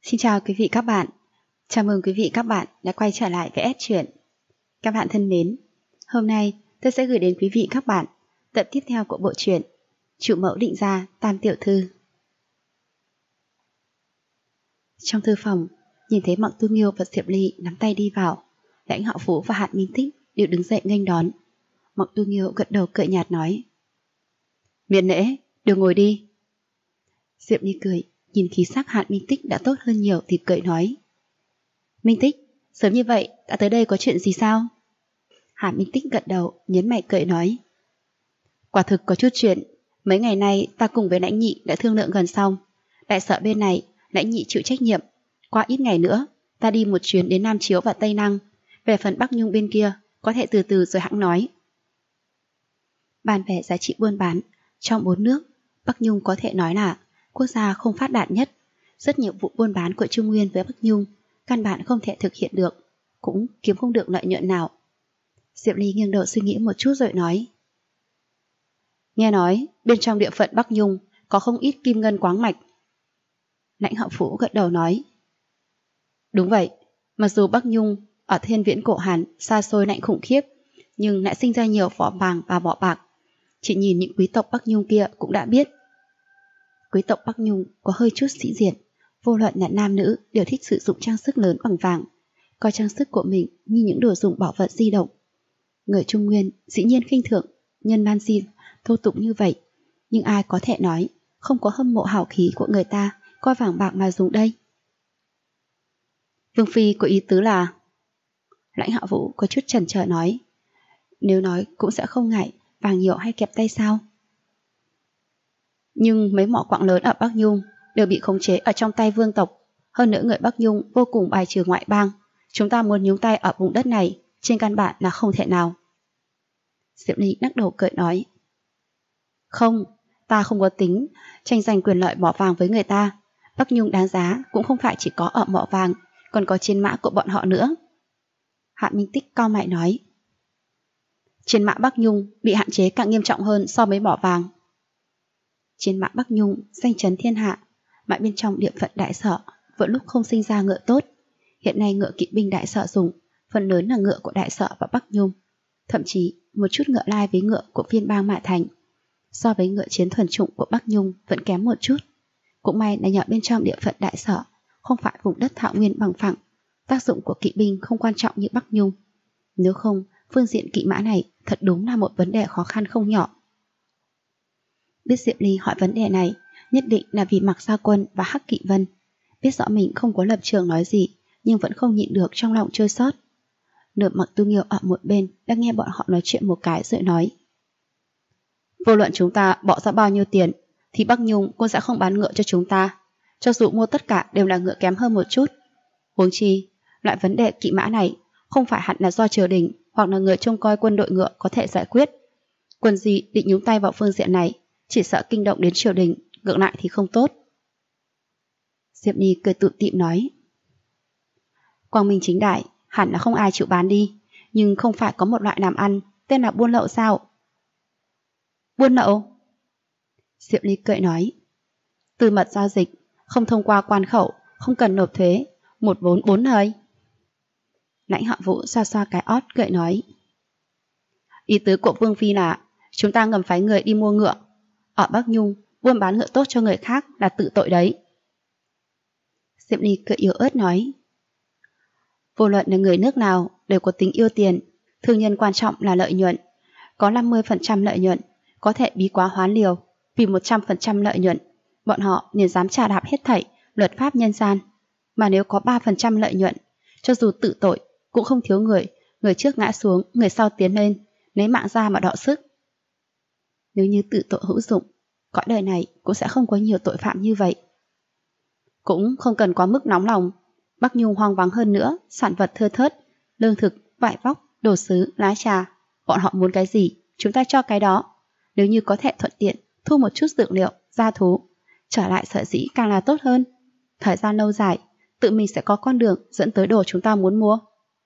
Xin chào quý vị các bạn. Chào mừng quý vị các bạn đã quay trở lại với S Truyện. Các bạn thân mến, hôm nay tôi sẽ gửi đến quý vị các bạn tập tiếp theo của bộ truyện Chủ mẫu định gia Tam tiểu thư. Trong thư phòng, nhìn thấy Mộng Tu Nghiêu và Diệp Ly nắm tay đi vào, Lãnh Hạo Vũ và Hàn Minh Tích đều đứng dậy nghênh đón. Mộng Tu Nghiêu gật đầu cười nhạt nói: "Miễn lễ, được ngồi đi." Diệp Ly cười, nhìn khí sắc Hàn Minh Tích đã tốt hơn nhiều thì cười nói: "Minh Tích, sớm như vậy đã tới đây có chuyện gì sao?" Hàn Minh Tích gật đầu, nhấn mạnh cười nói: "Quả thực có chút chuyện. Mấy ngày nay ta cùng với Lãnh Nhị đã thương lượng gần xong. Đại sở bên này, Lãnh Nhị chịu trách nhiệm. Qua ít ngày nữa, ta đi một chuyến đến Nam Chiếu và Tây Năng. Về phần Bắc Nhung bên kia, có thể từ từ rồi hẵng nói." Bàn về giá trị buôn bán, trong 4 nước, Bắc Nhung có thể nói là quốc gia không phát đạt nhất. Rất nhiều vụ buôn bán của Trung Nguyên với Bắc Nhung căn bản không thể thực hiện được, cũng kiếm không được lợi nhuận nào. Diệp Ly nghiêng đầu suy nghĩ một chút rồi nói: "Nghe nói bên trong địa phận Bắc Nhung có không ít kim ngân quáng mạch." Lãnh Hạo Vũ gật đầu nói: "Đúng vậy, mặc dù Bắc Nhung ở Thiên Viễn Cổ Hàn xa xôi lạnh khủng khiếp, nhưng lại sinh ra nhiều vỏ vàng và vỏ bạc. Chỉ nhìn những quý tộc Bắc Nhung kia cũng đã biết. Quý tộc Bắc Nhung có hơi chút sĩ diện, vô luận là nam nữ đều thích sử dụng trang sức lớn bằng vàng, coi trang sức của mình như những đồ dùng bảo vật di động. Người Trung Nguyên dĩ nhiên khinh thường nhân man di thô tục như vậy, nhưng ai có thể nói không có hâm mộ hào khí của người ta coi vàng bạc mà dùng đây?" "Vương phi có ý tứ là..." Lãnh Hạo Vũ có chút chần chờ nói: "Nếu nói cũng sẽ không ngại vàng nhiều hay kẹp tay sao? Nhưng mấy mỏ quặng lớn ở Bắc Nhung đều bị khống chế ở trong tay vương tộc. Hơn nữa người Bắc Nhung vô cùng bài trừ ngoại bang. Chúng ta muốn nhúng tay ở vùng đất này trên căn bản là không thể nào." Diệp Ly lắc đầu cười nói: "Không, ta không có tính tranh giành quyền lợi mỏ vàng với người ta. Bắc Nhung đáng giá cũng không phải chỉ có ở mỏ vàng, còn có chiến mã của bọn họ nữa." Hạ Minh Tích cau mày nói: "Chiến mã Bắc Nhung bị hạn chế càng nghiêm trọng hơn so với mỏ vàng." Chiến mã Bắc Nhung danh chấn thiên hạ, mà bên trong địa phận đại sở vẫn lúc không sinh ra ngựa tốt. Hiện nay ngựa kỵ binh đại sở dùng phần lớn là ngựa của đại sở và Bắc Nhung, thậm chí một chút ngựa lai với ngựa của phiên bang Mã Thành. So với ngựa chiến thuần chủng của Bắc Nhung vẫn kém một chút. Cũng may là nhỏ bên trong địa phận đại sở, không phải vùng đất thảo nguyên bằng phẳng, tác dụng của kỵ binh không quan trọng như Bắc Nhung. Nếu không, phương diện kỵ mã này thật đúng là một vấn đề khó khăn không nhỏ. Biết Diệp Ly hỏi vấn đề này nhất định là vì Mạc Gia Quân và Hắc Kỵ Vân. Biết rõ mình không có lập trường nói gì, nhưng vẫn không nhịn được trong lòng trôi xót. Nửa Mộng Tu Nghiêu ở một bên đã nghe bọn họ nói chuyện một cái rồi nói: "Vô luận chúng ta bỏ ra bao nhiêu tiền thì Bắc Nhung cũng sẽ không bán ngựa cho chúng ta, cho dù mua tất cả đều là ngựa kém hơn một chút. Huống chi, loại vấn đề kỵ mã này không phải hẳn là do triều đình hoặc là người trông coi quân đội ngựa có thể giải quyết. Quân gì định nhúng tay vào phương diện này, chỉ sợ kinh động đến triều đình, ngược lại thì không tốt." Diệp Ly cười tủm tỉm nói: "Quang minh chính đại hẳn là không ai chịu bán đi, nhưng không phải có một loại làm ăn tên là buôn lậu sao?" "Buôn lậu?" Diệp Ly cười nói: "Tư mật giao dịch, không thông qua quan khẩu, không cần nộp thuế, một vốn 4 lời." Lãnh Hạo Vũ xoa xoa cái ót cười nói: "Ý tứ của Vương phi là chúng ta ngầm phái người đi mua ngựa. Ở Bắc Nhung, buôn bán ngựa tốt cho người khác là tự tội đấy." Diệp Ly cười yếu ớt nói: "Vô luận là người nước nào đều có tính yêu tiền, thương nhân quan trọng là lợi nhuận. Có 50% lợi nhuận, có thể bí quá hóa liều, vì 100% lợi nhuận, bọn họ nên dám trà đạp hết thảy luật pháp nhân gian. Mà nếu có 3% lợi nhuận, cho dù tự tội cũng không thiếu người trước ngã xuống, người sau tiến lên, lấy mạng ra mà đọ sức. Nếu như tự tội hữu dụng, cõi đời này cũng sẽ không có nhiều tội phạm như vậy. Cũng không cần quá mức nóng lòng. Bắc Nhung hoang vắng hơn nữa, sản vật thưa thớt, lương thực, vải vóc, đồ sứ, lá trà. Bọn họ muốn cái gì, chúng ta cho cái đó. Nếu như có thể thuận tiện thu một chút dược liệu, gia thú, trở lại sở dĩ càng là tốt hơn. Thời gian lâu dài, tự mình sẽ có con đường dẫn tới đồ chúng ta muốn mua."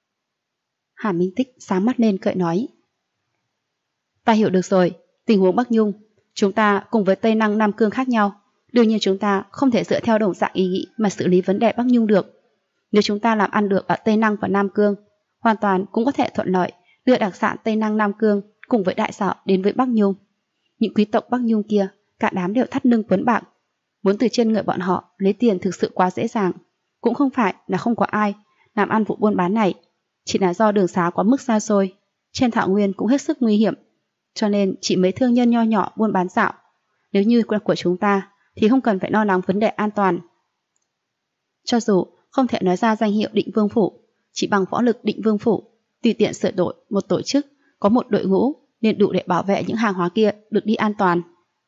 Hà Minh Tích sáng mắt lên cười nói: "Ta hiểu được rồi, tình huống Bắc Nhung, chúng ta cùng với Tây Năng Nam Cương khác nhau, Đương nhiên chúng ta không thể dựa theo đồng dạng ý nghĩ mà xử lý vấn đề Bắc Nhung được. Nếu chúng ta làm ăn được ở Tây Năng và Nam Cương, hoàn toàn cũng có thể thuận lợi đưa đặc sản Tây Năng Nam Cương cùng với đại sở đến với Bắc Nhung. Những quý tộc Bắc Nhung kia, cả đám đều thắt lưng quấn bạc. Muốn từ trên người bọn họ lấy tiền thực sự quá dễ dàng. Cũng không phải là không có ai làm ăn vụ buôn bán này, chỉ là do đường xá quá mức xa xôi, trên thảo nguyên cũng hết sức nguy hiểm, cho nên chỉ mấy thương nhân nho nhỏ buôn bán dạo. Nếu như của chúng ta thì không cần phải lo lắng vấn đề an toàn. Cho dù không thể nói ra danh hiệu Định Vương Phủ, chỉ bằng võ lực Định Vương Phủ, tùy tiện sửa đổi một tổ chức, có một đội ngũ nên đủ để bảo vệ những hàng hóa kia được đi an toàn.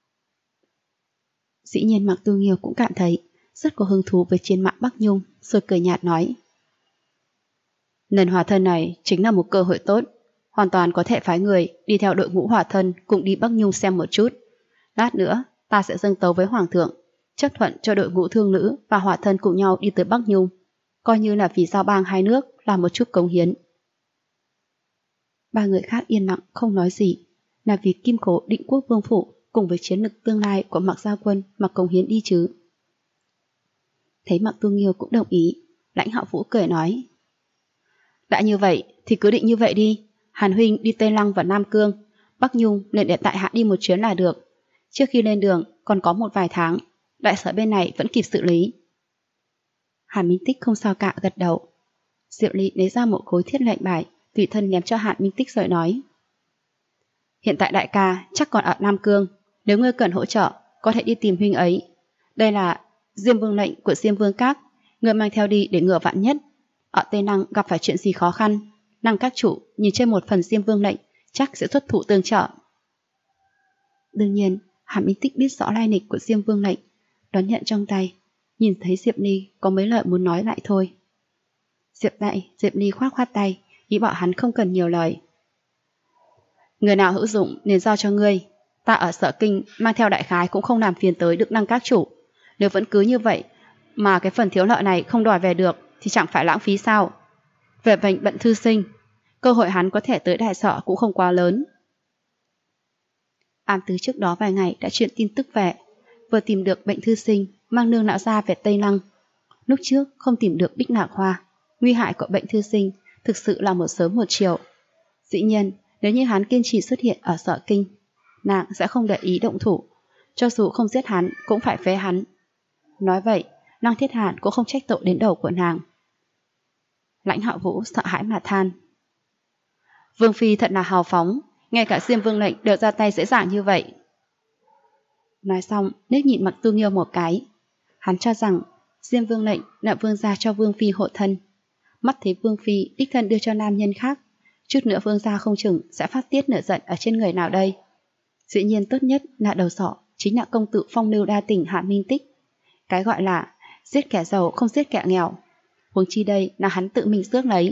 Dĩ nhiên Mạc Tu Nghiêu cũng cảm thấy rất có hứng thú với chiến mã Bắc Nhung, rồi cười nhạt nói: lần hòa thân này chính là một cơ hội tốt, hoàn toàn có thể phái người đi theo đội ngũ hòa thân cùng đi Bắc Nhung xem một chút. Lát nữa ta sẽ dâng tấu với Hoàng thượng, chấp thuận cho đội ngũ thương lữ và hòa thân cùng nhau đi tới Bắc Nhung, coi như là vì giao bang hai nước làm một chút cống hiến. Ba người khác yên lặng không nói gì, là vì Kim Cố Định Quốc Vương Phủ cùng với chiến lực tương lai của Mạc Gia Quân mà cống hiến đi chứ. Thấy Mạc Tu Nghiêu cũng đồng ý, Lãnh Hạo Vũ cười nói: đã như vậy thì cứ định như vậy đi. Hàn huynh đi Tây Lăng và Nam Cương, Bắc Nhung liền để tại hạ đi một chuyến là được. Trước khi lên đường còn có một vài tháng, đại sở bên này vẫn kịp xử lý. Hàn Minh Tích không sao cả gật đầu. Diệu Ly lấy ra một khối thiết lệnh bài, tùy thân ném cho Hàn Minh Tích rồi nói: hiện tại đại ca chắc còn ở Nam Cương, nếu ngươi cần hỗ trợ có thể đi tìm huynh ấy. Đây là Diêm Vương lệnh của Diêm Vương Các, ngươi mang theo đi để ngừa vạn nhất. Ở Tây Năng gặp phải chuyện gì khó khăn, Năng các chủ nhìn trên một phần Diêm Vương lệnh chắc sẽ xuất thủ tương trợ. Đương nhiên Hàn Minh Tích biết rõ lai lịch của Diêm Vương lệnh, đón nhận trong tay, nhìn thấy Diệp Ly có mấy lời muốn nói lại thôi. Diệp Ly khoát khoát tay, ý bảo hắn không cần nhiều lời. Người nào hữu dụng nên giao cho ngươi. Ta ở Sở Kinh mang theo đại khái cũng không làm phiền tới được Năng các chủ. Nếu vẫn cứ như vậy mà cái phần thiếu nợ này không đòi về được thì chẳng phải lãng phí sao? Về bệnh Bận Thư Sinh, cơ hội hắn có thể tới đại sở cũng không quá lớn. Am Tứ trước đó vài ngày đã truyền tin tức về, vừa tìm được Bệnh Thư Sinh mang nương lão gia về Tây Lăng. Lúc trước không tìm được Bích Lạc Hoa, nguy hại của Bệnh Thư Sinh thực sự là một sớm một chiều. Dĩ nhiên nếu như hắn kiên trì xuất hiện ở Sở Kinh, nàng sẽ không để ý động thủ, cho dù không giết hắn cũng phải phế hắn. Nói vậy Lăng Thiết Hàn cũng không trách tội đến đầu của nàng. Lãnh Hạo Vũ sợ hãi mà than: Vương phi thật là hào phóng, ngay cả Diêm Vương lệnh đều ra tay dễ dàng như vậy. Nói xong liếc nhìn Mạc Tu Nghiêu một cái. Hắn cho rằng Diêm Vương lệnh là vương gia cho Vương phi hộ thân, mắt thấy Vương phi đích thân đưa cho nam nhân khác, chút nữa vương gia không chừng sẽ phát tiết nửa giận ở trên người nào đây. Dĩ nhiên tốt nhất là đầu sỏ chính là công tử phong lưu đa tình Hạ Minh Tích. Cái gọi là giết kẻ giàu không giết kẻ nghèo, huống chi đây là hắn tự mình rước lấy.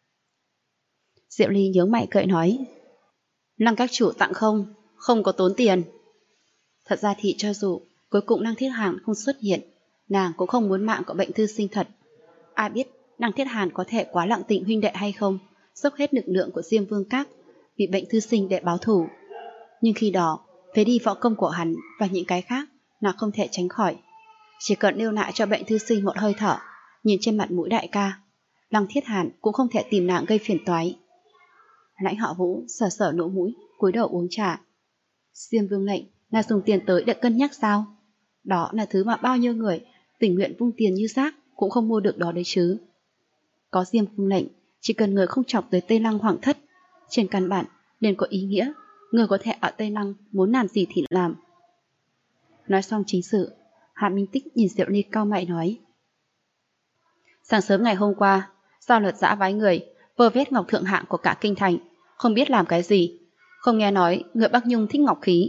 Diệu Ly nhướng mày cười nói: Lăng các chủ tặng không có tốn tiền. Thật ra thì cho dù cuối cùng Lăng Thiết Hàn không xuất hiện, nàng cũng không muốn mạng của Bệnh Thư Sinh thật. Ai biết Lăng Thiết Hàn có thể quá lặng tình huynh đệ hay không, dốc hết lực lượng của Diêm Vương Các vì Bệnh Thư Sinh để báo thù. Nhưng khi đó phế đi võ công của hắn và những cái khác là không thể tránh khỏi. Chỉ cần lưu lại cho Bệnh Thư Sinh một hơi thở, nhìn trên mặt mũi đại ca, Lăng Thiết Hàn cũng không thể tìm nàng gây phiền toái. Lãnh Hạo Vũ sờ sờ lỗ mũi, cúi đầu uống trà. Diêm Vương lệnh là dùng tiền tới để cân nhắc sao? Đó là thứ mà bao nhiêu người tình nguyện vung tiền như rác cũng không mua được đó đấy chứ. Có Diêm Vương lệnh, chỉ cần người không chọc tới Tây Lăng Hoàng thất, trên căn bản nên có ý nghĩa người có thể ở Tây Lăng muốn làm gì thì làm. Nói xong chính sự, Hạ Minh Tích nhìn Diệu Ly cau mày nói: Sáng sớm ngày hôm qua, Giao Luật Dã vái người vơ vét ngọc thượng hạng của cả kinh thành, không biết làm cái gì. Không nghe nói người Bắc Nhung thích ngọc khí.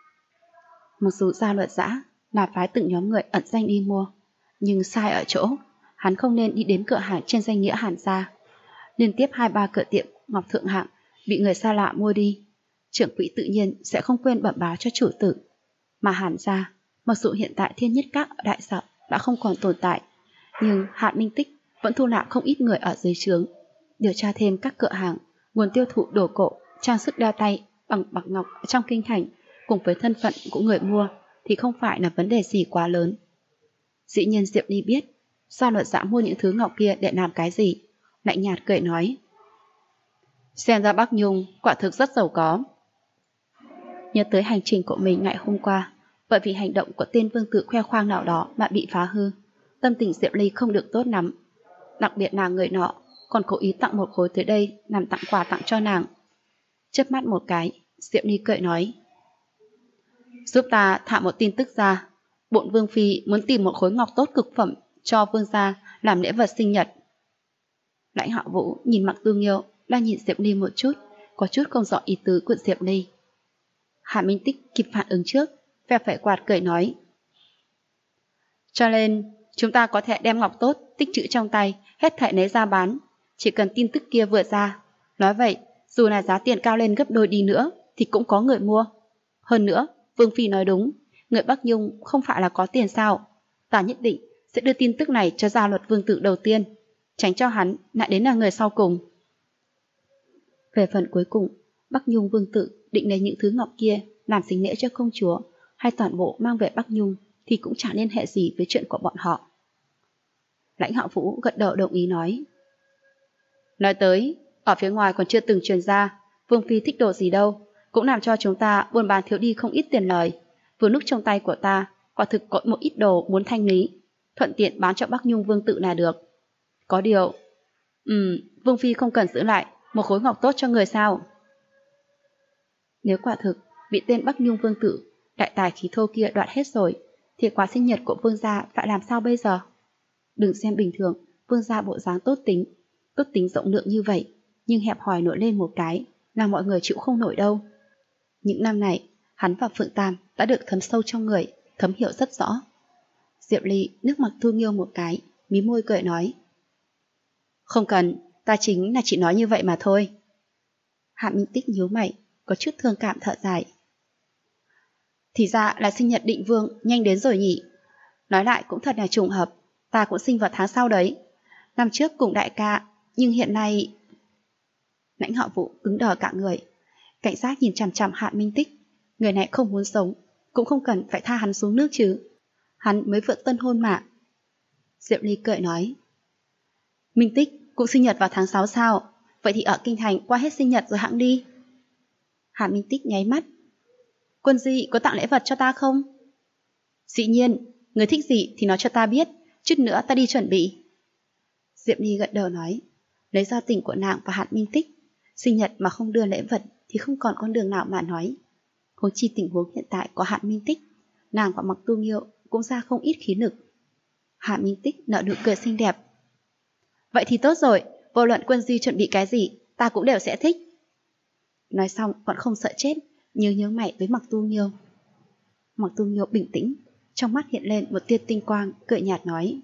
Mặc dù Giao Luật Dã là phái từng nhóm người ẩn danh đi mua, nhưng sai ở chỗ hắn không nên đi đến cửa hàng trên danh nghĩa Hàn gia. Liên tiếp 2-3 cửa tiệm ngọc thượng hạng bị người xa lạ mua đi, trưởng quỹ tự nhiên sẽ không quên bẩm báo cho chủ tử. Mà Hàn gia, mặc dù hiện tại Thiên Nhất Các ở đại sở đã không còn tồn tại, nhưng Hạ Minh Tích vẫn thu nạp không ít người ở dưới trướng. Điều tra thêm các cửa hàng, nguồn tiêu thụ đồ cổ, trang sức đeo tay bằng bạc ngọc trong kinh thành, cùng với thân phận của người mua thì không phải là vấn đề gì quá lớn. Dĩ nhiên Diệp Ly biết, Gia Luật Dạ mua những thứ ngọc kia để làm cái gì, lạnh nhạt cười nói. Xem ra Bắc Nhung quả thực rất giàu có. Nhớ tới hành trình của mình ngày hôm qua, bởi vì hành động của tên vương tử khoe khoang nào đó mà bị phá hư, tâm tình Diệp Ly không được tốt lắm. Đặc biệt là người nọ còn cố ý tặng một khối tới đây làm tặng quà tặng cho nàng. Chớp mắt một cái, Diệp Ly cười nói. Giúp ta thả một tin tức ra, bổn vương phi muốn tìm một khối ngọc tốt cực phẩm cho vương gia làm lễ vật sinh nhật. Lãnh Hạo Vũ nhìn Mặc Tu Nghiêu, đang nhìn Diệp Ly một chút, có chút không rõ ý tứ của Diệp Ly. Hạ Minh Tích kịp phản ứng trước, ve phải quạt cười nói. Cho nên, chúng ta có thể đem ngọc tốt, tích trữ trong tay, hết thảy lấy ra bán, chỉ cần tin tức kia vừa ra. Nói vậy, dù là giá tiền cao lên gấp đôi đi nữa, thì cũng có người mua. Hơn nữa, Vương Phi nói đúng, người Bắc Nhung không phải là có tiền sao. Ta nhất định sẽ đưa tin tức này cho Gia Luật Vương tử đầu tiên, tránh cho hắn lại đến là người sau cùng. Về phần cuối cùng, Bắc Nhung Vương tử định lấy những thứ ngọc kia làm sinh lễ cho công chúa, hay toàn bộ mang về Bắc Nhung thì cũng chẳng liên hệ gì với chuyện của bọn họ. Lãnh Hạo Vũ gật đầu đồng ý nói. Nói tới, ở phía ngoài còn chưa từng truyền ra, Vương Phi thích đồ gì đâu, cũng làm cho chúng ta buôn bán thiếu đi không ít tiền lời. Vừa lúc trong tay của ta, quả thực có một ít đồ muốn thanh lý, thuận tiện bán cho Bắc Nhung Vương tự là được. Có điều, Vương Phi không cần giữ lại một khối ngọc tốt cho người sao? Nếu quả thực bị tên Bắc Nhung Vương tử đại tài khí thô kia đoạt hết rồi, thì quà sinh nhật của vương gia phải làm sao bây giờ? Đừng xem bình thường, vương gia bộ dáng tốt tính rộng lượng như vậy, nhưng hẹp hòi nổi lên một cái, là mọi người chịu không nổi đâu. Những năm này, hắn và Phượng Tam đã được thấm sâu trong người, thấm hiểu rất rõ. Diệp Ly nước mặt thu nghiêu một cái, mí môi cười nói. Không cần, ta chính là chỉ nói như vậy mà thôi. Hạ Minh Tích nhíu mày, có chút thương cảm thở dài. Thì ra là sinh nhật Định Vương nhanh đến rồi nhỉ. Nói lại cũng thật là trùng hợp, ta cũng sinh vào tháng sau đấy. Năm trước cùng đại ca, nhưng hiện nay... Lãnh Hạo Vũ cứng đờ cả người. Cảnh sát nhìn chằm chằm Hạ Minh Tích. Người này không muốn sống, cũng không cần phải tha hắn xuống nước chứ. Hắn mới vừa tân hôn mà. Diệp Ly cười nói. Minh Tích cũng sinh nhật vào tháng 6 sao? Vậy thì ở Kinh Thành qua hết sinh nhật rồi hẵng đi. Hạ Minh Tích nháy mắt. Quân Di có tặng lễ vật cho ta không? Dĩ nhiên, người thích gì thì nói cho ta biết, chút nữa ta đi chuẩn bị. Diệp Ly gật đầu nói, lấy giao tình của nàng và Hạ Minh Tích, sinh nhật mà không đưa lễ vật thì không còn con đường nào mà nói. Huống chi tình huống hiện tại của Hạ Minh Tích, nàng và Mặc Tu Nghiêu cũng ra không ít khí lực. Hạ Minh Tích nở nụ cười xinh đẹp. Vậy thì tốt rồi, vô luận Quân Di chuẩn bị cái gì, ta cũng đều sẽ thích. Nói xong còn không sợ chết, nhớ mày với Mặc Tu Nghiêu. Mặc Tu Nghiêu bình tĩnh, trong mắt hiện lên một tia tinh quang, cười nhạt nói.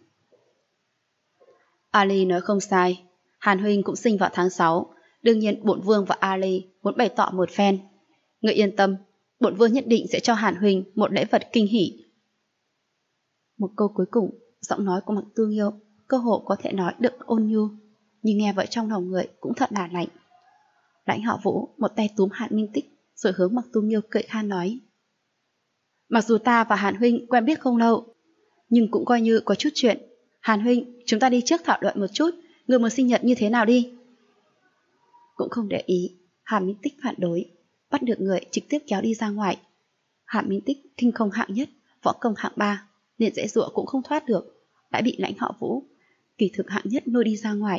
Ali nói không sai, Hàn Huynh cũng sinh vào tháng 6, đương nhiên bổn vương và Ali muốn bày tỏ một phen. Người yên tâm, bổn vương nhất định sẽ cho Hàn Huynh một lễ vật kinh hỉ. Một câu cuối cùng, giọng nói của Mặc Tu Nghiêu cơ hồ có thể nói được ôn nhu, nhưng nghe vậy trong lòng người cũng thật là lạnh. Lãnh Hạo Vũ một tay túm Hàn Minh Tích, rồi hướng Mặc Tu Nghiêu cười khan nói. Mặc dù ta và Hàn Huynh quen biết không lâu, nhưng cũng coi như có chút chuyện. Hàn Huynh, chúng ta đi trước thảo luận một chút, người muốn sinh nhật như thế nào đi. Cũng không để ý, Hàn Minh Tích phản đối, bắt được người trực tiếp kéo đi ra ngoài. Hàn Minh Tích kinh không hạng nhất, võ công hạng 3, liền dễ dụa cũng không thoát được, đã bị Lãnh Hạo Vũ kỳ thực hạng nhất lôi đi ra ngoài.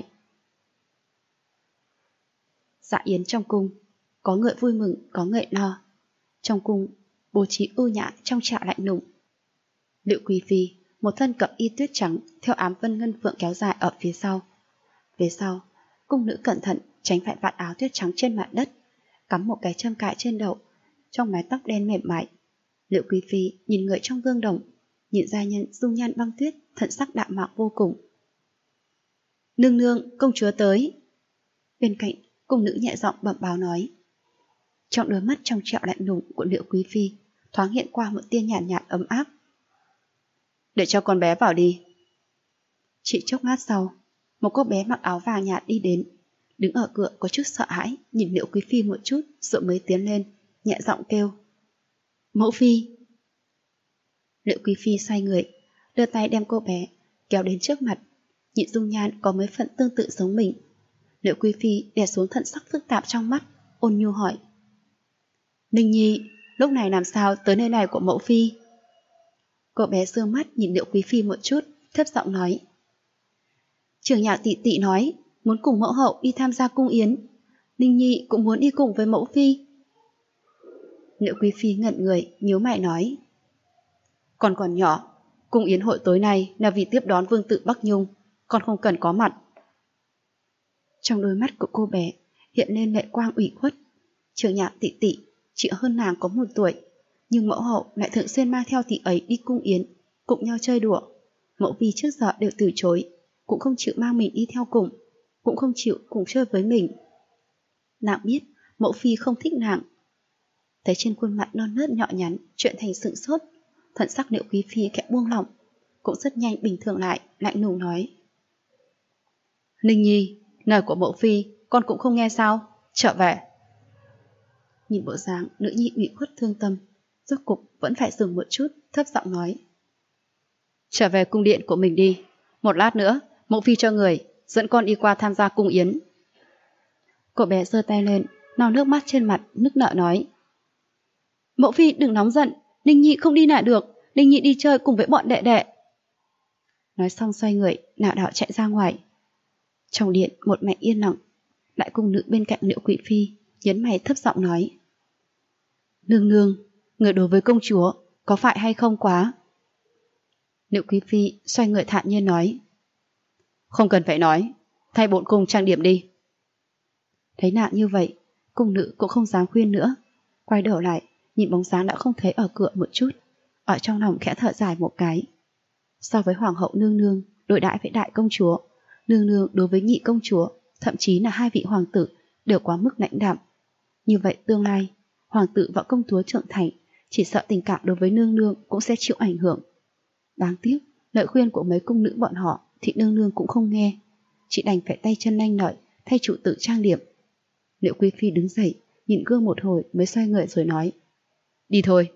Dạ yến trong cung, có người vui mừng, có người lo. Trong cung bố trí ưu nhã trong trạo lạnh lùng. Liệu Quý Phi, một thân cẩm y tuyết trắng theo ám vân ngân phượng kéo dài ở phía sau. Phía sau, cung nữ cẩn thận tránh phải vạt áo tuyết trắng trên mặt đất, cắm một cái châm cài trên đầu, trong mái tóc đen mềm mại. Liệu Quý Phi nhìn người trong gương đồng, nhìn gia nhân dung nhan băng tuyết, thận sắc đạm mạc vô cùng. Nương nương, công chúa tới. Bên cạnh, cung nữ nhẹ giọng bẩm báo nói. Trong đôi mắt trong trẻo lạnh lùng của Liệu Quý Phi thoáng hiện qua một tia nhàn nhạt ấm áp. Để cho con bé vào đi. Chỉ chốc lát sau, một cô bé mặc áo vàng nhạt đi đến, đứng ở cửa có chút sợ hãi, nhìn Liệu Quý Phi một chút rồi mới tiến lên, nhẹ giọng kêu. Mẫu phi. Liệu Quý Phi xoay người, đưa tay đem cô bé kéo đến trước mặt, nhịn dung nhan có mấy phần tương tự giống mình. Liệu Quý Phi đè xuống thần sắc phức tạp trong mắt, ôn nhu hỏi: Ninh Nhi, lúc này làm sao tới nơi này của mẫu phi? Cô bé dương mắt nhìn Liệu Quý Phi một chút, thấp giọng nói: Trưởng nhạc tỷ tỷ nói muốn cùng mẫu hậu đi tham gia cung yến, Ninh Nhi cũng muốn đi cùng với mẫu phi. Liệu Quý Phi ngẩn người, nhíu mày nói: còn nhỏ, cung yến hội tối nay là vì tiếp đón vương tử Bắc Nhung, con không cần có mặt. Trong đôi mắt của cô bé hiện lên lệ quang ủy khuất. Trưởng nhạc tỷ tỷ chỉ hơn nàng có 1 tuổi, nhưng mẫu hậu lại thường xuyên mang theo tỷ ấy đi cung yến, cùng nhau chơi đùa. Mẫu phi trước giờ đều từ chối, cũng không chịu mang mình đi theo cùng, cũng không chịu cùng chơi với mình. Nàng biết mẫu phi không thích nàng. Thấy trên khuôn mặt non nớt nhỏ nhắn chuyện thành sững sốt, thần sắc Liệu Quý Phi khẽ buông lỏng, cũng rất nhanh bình thường lại, lạnh lùng nói: Ninh Nhi, lời của mẫu phi con cũng không nghe sao? Trở về. Nhìn bộ dáng nữ nhi ủy khuất thương tâm, rốt cục vẫn phải dừng một chút, thấp giọng nói: Trở về cung điện của mình đi, một lát nữa mẫu phi cho người dẫn con đi qua tham gia cung yến. Cô bé giơ tay lên, lau nước mắt trên mặt, nức nở nói: Mẫu phi đừng nóng giận, Ninh Nhi không đi lại được, Ninh Nhi đi chơi cùng với bọn đệ đệ. Nói xong xoay người, lảo đảo chạy ra ngoài. Trong điện một mảnh yên lặng. Đại cung nữ bên cạnh Liệu Quý Phi nhấn mày thấp giọng nói: Nương nương, người đối với công chúa có phải hay không quá? Liệu Quý Phi xoay người thản nhiên nói: Không cần phải nói, thay bổn cung trang điểm đi. Thấy nạn như vậy, cung nữ cũng không dám khuyên nữa, quay đầu lại nhìn bóng dáng đã không thấy ở cửa một chút, ở trong lòng khẽ thở dài một cái. So với hoàng hậu nương nương đối đãi với đại công chúa, nương nương đối với nhị công chúa, thậm chí là 2 vị hoàng tử đều quá mức lãnh đạm. Như vậy tương lai, hoàng tử và công chúa trưởng thành, chỉ sợ tình cảm đối với nương nương cũng sẽ chịu ảnh hưởng. Đáng tiếc, lời khuyên của mấy cung nữ bọn họ thì nương nương cũng không nghe, chỉ đành phải tay chân lanh lợi thay chủ tử trang điểm. Liệu Quý Phi đứng dậy, nhìn gương một hồi mới xoay người rồi nói: Đi thôi.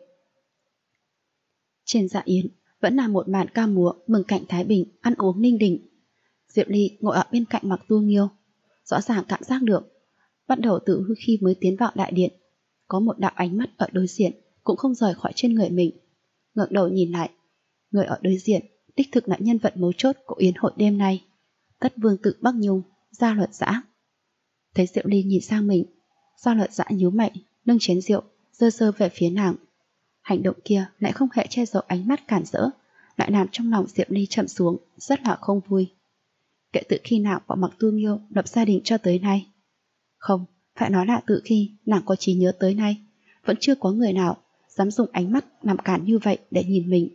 Trên dạ yến vẫn là một màn ca múa mừng cảnh thái bình, ăn uống ninh đình. Diệp Ly ngồi ở bên cạnh Mặc Tu Nghiêu, rõ ràng cảm giác được, bắt đầu từ khi mới tiến vào đại điện, có một đạo ánh mắt ở đối diện cũng không rời khỏi trên người mình. Ngẩng đầu nhìn lại, người ở đối diện đích thực là nhân vật mấu chốt của yến hội đêm nay, Tất vương tử Bắc Nhung, Gia Luật Dã. Thấy Diệp Ly nhìn sang mình, Gia Luật Dã nhíu mày, nâng chén rượu giơ giơ về phía nàng. Hành động kia lại không hề che giấu ánh mắt cản rỡ, lại làm trong lòng Diệp Ly chậm xuống, rất là không vui. Kể từ khi nào bọn Mặc Tu Nghiêu lập gia đình cho tới nay, không, phải nói là từ khi nàng có trí nhớ tới nay, vẫn chưa có người nào dám dùng ánh mắt làm cản như vậy để nhìn mình.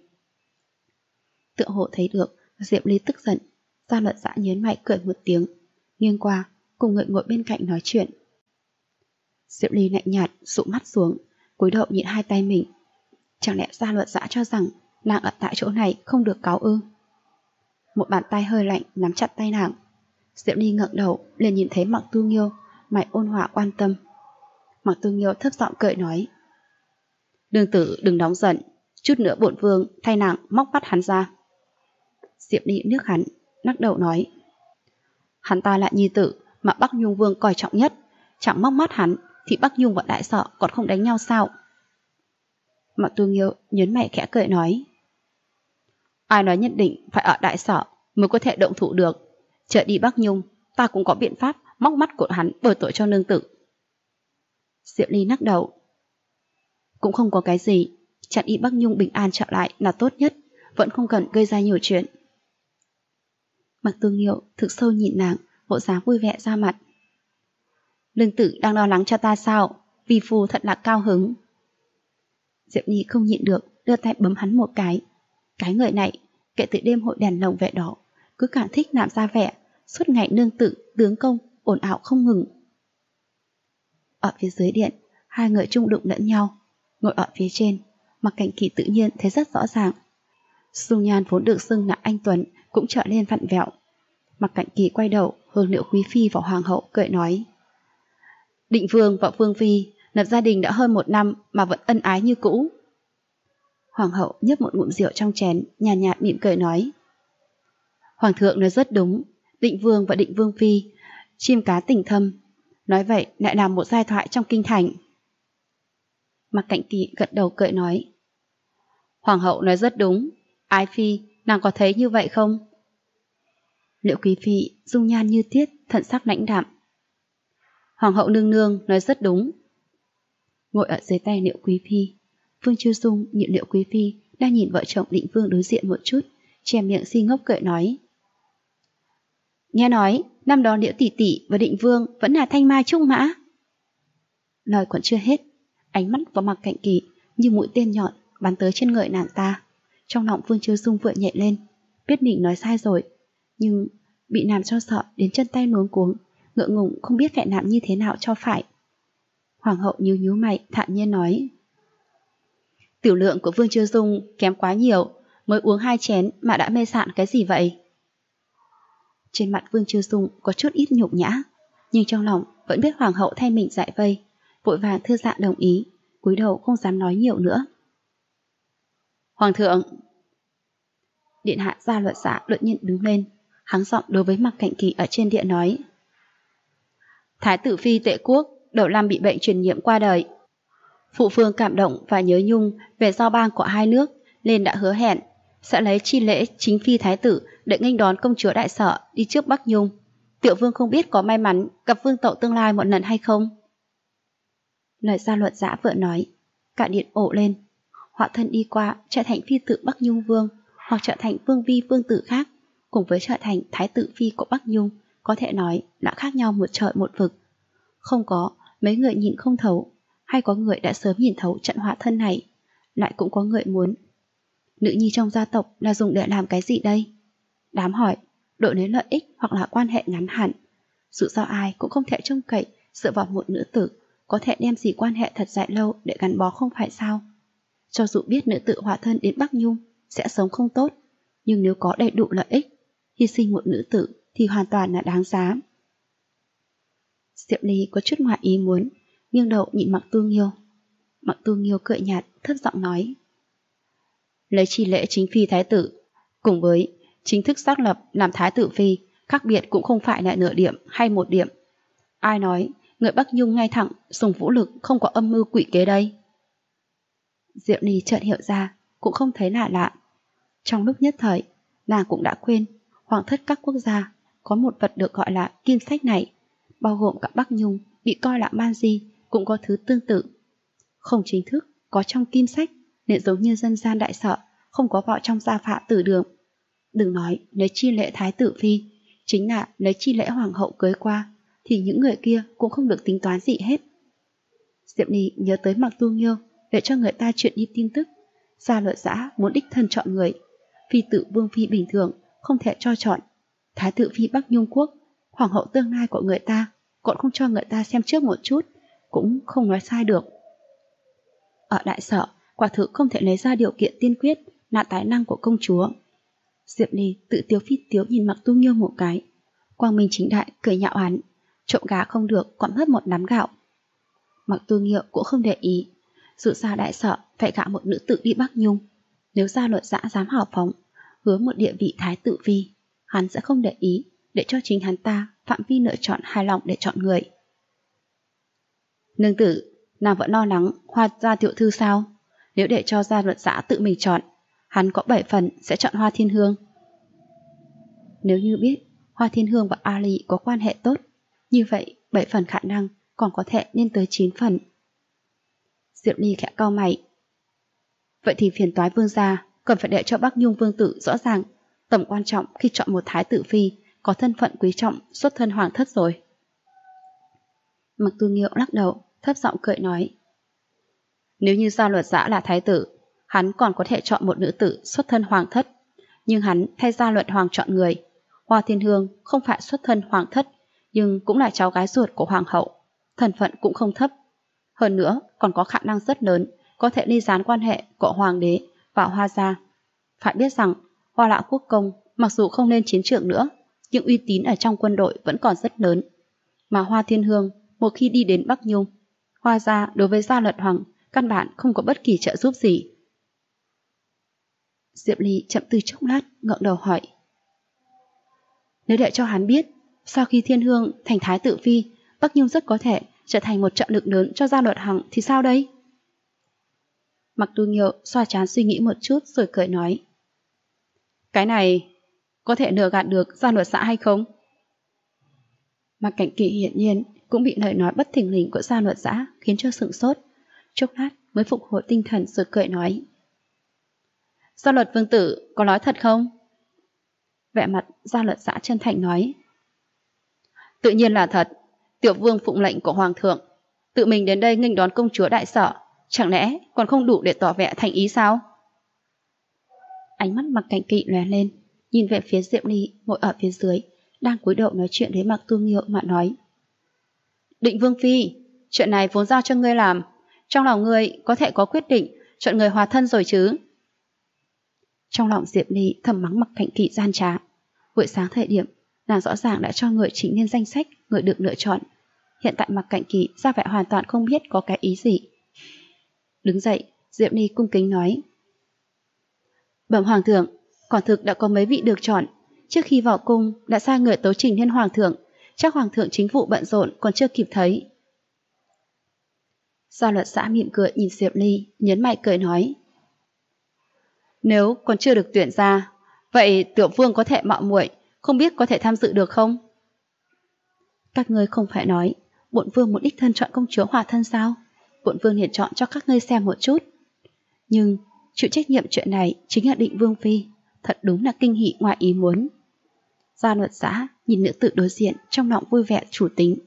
Tựa hồ thấy được Diệp Ly tức giận, Gia Luật Dã nhớn mày cười một tiếng, nghiêng qua cùng người ngồi bên cạnh nói chuyện. Diệp Ly lạnh nhạt dụ mắt xuống, cúi đầu nhìn 2 tay mình. Chẳng lẽ Gia Luật Dã cho rằng nàng ở tại chỗ này không được cáo ư? Một bàn tay hơi lạnh nắm chặt tay nàng. Diệp Ly ngẩng đầu liền nhìn thấy Mặc Tu Nghiêu, mày ôn hòa quan tâm. Mặc Tu Nghiêu thấp giọng cười nói: Nương tử đừng nóng giận, chút nữa bổn vương thay nàng móc bắt hắn ra. Diệp Ly nước hắn, lắc đầu nói: Hắn ta là nhi tử mà Bắc Nhung vương coi trọng nhất, chẳng móc mắt hắn thì Bắc Nhung và đại sợ còn không đánh nhau sao? Mặc Tu Nghiêu nhớn mày khẽ cười nói: Ai nói nhất định phải ở đại sở mới có thể động thủ được, chờ đi Bắc Nhung ta cũng có biện pháp móc mắt của hắn bồi tội cho nương tử. Diệp Ly lắc đầu: Cũng không có cái gì, chặn đi Bắc Nhung bình an trở lại là tốt nhất, vẫn không cần gây ra nhiều chuyện. Mặc Tu Nghiêu thực sâu nhìn nàng, bộ dáng vui vẻ ra mặt. Nương tử đang lo lắng cho ta sao? Vi phu thật là cao hứng. Diệp Ly không nhịn được, đưa tay bấm hắn một cái. Cái người này, kể từ đêm hội đèn lồng vệ đó, cứ càng thích làm ra vẻ, suốt ngày nương tử, tướng công, ồn ào không ngừng. Ở phía dưới điện, 2 người chung đụng lẫn nhau. Ngồi ở phía trên, Mặc Cảnh Kỳ tự nhiên thấy rất rõ ràng. Dung nhan vốn được xưng là anh tuấn cũng trở nên vặn vẹo. Mặc Cảnh Kỳ quay đầu hướng Liệu Quý Phi và Hoàng hậu cười nói: Định vương và vương phi lập gia đình đã hơn 1 năm mà vẫn ân ái như cũ. Hoàng hậu nhấp một ngụm rượu trong chén, nhàn nhạt mỉm cười nói. Hoàng thượng nói rất đúng, định vương và định vương phi, chim cá tình thâm. Nói vậy lại làm một giai thoại trong kinh thành. Mạc Cạnh Kỳ gật đầu cười nói. Hoàng hậu nói rất đúng, Ái phi, nàng có thấy như vậy không? Liễu Quý phi dung nhan như tiết, thận sắc lãnh đạm. Hoàng hậu nương nương nói rất đúng. Ngồi ở dưới tay Liễu Quý phi, Vương Chiêu Dung nhìn Liễu Quý phi đang nhìn vợ chồng định vương đối diện một chút, che miệng si ngốc cười nói. Nghe nói, năm đó Liễu tỷ tỷ và định vương vẫn là thanh mai trúc mã. Lời còn chưa hết, ánh mắt vào Mạc Cạnh Kỳ như mũi tên nhọn bắn tới trên người nàng ta. Trong lòng Vương Chiêu Dung vừa nhẹ lên, biết mình nói sai rồi, nhưng bị làm cho sợ đến chân tay luống cuống, ngượng ngùng không biết phải làm như thế nào cho phải. Hoàng hậu nhíu nhíu mày, thản nhiên nói. Tiểu lượng của Vương Chiêu Dung kém quá nhiều, mới uống 2 chén mà đã mê sạn cái gì vậy? Trên mặt Vương Chiêu Dung có chút ít nhục nhã, nhưng trong lòng vẫn biết hoàng hậu thay mình giải vây, vội vàng thư dạ đồng ý, cúi đầu không dám nói nhiều nữa. Hoàng thượng! Điện hạ Gia Luật Giả đột nhiên đứng lên, hắng giọng đối với Mạc Cạnh Kỳ ở trên điện nói. Thái tử phi Tệ Quốc đầu năm bị bệnh truyền nhiễm qua đời. Phụ vương cảm động và nhớ nhung về giao bang của hai nước, nên đã hứa hẹn sẽ lấy chi lễ chính phi thái tử để nghênh đón công chúa đại sở đi trước Bắc Nhung. Tiểu vương không biết có may mắn gặp vương tậu tương lai một lần hay không? Lời Gia Luật Giả vừa nói, cả điện ồ lên. Họa thân đi qua trở thành phi tử Bắc Nhung vương, hoặc trở thành vương vi vương tử khác, cùng với trở thành thái tử phi của Bắc Nhung, có thể nói là khác nhau một trời một vực. Không có mấy người nhìn không thấu, hay có người đã sớm nhìn thấu trận họa thân này, lại cũng có người muốn. Nữ nhi trong gia tộc là dùng để làm cái gì đây? Đám hỏi, đổi lấy lợi ích hoặc là quan hệ ngắn hạn. Dù sao ai cũng không thể trông cậy dựa vào một nữ tử có thể đem gì quan hệ thật dài lâu để gắn bó, không phải sao? Cho dù biết nữ tử họa thân đến Bắc Nhung sẽ sống không tốt, nhưng nếu có đầy đủ lợi ích, hy sinh một nữ tử thì hoàn toàn là đáng giá. Diệp Ly có chút ngoài ý muốn, nghiêng đầu nhìn Mạc Tu Nghiêu. Mạc Tu Nghiêu cười nhạt, thấp giọng nói. Lấy chi lễ chính phi thái tử, cùng với chính thức xác lập làm thái tử phi, khác biệt cũng không phải là nửa điểm hay một điểm. Ai nói người Bắc Nhung ngay thẳng dùng vũ lực không có âm mưu quỷ kế đây? Diệp Ly chợt hiểu ra, cũng không thấy lạ lạ. Trong lúc nhất thời, nàng cũng đã quên hoàng thất các quốc gia có một vật được gọi là kim sách này, bao gồm cả Bắc Nhung bị coi là man di cũng có thứ tương tự. Không chính thức có trong kim sách, nên giống như dân gian đại sở không có vào trong gia phả tử đường. Đừng nói lấy chi lễ thái tử phi, chính là lấy chi lễ hoàng hậu cưới qua, thì những người kia cũng không được tính toán gì hết. Diệp Ly nhớ tới Mạc Tu Nghiêu để cho người ta truyền đi tin tức. Gia Luật Giả muốn đích thân chọn người, phi tử vương phi bình thường không thể cho chọn, thái tử phi Bắc Nhung quốc, hoàng hậu tương lai của người ta còn không cho người ta xem trước một chút, cũng không nói sai được. Ở đại sở, quả thực không thể lấy ra điều kiện tiên quyết là tài năng của công chúa. Diệp Ly tự tiếu phi tiếu nhìn Mạc Tu Nghiêu một cái, quang minh chính đại cười nhạo hắn, trộm gà không được còn mất một nắm gạo. Mạc Tu Nghiêu cũng không để ý, dù sao đại sở phải gả một nữ tử đi Bắc Nhung, nếu Gia Luật Giả dám hào phóng hứa một địa vị thái tử phi, hắn sẽ không để ý để cho chính hắn ta phạm vi lựa chọn hài lòng để chọn người. Nương tử, nàng vẫn lo lắng Hoa gia tiểu thư sao? Nếu để cho Gia Luật Giả tự mình chọn, hắn có 7 phần sẽ chọn Hoa Thiên Hương. Nếu như biết Hoa Thiên Hương và Ali có quan hệ tốt, như vậy 7 phần khả năng còn có thể lên tới 9 phần. Diệp Ly khẽ cau mày. Vậy thì phiền toái vương gia cần phải để cho Bắc Nhung vương tử rõ ràng tầm quan trọng khi chọn một thái tử phi có thân phận quý trọng, xuất thân hoàng thất rồi. Mạc Tu Nghiêu lắc đầu, thấp giọng cười nói. Nếu như Gia Luật Giả là thái tử, hắn còn có thể chọn một nữ tử xuất thân hoàng thất, nhưng hắn thay Gia Luật Hoàng chọn người. Hoa Thiên Hương không phải xuất thân hoàng thất, nhưng cũng là cháu gái ruột của hoàng hậu, thân phận cũng không thấp. Hơn nữa còn có khả năng rất lớn có thể ly gián quan hệ của hoàng đế và Hoa gia. Phải biết rằng Hoa Lã quốc công mặc dù không lên chiến trường nữa, nhưng uy tín ở trong quân đội vẫn còn rất lớn. Mà Hoa Thiên Hương một khi đi đến Bắc Nhung, Hoa gia đối với Gia Luật Hoàng căn bản không có bất kỳ trợ giúp gì. Diệp Ly chậm tư chốc lát, ngẩng đầu hỏi. Nếu để cho hắn biết, sau khi Thiên Hương thành thái tử phi, Bắc Nhung rất có thể trở thành một trợ lực lớn cho Gia Luật Hằng thì sao đây? Mặc Tu Nghiêu xoa trán suy nghĩ một chút rồi cười nói. Cái này có thể lừa gạt được Gia Luật xã hay không? Mạc Cảnh Kỳ hiển nhiên cũng bị lời nói bất thình lình của Gia Luật xã khiến cho sửng sốt, chốc lát mới phục hồi tinh thần rồi cười nói. Gia Luật vương tử có nói thật không? Vẻ mặt Gia Luật xã chân thành nói. Tự nhiên là thật, tiểu vương phụng lệnh của hoàng thượng, tự mình đến đây nghênh đón công chúa đại sở, chẳng lẽ còn không đủ để tỏ vẻ thành ý sao? Ánh mắt Mạc Cảnh Kỵ lóe lên, nhìn về phía Diệp Ly ngồi ở phía dưới, đang cúi đầu nói chuyện với Mạc Tu Nghiêu mà nói. Định vương phi, chuyện này vốn giao cho ngươi làm, trong lòng ngươi có thể có quyết định chọn người hòa thân rồi chứ? Trong lòng Diệp Ly thầm mắng Mạc Cảnh Kỵ gian trá. Buổi sáng thời điểm, nàng rõ ràng đã cho người chỉnh lên danh sách người được lựa chọn. Hiện tại Mạc Cảnh Kỵ ra vẻ hoàn toàn không biết có cái ý gì. Đứng dậy, Diệp Ly cung kính nói. Bẩm hoàng thượng, quả thực đã có mấy vị được chọn. Trước khi vào cung đã sai người tấu trình lên hoàng thượng, chắc hoàng thượng chính vụ bận rộn còn chưa kịp thấy. Gia Luật xã mỉm cười nhìn Diệp Ly, nhấn mày cười nói. Nếu còn chưa được tuyển ra, vậy tiểu vương có thể mạo muội, không biết có thể tham dự được không? Các ngươi không phải nói bổn vương muốn đích thân chọn công chúa hòa thân sao? Bổn vương liền chọn cho các ngươi xem một chút. Nhưng chịu trách nhiệm chuyện này chính là Định vương phi, thật đúng là kinh hỉ ngoài ý muốn. Gia Luật xã nhìn nữ tử đối diện, trong lòng vui vẻ chủ tính.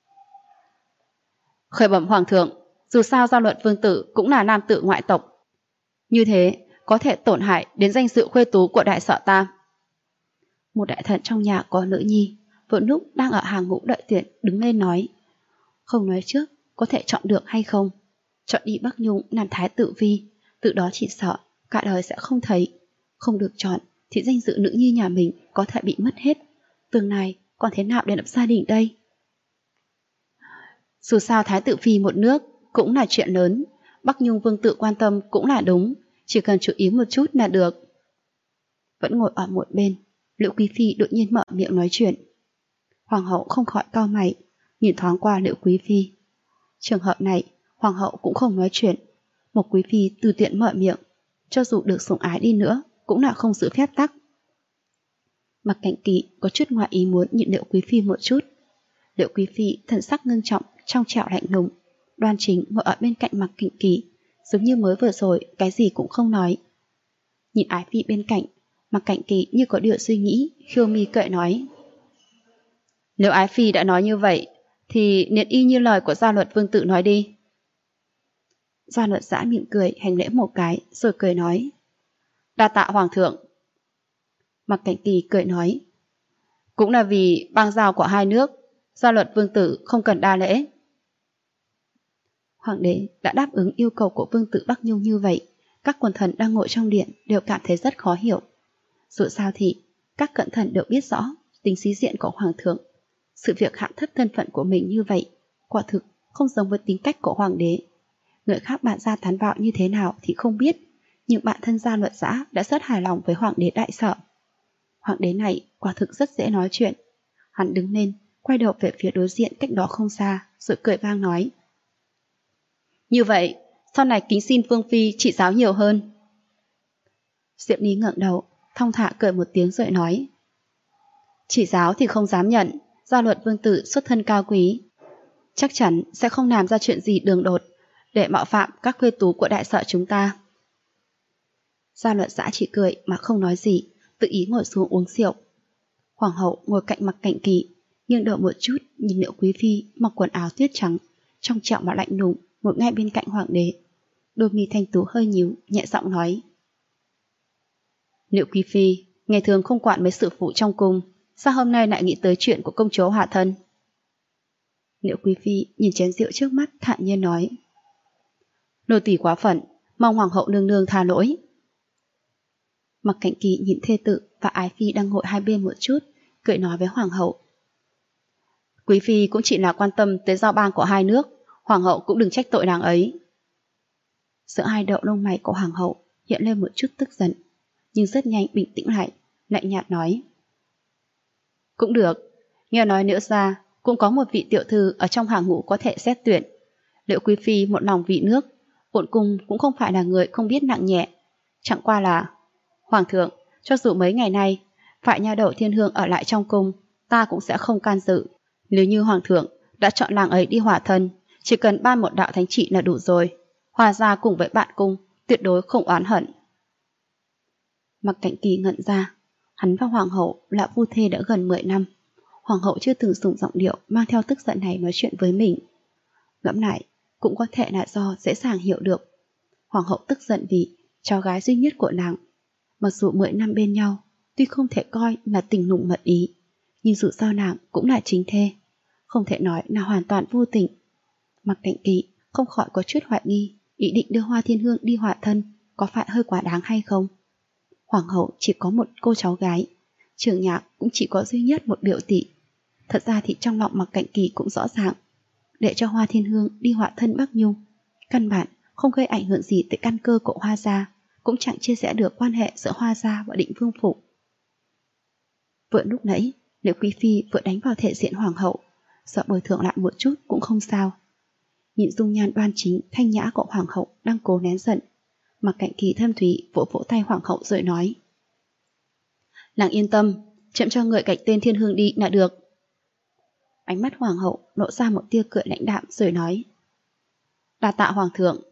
Khởi bẩm hoàng thượng, dù sao Gia Luật vương tử cũng là nam tử ngoại tộc, như thế có thể tổn hại đến danh dự khuê tú của đại sở ta. Một đại thần trong nhà có nữ nhi, vừa lúc đang ở hàng ngũ đợi tuyển đứng lên nói. Không nói trước có thể chọn được hay không, chọn đi Bắc Nhung làm thái tử phi, từ đó chỉ sợ cả đời sẽ không thấy. Không được chọn thì danh dự nữ nhi nhà mình có thể bị mất hết, tương lai còn thế nào để lập gia đình đây? Dù sao thái tử phi một nước cũng là chuyện lớn, Bắc Nhung vương tự quan tâm cũng là đúng, chỉ cần chú ý một chút là được. Vẫn ngồi ở một bên, Liễu Quý phi đột nhiên mở miệng nói chuyện. Hoàng hậu không khỏi cau mày, nhìn thoáng qua Liễu Quý phi. Trường hợp này, hoàng hậu cũng không nói chuyện. Một quý phi từ tiện mở miệng, cho dù được sủng ái đi nữa, cũng là không giữ phép tắc. Mạc Cảnh Kỳ có chút ngoại ý muốn nhìn Liễu Quý phi một chút. Liễu Quý phi thần sắc ngưng trọng, trong trẻo lạnh lùng, đoan chính ngồi ở bên cạnh Mạc Cảnh Kỳ, giống như mới vừa rồi cái gì cũng không nói. Nhìn Ái phi bên cạnh, Mạc Cảnh Kỳ như có điều suy nghĩ, khiêu mi cậy nói. Nếu Ái phi đã nói như vậy, thì nên y như lời của Gia Luật vương tử nói đi. Gia Luật giã mỉm cười hành lễ một cái, rồi cười nói. Đa tạ hoàng thượng. Mạc Cảnh Kỳ cười nói. Cũng là vì bang giao của hai nước, Gia Luật vương tử không cần đa lễ. Hoàng đế đã đáp ứng yêu cầu của vương tử Bắc Nhung như vậy, các quần thần đang ngồi trong điện đều cảm thấy rất khó hiểu. Dù sao thì các cận thần đều biết rõ tính sĩ diện của hoàng thượng. Sự việc hạ thấp thân phận của mình như vậy quả thực không giống với tính cách của hoàng đế. Người khác bạn gia tán vào như thế nào thì không biết, nhưng bạn thân Gia Luật giã đã rất hài lòng với hoàng đế đại sở. Hoàng đế này quả thực rất dễ nói chuyện. Hắn đứng lên, quay đầu về phía đối diện cách đó không xa, rồi cười vang nói. Như vậy, sau này kính xin vương phi chỉ giáo nhiều hơn. Diệp Ly ngẩng đầu, thong thả cười một tiếng rồi nói. Chỉ giáo thì không dám nhận, Gia Luật vương tử xuất thân cao quý, chắc chắn sẽ không làm ra chuyện gì đường đột để mạo phạm các khuê tú của đại sở chúng ta. Gia Luật giã chỉ cười mà không nói gì, tự ý ngồi xuống uống rượu. Hoàng hậu ngồi cạnh Mạc Cảnh Kỳ, nghiêng đầu một chút nhìn Liễu Quý phi mặc quần áo tuyết trắng, trong trẻo mà lạnh lùng, ngồi ngay bên cạnh hoàng đế. Đôi mi thanh tú hơi nhíu, nhẹ giọng nói. Liễu Quý phi, ngày thường không quản mấy sự phụ trong cung, sao hôm nay lại nghĩ tới chuyện của công chúa hòa thân? Liễu Quý phi nhìn chén rượu trước mắt thản nhiên nói. Nô tỳ quá phận, mong hoàng hậu nương nương tha lỗi. Mạc Cảnh Kỳ nhìn thê tử và Ái phi đang ngồi hai bên một chút, cười nói với hoàng hậu. Quý phi cũng chỉ là quan tâm tới giao bang của hai nước, hoàng hậu cũng đừng trách tội nàng ấy. Giữa hai đậu lông mày của hoàng hậu hiện lên một chút tức giận, nhưng rất nhanh bình tĩnh lại, lạnh nhạt nói. Cũng được, nghe nói Liễu gia cũng có một vị tiểu thư ở trong hàng ngũ có thể xét tuyển. Liễu quý phi một lòng vì nước, bổn cung cũng không phải là người không biết nặng nhẹ. Chẳng qua là, Hoàng thượng, cho dù mấy ngày nay phải nha đầu Thiên Hương ở lại trong cung, ta cũng sẽ không can dự. Nếu như Hoàng thượng đã chọn nàng ấy đi hỏa thân, chỉ cần ban một đạo thánh trị là đủ rồi. Hòa gia cùng với bạn cung tuyệt đối không oán hận. Mặc Cảnh Kỳ ngẩn ra, hắn và Hoàng hậu là phu thê đã gần 10 năm. Hoàng hậu chưa từng dùng giọng điệu mang theo tức giận này nói chuyện với mình. Ngẫm lại, cũng có thể là do dễ dàng hiểu được. Hoàng hậu tức giận vì cháu gái duy nhất của nàng. Mặc dù 10 năm bên nhau, tuy không thể coi là tình nùng mật ý, nhưng dù sao nàng cũng là chính thê, không thể nói là hoàn toàn vô tình. Mặc Cảnh Kỳ không khỏi có chút hoài nghi ý định đưa Hoa Thiên Hương đi hỏa thân có phải hơi quá đáng hay không. Hoàng hậu chỉ có một cô cháu gái, Trường Nhạc cũng chỉ có duy nhất một biểu tỷ. Thật ra thì trong lòng Mặc Cảnh Kỳ cũng rõ ràng, để cho Hoa Thiên Hương đi hỏa thân Bắc Nhung, căn bản không gây ảnh hưởng gì tới căn cơ của Hoa gia, cũng chẳng chia sẻ được quan hệ giữa Hoa gia và Định Vương phủ. Vừa lúc nãy, Liễu quý phi vừa đánh vào thể diện hoàng hậu, sợ bồi thường lại một chút cũng không sao. Nhìn dung nhan đoan chính thanh nhã của hoàng hậu đang cố nén giận, Mặc Cảnh Kỳ thâm thúy vỗ vỗ tay hoàng hậu rồi nói: Nàng yên tâm, chậm cho người cạnh tên Thiên Hương đi là được. Ánh mắt hoàng hậu lộ ra một tia cười lãnh đạm rồi nói: Đa tạ hoàng thượng.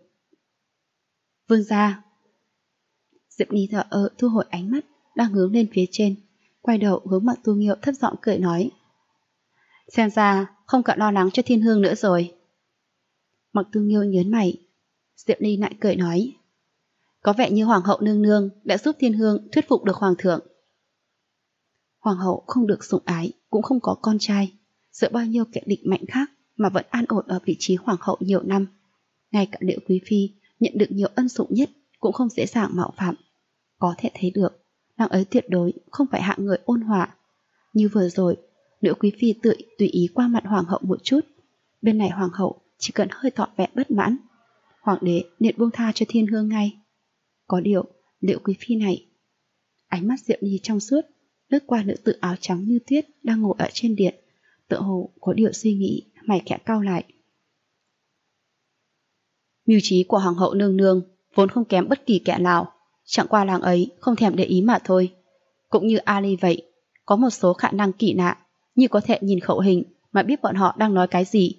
Vương gia. Diệp Ly thở ơ thu hồi ánh mắt đang hướng lên phía trên, quay đầu hướng Mặc Tu Nghiêu thấp giọng cười nói: Xem ra không cần lo lắng cho Thiên Hương nữa rồi. Mặc Tu Nghiêu nhớn mày. Diệp Ly lại cười nói: Có vẻ như hoàng hậu nương nương đã giúp Thiên Hương thuyết phục được hoàng thượng. Hoàng hậu không được sủng ái, cũng không có con trai, giữa bao nhiêu kẻ địch mạnh khác mà vẫn an ổn ở vị trí hoàng hậu nhiều năm. Ngay cả Liễu quý phi nhận được nhiều ân sủng nhất cũng không dễ dàng mạo phạm. Có thể thấy được, nàng ấy tuyệt đối không phải hạng người ôn hòa. Như vừa rồi, Liễu quý phi tùy ý qua mặt hoàng hậu một chút, bên này hoàng hậu chỉ cần hơi tỏ vẻ bất mãn, hoàng đế liền buông tha cho Thiên Hương ngay. Có điều, Liễu quý phi này, ánh mắt Diệu Ly trong suốt lướt qua nữ tử áo trắng như tuyết đang ngồi ở trên điện, tựa hồ có điều suy nghĩ, mày khẽ cau lại. Mưu trí của hoàng hậu nương nương vốn không kém bất kỳ kẻ nào, chẳng qua làng ấy không thèm để ý mà thôi. Cũng như Ali vậy, có một số khả năng kỳ lạ, như có thể nhìn khẩu hình mà biết bọn họ đang nói cái gì.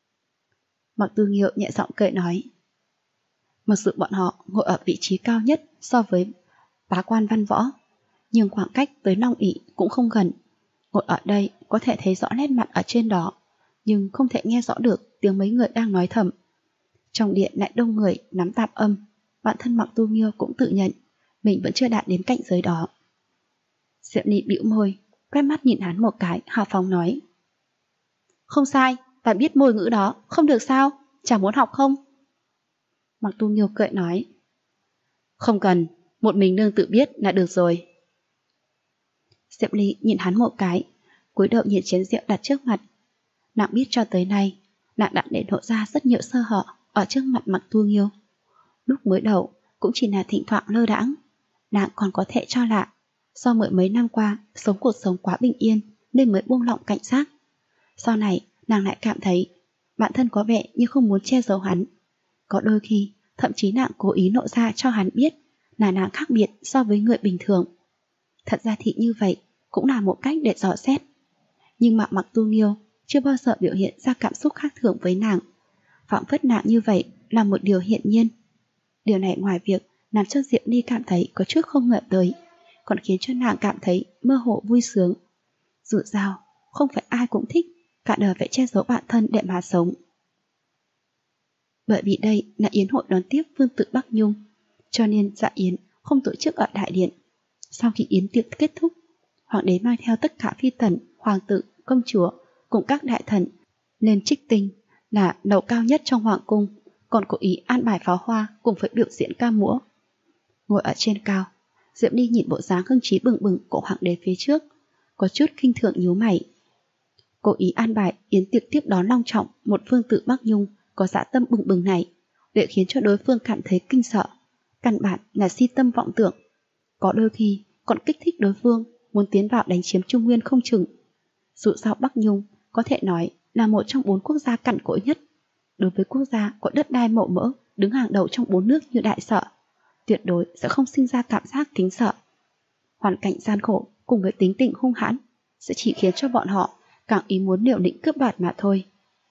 Mặc Tu Nghiêu nhẹ giọng cười nói: Mặc dù bọn họ ngồi ở vị trí cao nhất so với bá quan văn võ, nhưng khoảng cách tới Long ỷ cũng không gần. Ngồi ở đây có thể thấy rõ nét mặt ở trên đó, nhưng không thể nghe rõ được tiếng mấy người đang nói thầm. Trong điện lại đông người nắm tạp âm, bản thân Mặc Tu Nghiêu cũng tự nhận mình vẫn chưa đạt đến cảnh giới đó. Diệp Ly bĩu môi, quét mắt nhìn hắn một cái, hào phóng nói: Không sai, ta biết môi ngữ đó, không được sao, chàng muốn học không? Mặc Tu Nghiêu cười nói: Không cần, một mình nương tự biết là được rồi. Diệp Ly nhìn hắn một cái, cúi đầu nhìn chén rượu đặt trước mặt. Nàng biết cho tới nay, nàng đã để lộ ra rất nhiều sơ hở ở trước mặt Mặc Tu Nghiêu. Lúc mới đầu cũng chỉ là thỉnh thoảng lơ đãng, nàng còn có thể cho lạ, do mấy năm qua sống cuộc sống quá bình yên nên mới buông lỏng cảnh giác. Sau này nàng lại cảm thấy bản thân có vẻ như không muốn che giấu hắn. Có đôi khi thậm chí nàng cố ý lộ ra cho hắn biết là nàng khác biệt so với người bình thường. Thật ra thì như vậy cũng là một cách để dò xét. Nhưng mà Mặc Tu Nghiêu chưa bao giờ biểu hiện ra cảm xúc khác thường với nàng. Phảng phất nàng như vậy là một điều hiển nhiên. Điều này ngoài việc làm cho Diệp Ly cảm thấy có chút không ngờ tới, còn khiến cho nàng cảm thấy mơ hồ vui sướng. Dù sao, không phải ai cũng thích cả đời phải che giấu bản thân để mà sống. Bởi vì đây là yến hội đón tiếp vương tử Bắc Nhung, cho nên dạ yến không tổ chức ở đại điện. Sau khi yến tiệc kết thúc, hoàng đế mang theo tất cả phi tần, hoàng tử, công chúa cùng các đại thần lên Trích Tinh, là lầu cao nhất trong hoàng cung, còn cố ý an bài pháo hoa cùng với biểu diễn ca múa. Ngồi ở trên cao, Diệp Ly nhìn bộ dáng hưng trí bừng bừng của hoàng đế phía trước, có chút khinh thường nhíu mày. Cố ý an bài yến tiệc tiếp đón long trọng một vương tử Bắc Nhung có dã tâm bừng bừng này, để khiến cho đối phương cảm thấy kinh sợ, căn bản là si tâm vọng tưởng. có đôi khi còn kích thích đối phương muốn tiến vào đánh chiếm Trung Nguyên không chừng. Dù sao Bắc Nhung có thể nói là một trong 4 quốc gia cằn cỗi nhất. Đối với quốc gia có đất đai màu mỡ đứng hàng đầu trong 4 nước như Đại Sở, tuyệt đối sẽ không sinh ra cảm giác kính sợ. Hoàn cảnh gian khổ cùng với tính tình hung hãn sẽ chỉ khiến cho bọn họ càng ý muốn liều lĩnh cướp đoạt mà thôi.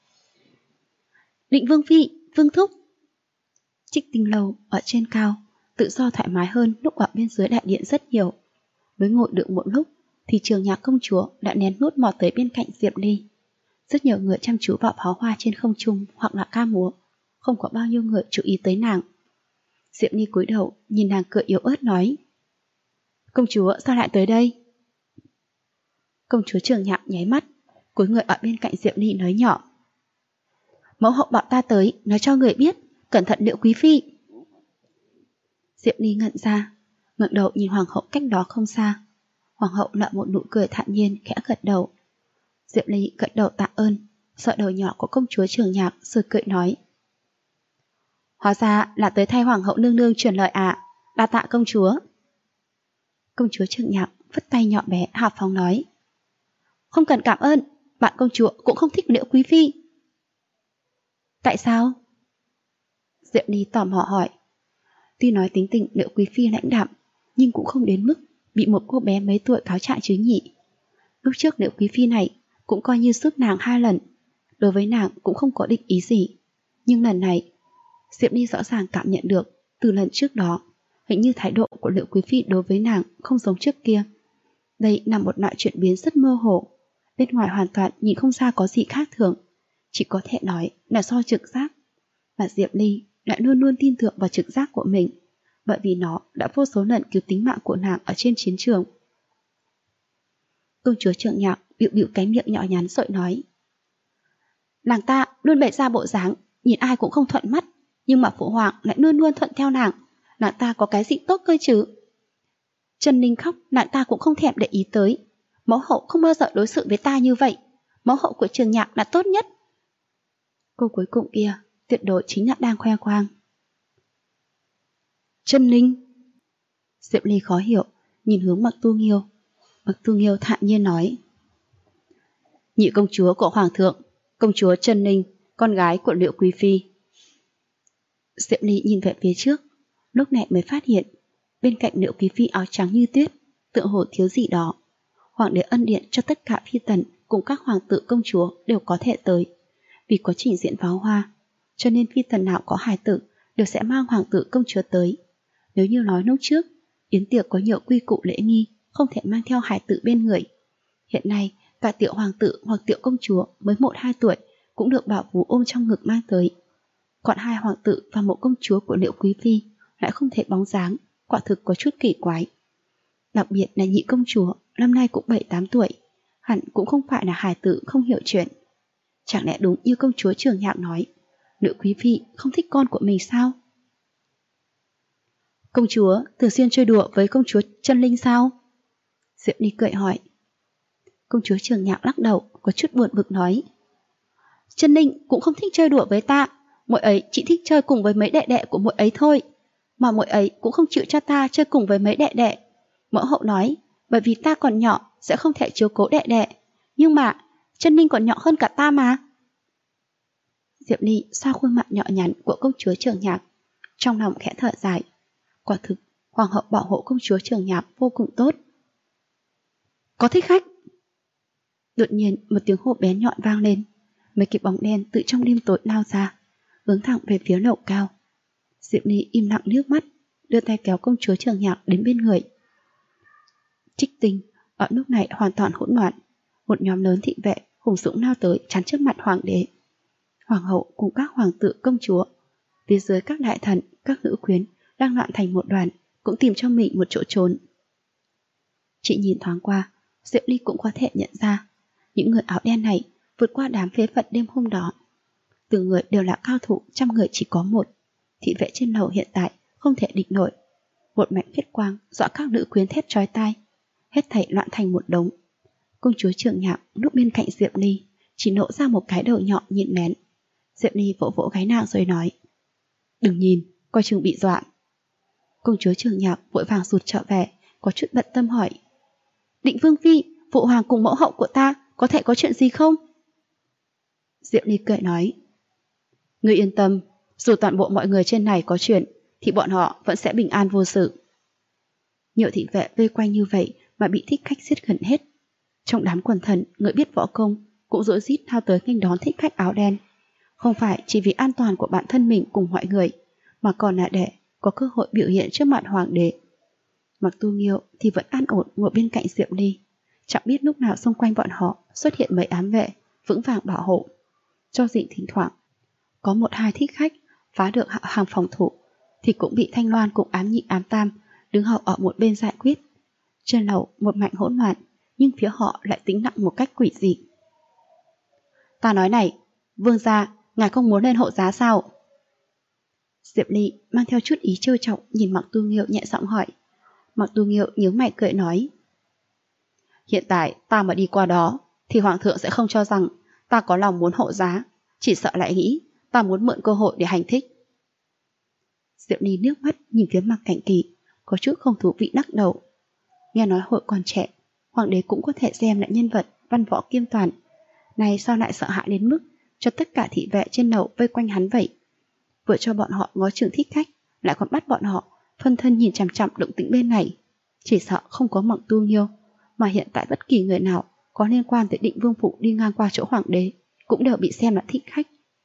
Định Vương Phi, Vương Thúc. Trích Tinh Lâu ở trên cao tự do thoải mái hơn lúc ở bên dưới đại điện rất nhiều. Mới ngồi được một lúc thì Trường Nhạc công chúa đã nén nút mò tới bên cạnh Diệp Ly. Rất nhiều người chăm chú vào pháo hoa trên không trung hoặc là ca múa, không có bao nhiêu người chú ý tới nàng. Diệp Ly cúi đầu nhìn nàng cười yếu ớt nói: Công chúa sao lại tới đây? Công chúa Trường Nhạc nháy mắt, cúi người ở bên cạnh Diệp Ly nói nhỏ: Mẫu hậu bảo ta tới, nói cho người biết, cẩn thận Liễu quý phi. Diệp Ly ngẩn ra, ngẩng đầu nhìn hoàng hậu cách đó không xa. Hoàng hậu nở một nụ cười thản nhiên khẽ gật đầu. Diệp Ly gật đầu tạ ơn, sợi đầu nhỏ của công chúa Trường Nhạc rồi cười nói: Hóa ra là tới thay hoàng hậu nương nương truyền lời ạ, đa tạ công chúa. Công chúa Trường Nhạc vất tay nhỏ bé hào phóng nói: Không cần cảm ơn, bạn công chúa cũng không thích Liễu quý phi. Tại sao? Diệp Ly tò mò hỏi. Tuy nói tính tình Liễu quý phi lãnh đạm, nhưng cũng không đến mức bị một cô bé mấy tuổi cáo trạng chứ nhỉ. Lúc trước Liễu quý phi này cũng coi như giúp nàng 2 lần, đối với nàng cũng không có định ý gì. Nhưng lần này, Diệp Ly rõ ràng cảm nhận được từ lần trước đó, hình như thái độ của Liễu quý phi đối với nàng không giống trước kia. Đây là một loại chuyển biến rất mơ hồ, bên ngoài hoàn toàn nhìn không ra có gì khác thường, chỉ có thể nói là do trực giác. Mà Diệp Ly lại luôn luôn tin tưởng vào trực giác của mình, bởi vì nó đã vô số lần cứu tính mạng của nàng ở trên chiến trường. Công chúa Trường Nhạc bĩu bĩu cái miệng nhỏ nhắn sợi nói: Nàng ta luôn bày ra bộ dáng nhìn ai cũng không thuận mắt, nhưng mà phụ hoàng lại luôn luôn thuận theo nàng. Nàng ta có cái gì tốt cơ chứ? Trần Ninh khóc nàng ta cũng không thèm để ý tới. Mẫu hậu không bao giờ đối xử với ta như vậy. Mẫu hậu của Trường Nhạc là tốt nhất. Cô cuối cùng kia tuyệt đối chính là đang khoe khoang. Trần Ninh. Diệp Ly khó hiểu nhìn hướng Mặc Tu Nghiêu. Mặc Tu Nghiêu thản nhiên nói: Nhị công chúa của hoàng thượng, công chúa Trần Ninh, con gái của Liễu quý phi. Diệp Ly nhìn về phía trước, lúc này mới phát hiện bên cạnh Liễu quý phi áo trắng như tuyết tựa hồ thiếu gì đó. Hoàng đế ân điện cho tất cả phi tần cùng các hoàng tử công chúa đều có thể tới. Vì có trình diễn pháo hoa, cho nên phi tần nào có hài tử đều sẽ mang hoàng tử công chúa tới. Nếu như nói lúc trước, yến tiệc có nhiều quy củ lễ nghi, không thể mang theo hài tử bên người. Hiện nay, cả tiểu hoàng tử hoặc tiểu công chúa mới 1-2 tuổi cũng được bảo bố ôm trong ngực mang tới. Còn 2 hoàng tử và một công chúa của Liễu quý phi lại không thể bóng dáng, quả thực có chút kỳ quái. Đặc biệt là nhị công chúa, năm nay cũng 7-8 tuổi, hẳn cũng không phải là hài tử không hiểu chuyện. Chẳng lẽ đúng như công chúa Trường Nhạc nói, Liễu quý phi không thích con của mình sao? Công chúa thường xuyên chơi đùa với công chúa Trân Linh sao? Diệp Ly cười hỏi. Công chúa Trường Nhạc lắc đầu, có chút buồn bực nói: Trân Linh cũng không thích chơi đùa với ta, muội ấy chỉ thích chơi cùng với mấy đệ đệ của muội ấy thôi, mà muội ấy cũng không chịu cho ta chơi cùng với mấy đệ đệ. Mẫu hậu nói, bởi vì ta còn nhỏ sẽ không thể chiếu cố đệ đệ, nhưng mà Trân Linh còn nhỏ hơn cả ta mà. Diệp Ly xoa khuôn mặt nhỏ nhắn của công chúa Trường Nhạc, trong lòng khẽ thở dài. Quả thực, hoàng hậu bảo hộ công chúa Trường Nhạc vô cùng tốt. Có thích khách. Đột nhiên một tiếng hô bé nhọn vang lên, mấy cái bóng đen từ trong đêm tối lao ra, hướng thẳng về phía lầu cao. Diệp Ly im lặng nước mắt, đưa tay kéo công chúa Trường Nhạc đến bên người. Trích Tinh ở lúc này hoàn toàn hỗn loạn, một nhóm lớn thị vệ hùng dũng lao tới chắn trước mặt hoàng đế. Hoàng hậu cùng các hoàng tử công chúa, phía dưới các đại thần, các nữ quyến đang loạn thành một đoàn, cũng tìm cho mình một chỗ trốn. Chị nhìn thoáng qua, Diệp Ly cũng có thể nhận ra, những người áo đen này vượt qua đám phế vật đêm hôm đó. Từng người đều là cao thủ, trăm người chỉ có một. Thị vệ trên lầu hiện tại không thể địch nổi. Một mảnh huyết quang dọa các nữ quyến thét chói tai, hết thảy loạn thành một đống. Công chúa Trường Nhạc lúc bên cạnh Diệp Ly chỉ nộ ra một cái đầu nhọn nhịn mén. Diệp Ly vỗ vỗ gáy nàng rồi nói: Đừng nhìn, coi chừng bị dọa. Công chúa Trường Nhạc vội vàng rụt trở về, có chút bận tâm hỏi. Định vương phi, phụ hoàng cùng mẫu hậu của ta có thể có chuyện gì không? Diệu Ly cười nói. Ngươi yên tâm, dù toàn bộ mọi người trên này có chuyện thì bọn họ vẫn sẽ bình an vô sự. Nhiều thị vệ vây quanh như vậy mà bị thích khách giết gần hết. Trong đám quần thần, người biết võ công cũng rối rít thao tới nghênh đón thích khách áo đen. Không phải chỉ vì an toàn của bản thân mình cùng mọi người, mà còn là để có cơ hội biểu hiện trước mặt hoàng đế. Mặc Tu Nghiêu thì vẫn an ổn ngồi bên cạnh Diệu Ly, chẳng biết lúc nào xung quanh bọn họ xuất hiện mấy ám vệ vững vàng bảo hộ. Cho dịnh thỉnh thoảng có một hai thích khách phá được hàng phòng thủ thì cũng bị Thanh Loan cùng ám nhị ám tam đứng hậu ở một bên giải quyết. Trên lầu một mảnh hỗn loạn, nhưng phía họ lại tính nặng một cách quỷ dị. Ta nói này, vương gia, ngài không muốn lên hộ giá sao? Diệp Ly mang theo chút ý trêu chọc nhìn Mặc Tu Nghiêu nhẹ giọng hỏi. Mặc Tu Nghiêu nhướng mày cười nói. Hiện tại ta mà đi qua đó thì hoàng thượng sẽ không cho rằng ta có lòng muốn hộ giá, chỉ sợ lại nghĩ ta muốn mượn cơ hội để hành thích. Diệp Ly nước mắt nhìn phía Mặc Cảnh Kỳ, có chút không thú vị lắc đầu. Nghe nói hồi còn trẻ, hoàng đế cũng có thể xem lại nhân vật văn võ kiêm toàn. Này sao lại sợ hãi đến mức cho tất cả thị vệ trên lầu vây quanh hắn vậy? Vừa cho bọn họ ngó chừng thích khách, lại còn bắt bọn họ phân thân nhìn chằm chằm động tĩnh bên này. Chỉ sợ không có Mặc Tu Nghiêu, mà hiện tại bất kỳ người nào có liên quan tới Định Vương phủ đi ngang qua chỗ hoàng đế cũng đều bị xem là thích khách.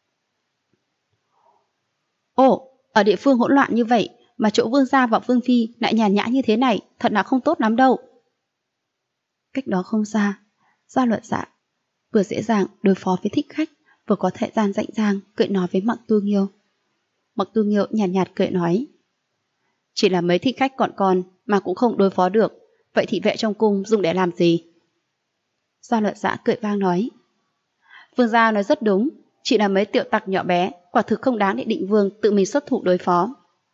Ồ, ở địa phương hỗn loạn như vậy mà chỗ vương gia và vương phi lại nhàn nhã như thế này, thật là không tốt lắm đâu. Cách đó không xa, Gia Luật Dạ vừa dễ dàng đối phó với thích khách, vừa có thời gian rảnh rang cười nói với Mặc Tu Nghiêu. Mặc Tu Nghiêu nhàn nhạt cười nói. Chỉ là mấy thích khách còn mà cũng không đối phó được, vậy thị vệ trong cung dùng để làm gì? Gia Luật Dạ cười vang nói. Vương gia nói rất đúng, chỉ là mấy tiểu tặc nhỏ bé, quả thực không đáng để Định Vương tự mình xuất thủ đối phó.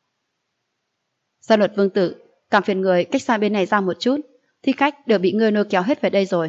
Gia Luật Vương tử, cảm phiền người cách xa bên này ra một chút, thích khách đều bị ngươi lôi kéo hết về đây rồi.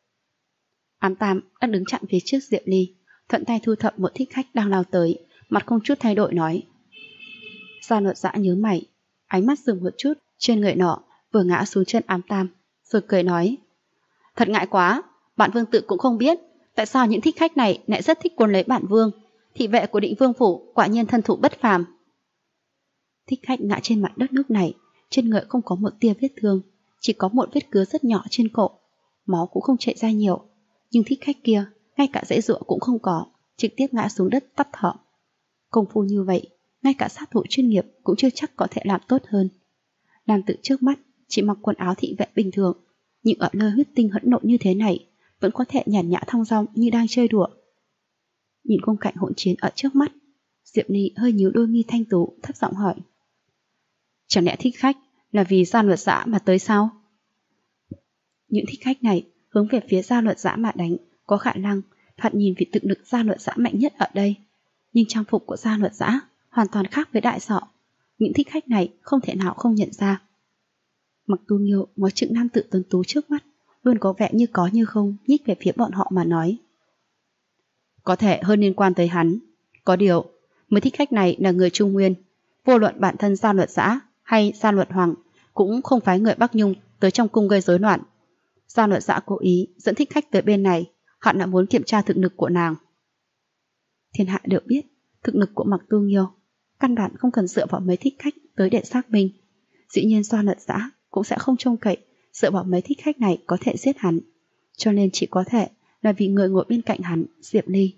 Ám Tam đang đứng chặn phía trước Diệp Ly, thuận tay thu thập một thích khách đang lao tới, mặt không chút thay đổi nói. Gia Luật Dạ nhớ mày, ánh mắt dừng một chút trên người nọ, vừa ngã xuống chân Ám Tam, rồi cười nói. Thật ngại quá, bản vương tự cũng không biết tại sao những thích khách này lại rất thích cuốn lấy bản vương. Thị vệ của Định Vương phủ quả nhiên thân thủ bất phàm. Thích khách ngã trên mặt đất nước này, trên người không có một tia vết thương, chỉ có một vết cứa rất nhỏ trên cổ, máu cũng không chảy ra nhiều. Nhưng thích khách kia ngay cả dãy dụa cũng không có, trực tiếp ngã xuống đất tắt thở. Công phu như vậy, ngay cả sát thủ chuyên nghiệp cũng chưa chắc có thể làm tốt hơn. Nam tử trước mắt chỉ mặc quần áo thị vệ bình thường, nhưng ở nơi huyết tinh hẫn nộ như thế này vẫn có thể nhàn nhã thong dong như đang chơi đùa. Nhìn khung cảnh hỗn chiến ở trước mắt, Diệp Ly hơi nhíu đôi mi thanh tú, thấp giọng hỏi. Chẳng lẽ thích khách là vì Gia Luật Dạ mà tới sao? Những thích khách này hướng về phía Gia Luật Dạ mà đánh, có khả năng thoạt nhìn vì thực lực Gia Luật Dạ mạnh nhất ở đây. Nhưng trang phục của Gia Luật Dạ hoàn toàn khác với đại sọ. Những thích khách này không thể nào không nhận ra. Mặc Tu Nghiêu ngó chừng nam tử tuấn tú trước mắt, luôn có vẻ như có như không, nhích về phía bọn họ mà nói. Có thể hơn liên quan tới hắn. Có điều, mấy thích khách này là người Trung Nguyên. Vô luận bản thân Gia Luật Dạ hay Gia Luật Hoàng cũng không phái người Bắc Nhung tới trong cung gây rối loạn. Gia Luật Dạ cố ý dẫn thích khách tới bên này, hắn đã muốn kiểm tra thực lực của nàng. Thiên hạ đều biết thực lực của Mặc Tu Nghiêu, căn bản không cần dựa vào mấy thích khách tới để xác minh. Dĩ nhiên Gia Luật Dạ cũng sẽ không trông cậy dựa vào mấy thích khách này có thể giết hắn, cho nên chỉ có thể là vì người ngồi bên cạnh hắn, Diệp Ly.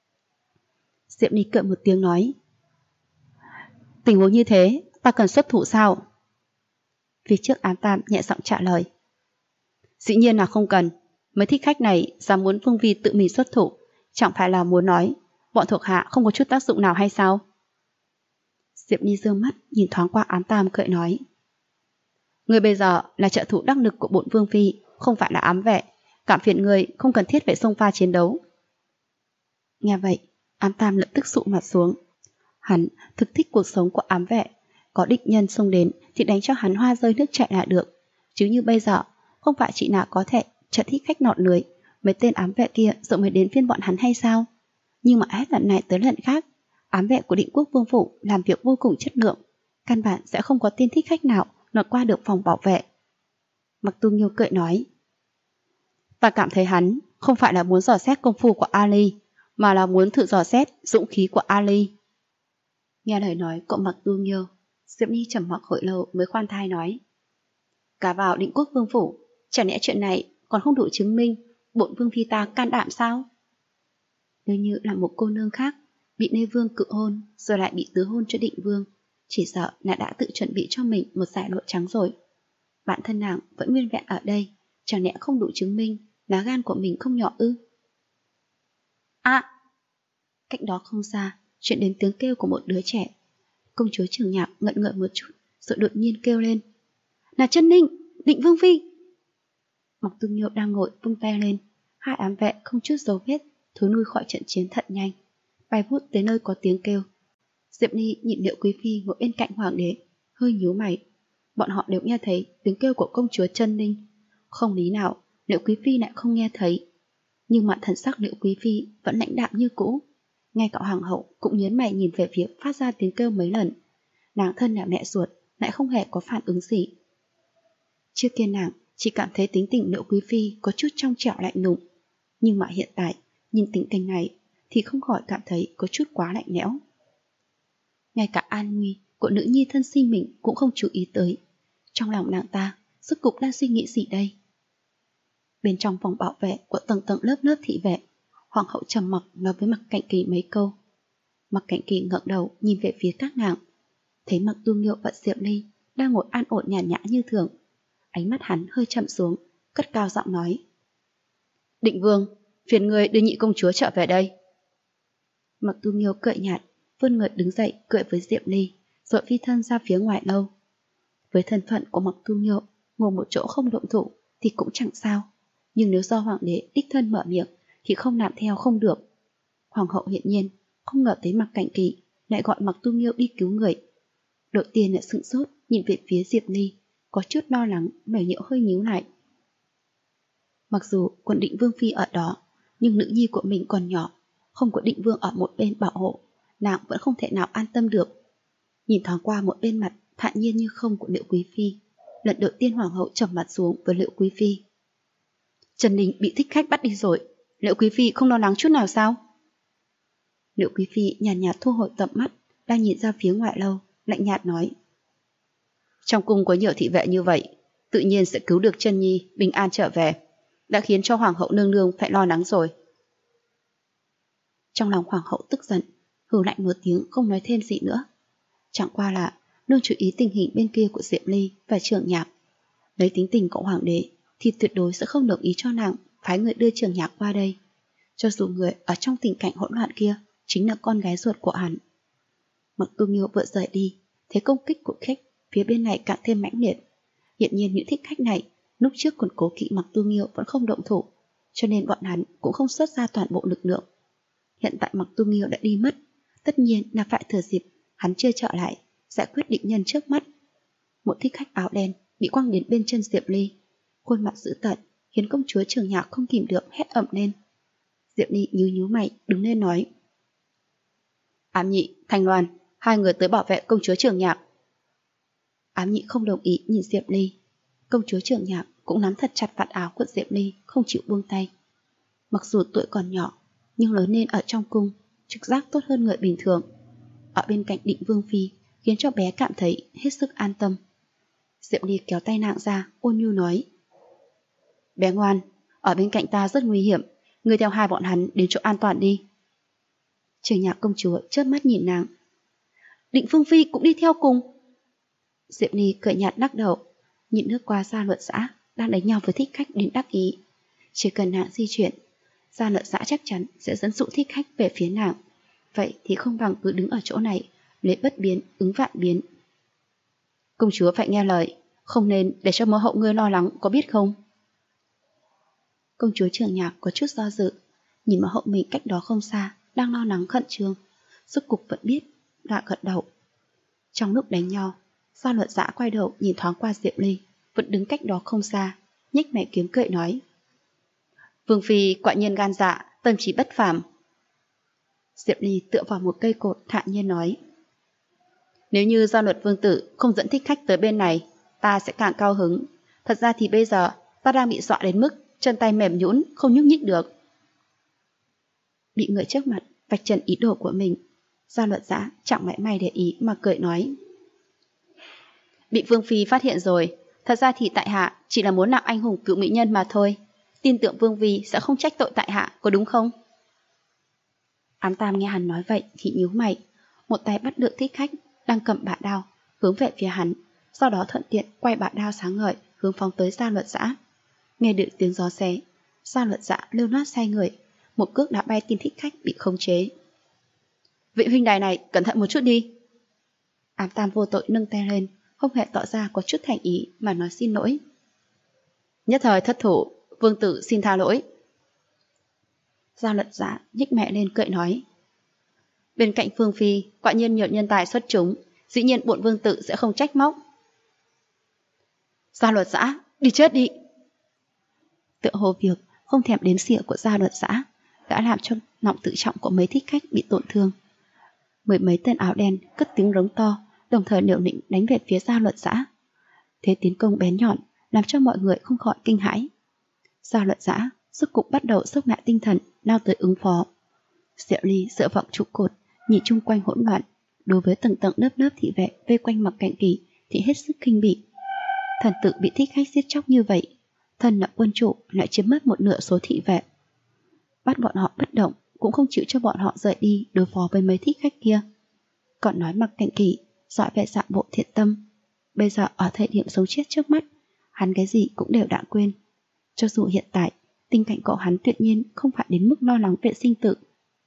Diệp Ly cười một tiếng nói. Tình huống như thế, ta cần xuất thủ sao? Phía trước Ám Tam nhẹ giọng trả lời. Dĩ nhiên là không cần. Mấy thích khách này dám muốn Vương Phi tự mình xuất thủ, chẳng phải là muốn nói bọn thuộc hạ không có chút tác dụng nào hay sao? Diệp Ly dương mắt nhìn thoáng qua Ám Tam cười nói. Người bây giờ là trợ thủ đắc lực của bổn Vương Phi, không phải là ám vệ. Cảm phiền người không cần thiết phải xông pha chiến đấu. Nghe vậy, Ám Tam lập tức sụ mặt xuống. Hắn thực thích cuộc sống của ám vệ, có địch nhân xông đến thì đánh cho hắn hoa rơi nước chảy là được. Chứ như bây giờ, không phải chị nào có thể chặn thích khách nọt lưới, mấy tên ám vệ kia rồi mới đến phiên bọn hắn hay sao? Nhưng mà hết lần này tới lần khác, ám vệ của Định Quốc Vương phủ làm việc vô cùng chất lượng, căn bản sẽ không có tên thích khách nào lọt qua được phòng bảo vệ. Mặc Tu Nghiêu cười nói. Ta cảm thấy hắn không phải là muốn dò xét công phu của Ali, mà là muốn thử dò xét dũng khí của Ali. Nghe lời nói của Mặc Tu Nghiêu, Diệp Ly trầm mặc hồi lâu mới khoan thai nói. Cả vào Định Quốc Vương phủ, chẳng lẽ chuyện này còn không đủ chứng minh bổn vương phi ta can đảm sao? Nếu như là một cô nương khác, bị Nê Vương cự hôn rồi lại bị tứ hôn cho Định Vương, chỉ sợ là đã tự chuẩn bị cho mình một giải lụa trắng rồi. Bản thân nàng vẫn nguyên vẹn ở đây, chẳng lẽ không đủ chứng minh lá gan của mình không nhỏ ư? Cách đó không xa, chuyện đến tiếng kêu của một đứa trẻ. Công chúa Trường Nhạc ngận ngợi một chút, rồi đột nhiên kêu lên. Là Chân Ninh, Định Vương phi. Mặc Tu Nghiêu đang ngồi vung tay lên, hai ám vệ không chút dấu vết thối lui khỏi trận chiến thật nhanh, bay vút tới nơi có tiếng kêu. Diệp Ly nhìn Liệu Quý phi ngồi bên cạnh hoàng đế, hơi nhíu mày. Bọn họ đều nghe thấy tiếng kêu của công chúa Chân Ninh, không lý nào Liệu Quý phi lại không nghe thấy. Nhưng mà thần sắc Liệu Quý phi vẫn lãnh đạm như cũ. Ngay cả hoàng hậu cũng nhớn mày nhìn về phía phát ra tiếng kêu mấy lần. Nàng thân là mẹ ruột lại không hề có phản ứng gì. Trước kia nàng chỉ cảm thấy tính tình Liệu Quý phi có chút trong trẻo lạnh lùng, nhưng mà hiện tại nhìn tính tình này thì không khỏi cảm thấy có chút quá lạnh lẽo. Ngay cả an nguy của nữ nhi thân sinh mình cũng không chú ý tới. Trong lòng nàng ta rốt cục đang suy nghĩ gì đây? Bên trong phòng bảo vệ của tầng tầng lớp lớp thị vệ, hoàng hậu trầm mặc nói với Mặc Cạnh Kỳ mấy câu. Mặc Cạnh Kỳ ngẩng đầu nhìn về phía các nàng, thấy Mặc Tu Nghiêu và Diệp Ly đang ngồi an ổn nhàn nhã như thường. Ánh mắt hắn hơi chậm xuống, cất cao giọng nói. Định Vương, phiền người đưa nhị công chúa trở về đây. Mặc Tu Nghiêu cười nhạt, vươn người đứng dậy cười với Diệp Ly, rồi phi thân ra phía ngoài lâu. Với thân phận của Mặc Tu Nghiêu, ngồi một chỗ không động thủ thì cũng chẳng sao, nhưng nếu do hoàng đế đích thân mở miệng thì không làm theo không được. Hoàng hậu hiển nhiên không ngờ tới Mặc Cạnh Kỳ lại gọi Mặc Tu Nghiêu đi cứu người. Đầu tiên là sững sốt nhìn về phía Diệp Ly, có chút lo lắng, mày nhỡ hơi nhíu lại. Mặc dù quận Định Vương phi ở đó, nhưng nữ nhi của mình còn nhỏ, không có Định Vương ở một bên bảo hộ, nàng vẫn không thể nào an tâm được. Nhìn thoáng qua một bên mặt thản nhiên như không của Liệu Quý phi, lần đầu tiên hoàng hậu trầm mặt xuống với Liệu Quý phi. Trần Ninh bị thích khách bắt đi rồi, Liệu Quý phi không lo lắng chút nào sao? Liệu Quý phi nhàn nhạt thu hồi tầm mắt, đang nhìn ra phía ngoại lâu, lạnh nhạt nói. Trong cung có nhiều thị vệ như vậy, tự nhiên sẽ cứu được Chân Nhi bình an trở về, đã khiến cho hoàng hậu nương nương phải lo lắng rồi. Trong lòng hoàng hậu tức giận, hừ lạnh một tiếng không nói thêm gì nữa. Chẳng qua là luôn chú ý tình hình bên kia của Diệp Ly và Trường Nhạc. Lấy tính tình của hoàng đế thì tuyệt đối sẽ không đồng ý cho nàng phái người đưa Trường Nhạc qua đây, cho dù người ở trong tình cảnh hỗn loạn kia chính là con gái ruột của hắn. Mặc Tu Nghiêu vừa rời đi, thấy công kích của khách phía bên này càng thêm mãnh liệt. Hiện nhiên những thích khách này lúc trước còn cố kỵ Mặc Tu Nghiêu vẫn không động thủ, cho nên bọn hắn cũng không xuất ra toàn bộ lực lượng. Hiện tại Mặc Tu Nghiêu đã đi mất, tất nhiên là phải thừa dịp hắn chưa trở lại giải quyết địch nhân trước mắt. Một thích khách áo đen bị quăng đến bên chân Diệp Ly, khuôn mặt dữ tợn khiến công chúa Trường Nhạc không kìm được hét ầm lên. Diệp Ly nhíu mày đứng lên nói. Ám Nhị, Thanh Loan, hai người tới bảo vệ công chúa Trường Nhạc. Ám Nhị không đồng ý nhìn Diệp Ly. Công chúa Trường Nhạc cũng nắm thật chặt vạt áo của Diệp Ly, không chịu buông tay. Mặc dù tuổi còn nhỏ, nhưng lớn lên ở trong cung, trực giác tốt hơn người bình thường. Ở bên cạnh Định Vương phi khiến cho bé cảm thấy hết sức an tâm. Diệp Ly kéo tay nàng ra, ôn nhu nói. Bé ngoan, ở bên cạnh ta rất nguy hiểm, ngươi theo hai bọn hắn đến chỗ an toàn đi. Trường Nhạc công chúa chớp mắt nhìn nàng. Định Vương phi cũng đi theo cùng. Diệp Ly cười nhạt lắc đầu, nhìn nước qua Gia Luật Giã đang đánh nhau với thích khách đến đắc ý. Chỉ cần nàng di chuyển, Gia Luật Giã chắc chắn sẽ dẫn dụ thích khách về phía nàng. Vậy thì không bằng cứ đứng ở chỗ này, lấy bất biến ứng vạn biến. Công chúa phải nghe lời, không nên để cho mẫu hậu ngươi lo lắng, có biết không? Công chúa Trường Nhạc có chút do dự, nhìn mẫu hậu mình cách đó không xa, đang lo lắng khẩn trương, rốt cục vẫn biết, đã gật đầu. Trong lúc đánh nhau, Gia Luật Giã quay đầu nhìn thoáng qua Diệp Ly, vẫn đứng cách đó không xa, nhếch mày kiếm cười nói. Vương phi quả nhiên gan dạ, tâm trí bất phàm. Diệp Ly tựa vào một cây cột thản nhiên nói. Nếu như Gia Luật vương tử không dẫn thích khách tới bên này, ta sẽ càng cao hứng, Thật ra thì bây giờ ta đang bị dọa đến mức chân tay mềm nhũn không nhúc nhích được. Bị người trước mặt vạch trần ý đồ của mình, Gia Luật Giã chẳng mảy may để ý mà cười nói. Bị Vương Phi phát hiện rồi, thật ra thì tại hạ chỉ là muốn làm anh hùng cứu mỹ nhân mà thôi. Tin tưởng Vương Phi sẽ không trách tội tại hạ, có đúng không? Ám Tam nghe hắn nói vậy thì nhíu mày, một tay bắt được thích khách đang cầm bả đao hướng về phía hắn, sau đó thuận tiện quay bả đao sáng ngời hướng phóng tới Gia Luật Giã. Nghe được tiếng gió xé, Gia Luật Giã lưu loát xoay người, một cước đá bay tin thích khách bị khống chế. Vị huynh đài này cẩn thận một chút đi. Ám Tam vô tội nâng tay lên, không hề tỏ ra có chút thành ý mà nói xin lỗi. Nhất thời thất thủ, vương tử xin tha lỗi. Gia Luật Giã nhích mẹ lên cười nói. Bên cạnh Phương Phi quả nhiên nhiều nhân tài xuất chúng, dĩ nhiên bổn vương tử sẽ không trách móc. Gia Luật Giã, đi chết đi. Tựa hồ việc không thèm đếm xỉa của Gia Luật Giã đã làm cho lòng tự trọng của mấy thích khách bị tổn thương. Mười mấy tên áo đen cất tiếng rống to, đồng thời liều lĩnh đánh về phía Gia Luật Giã. Thế tiến công bén nhọn làm cho mọi người không khỏi kinh hãi. Gia Luật Giã rốt cục bắt đầu sốc lại tinh thần, lao tới ứng phó. Diệu Ly dựa vào trụ cột, nhìn chung quanh hỗn loạn, đối với tầng tầng lớp lớp thị vệ vây quanh Mặc Cạnh Kỳ thì hết sức kinh bỉ. Thần tử bị thích khách giết chóc như vậy, thân là quân chủ lại chiếm mất một nửa số thị vệ. Bắt bọn họ bất động cũng không chịu cho bọn họ rời đi đối phó với mấy thích khách kia. Còn nói Mặc Cạnh Kỳ giỏi về dạng bộ thiện tâm, bây giờ ở thời điểm sống chết trước mắt, hắn cái gì cũng đều đã quên. Cho dù hiện tại tình cảnh của hắn tuyệt nhiên không phải đến mức lo lắng về sinh tử.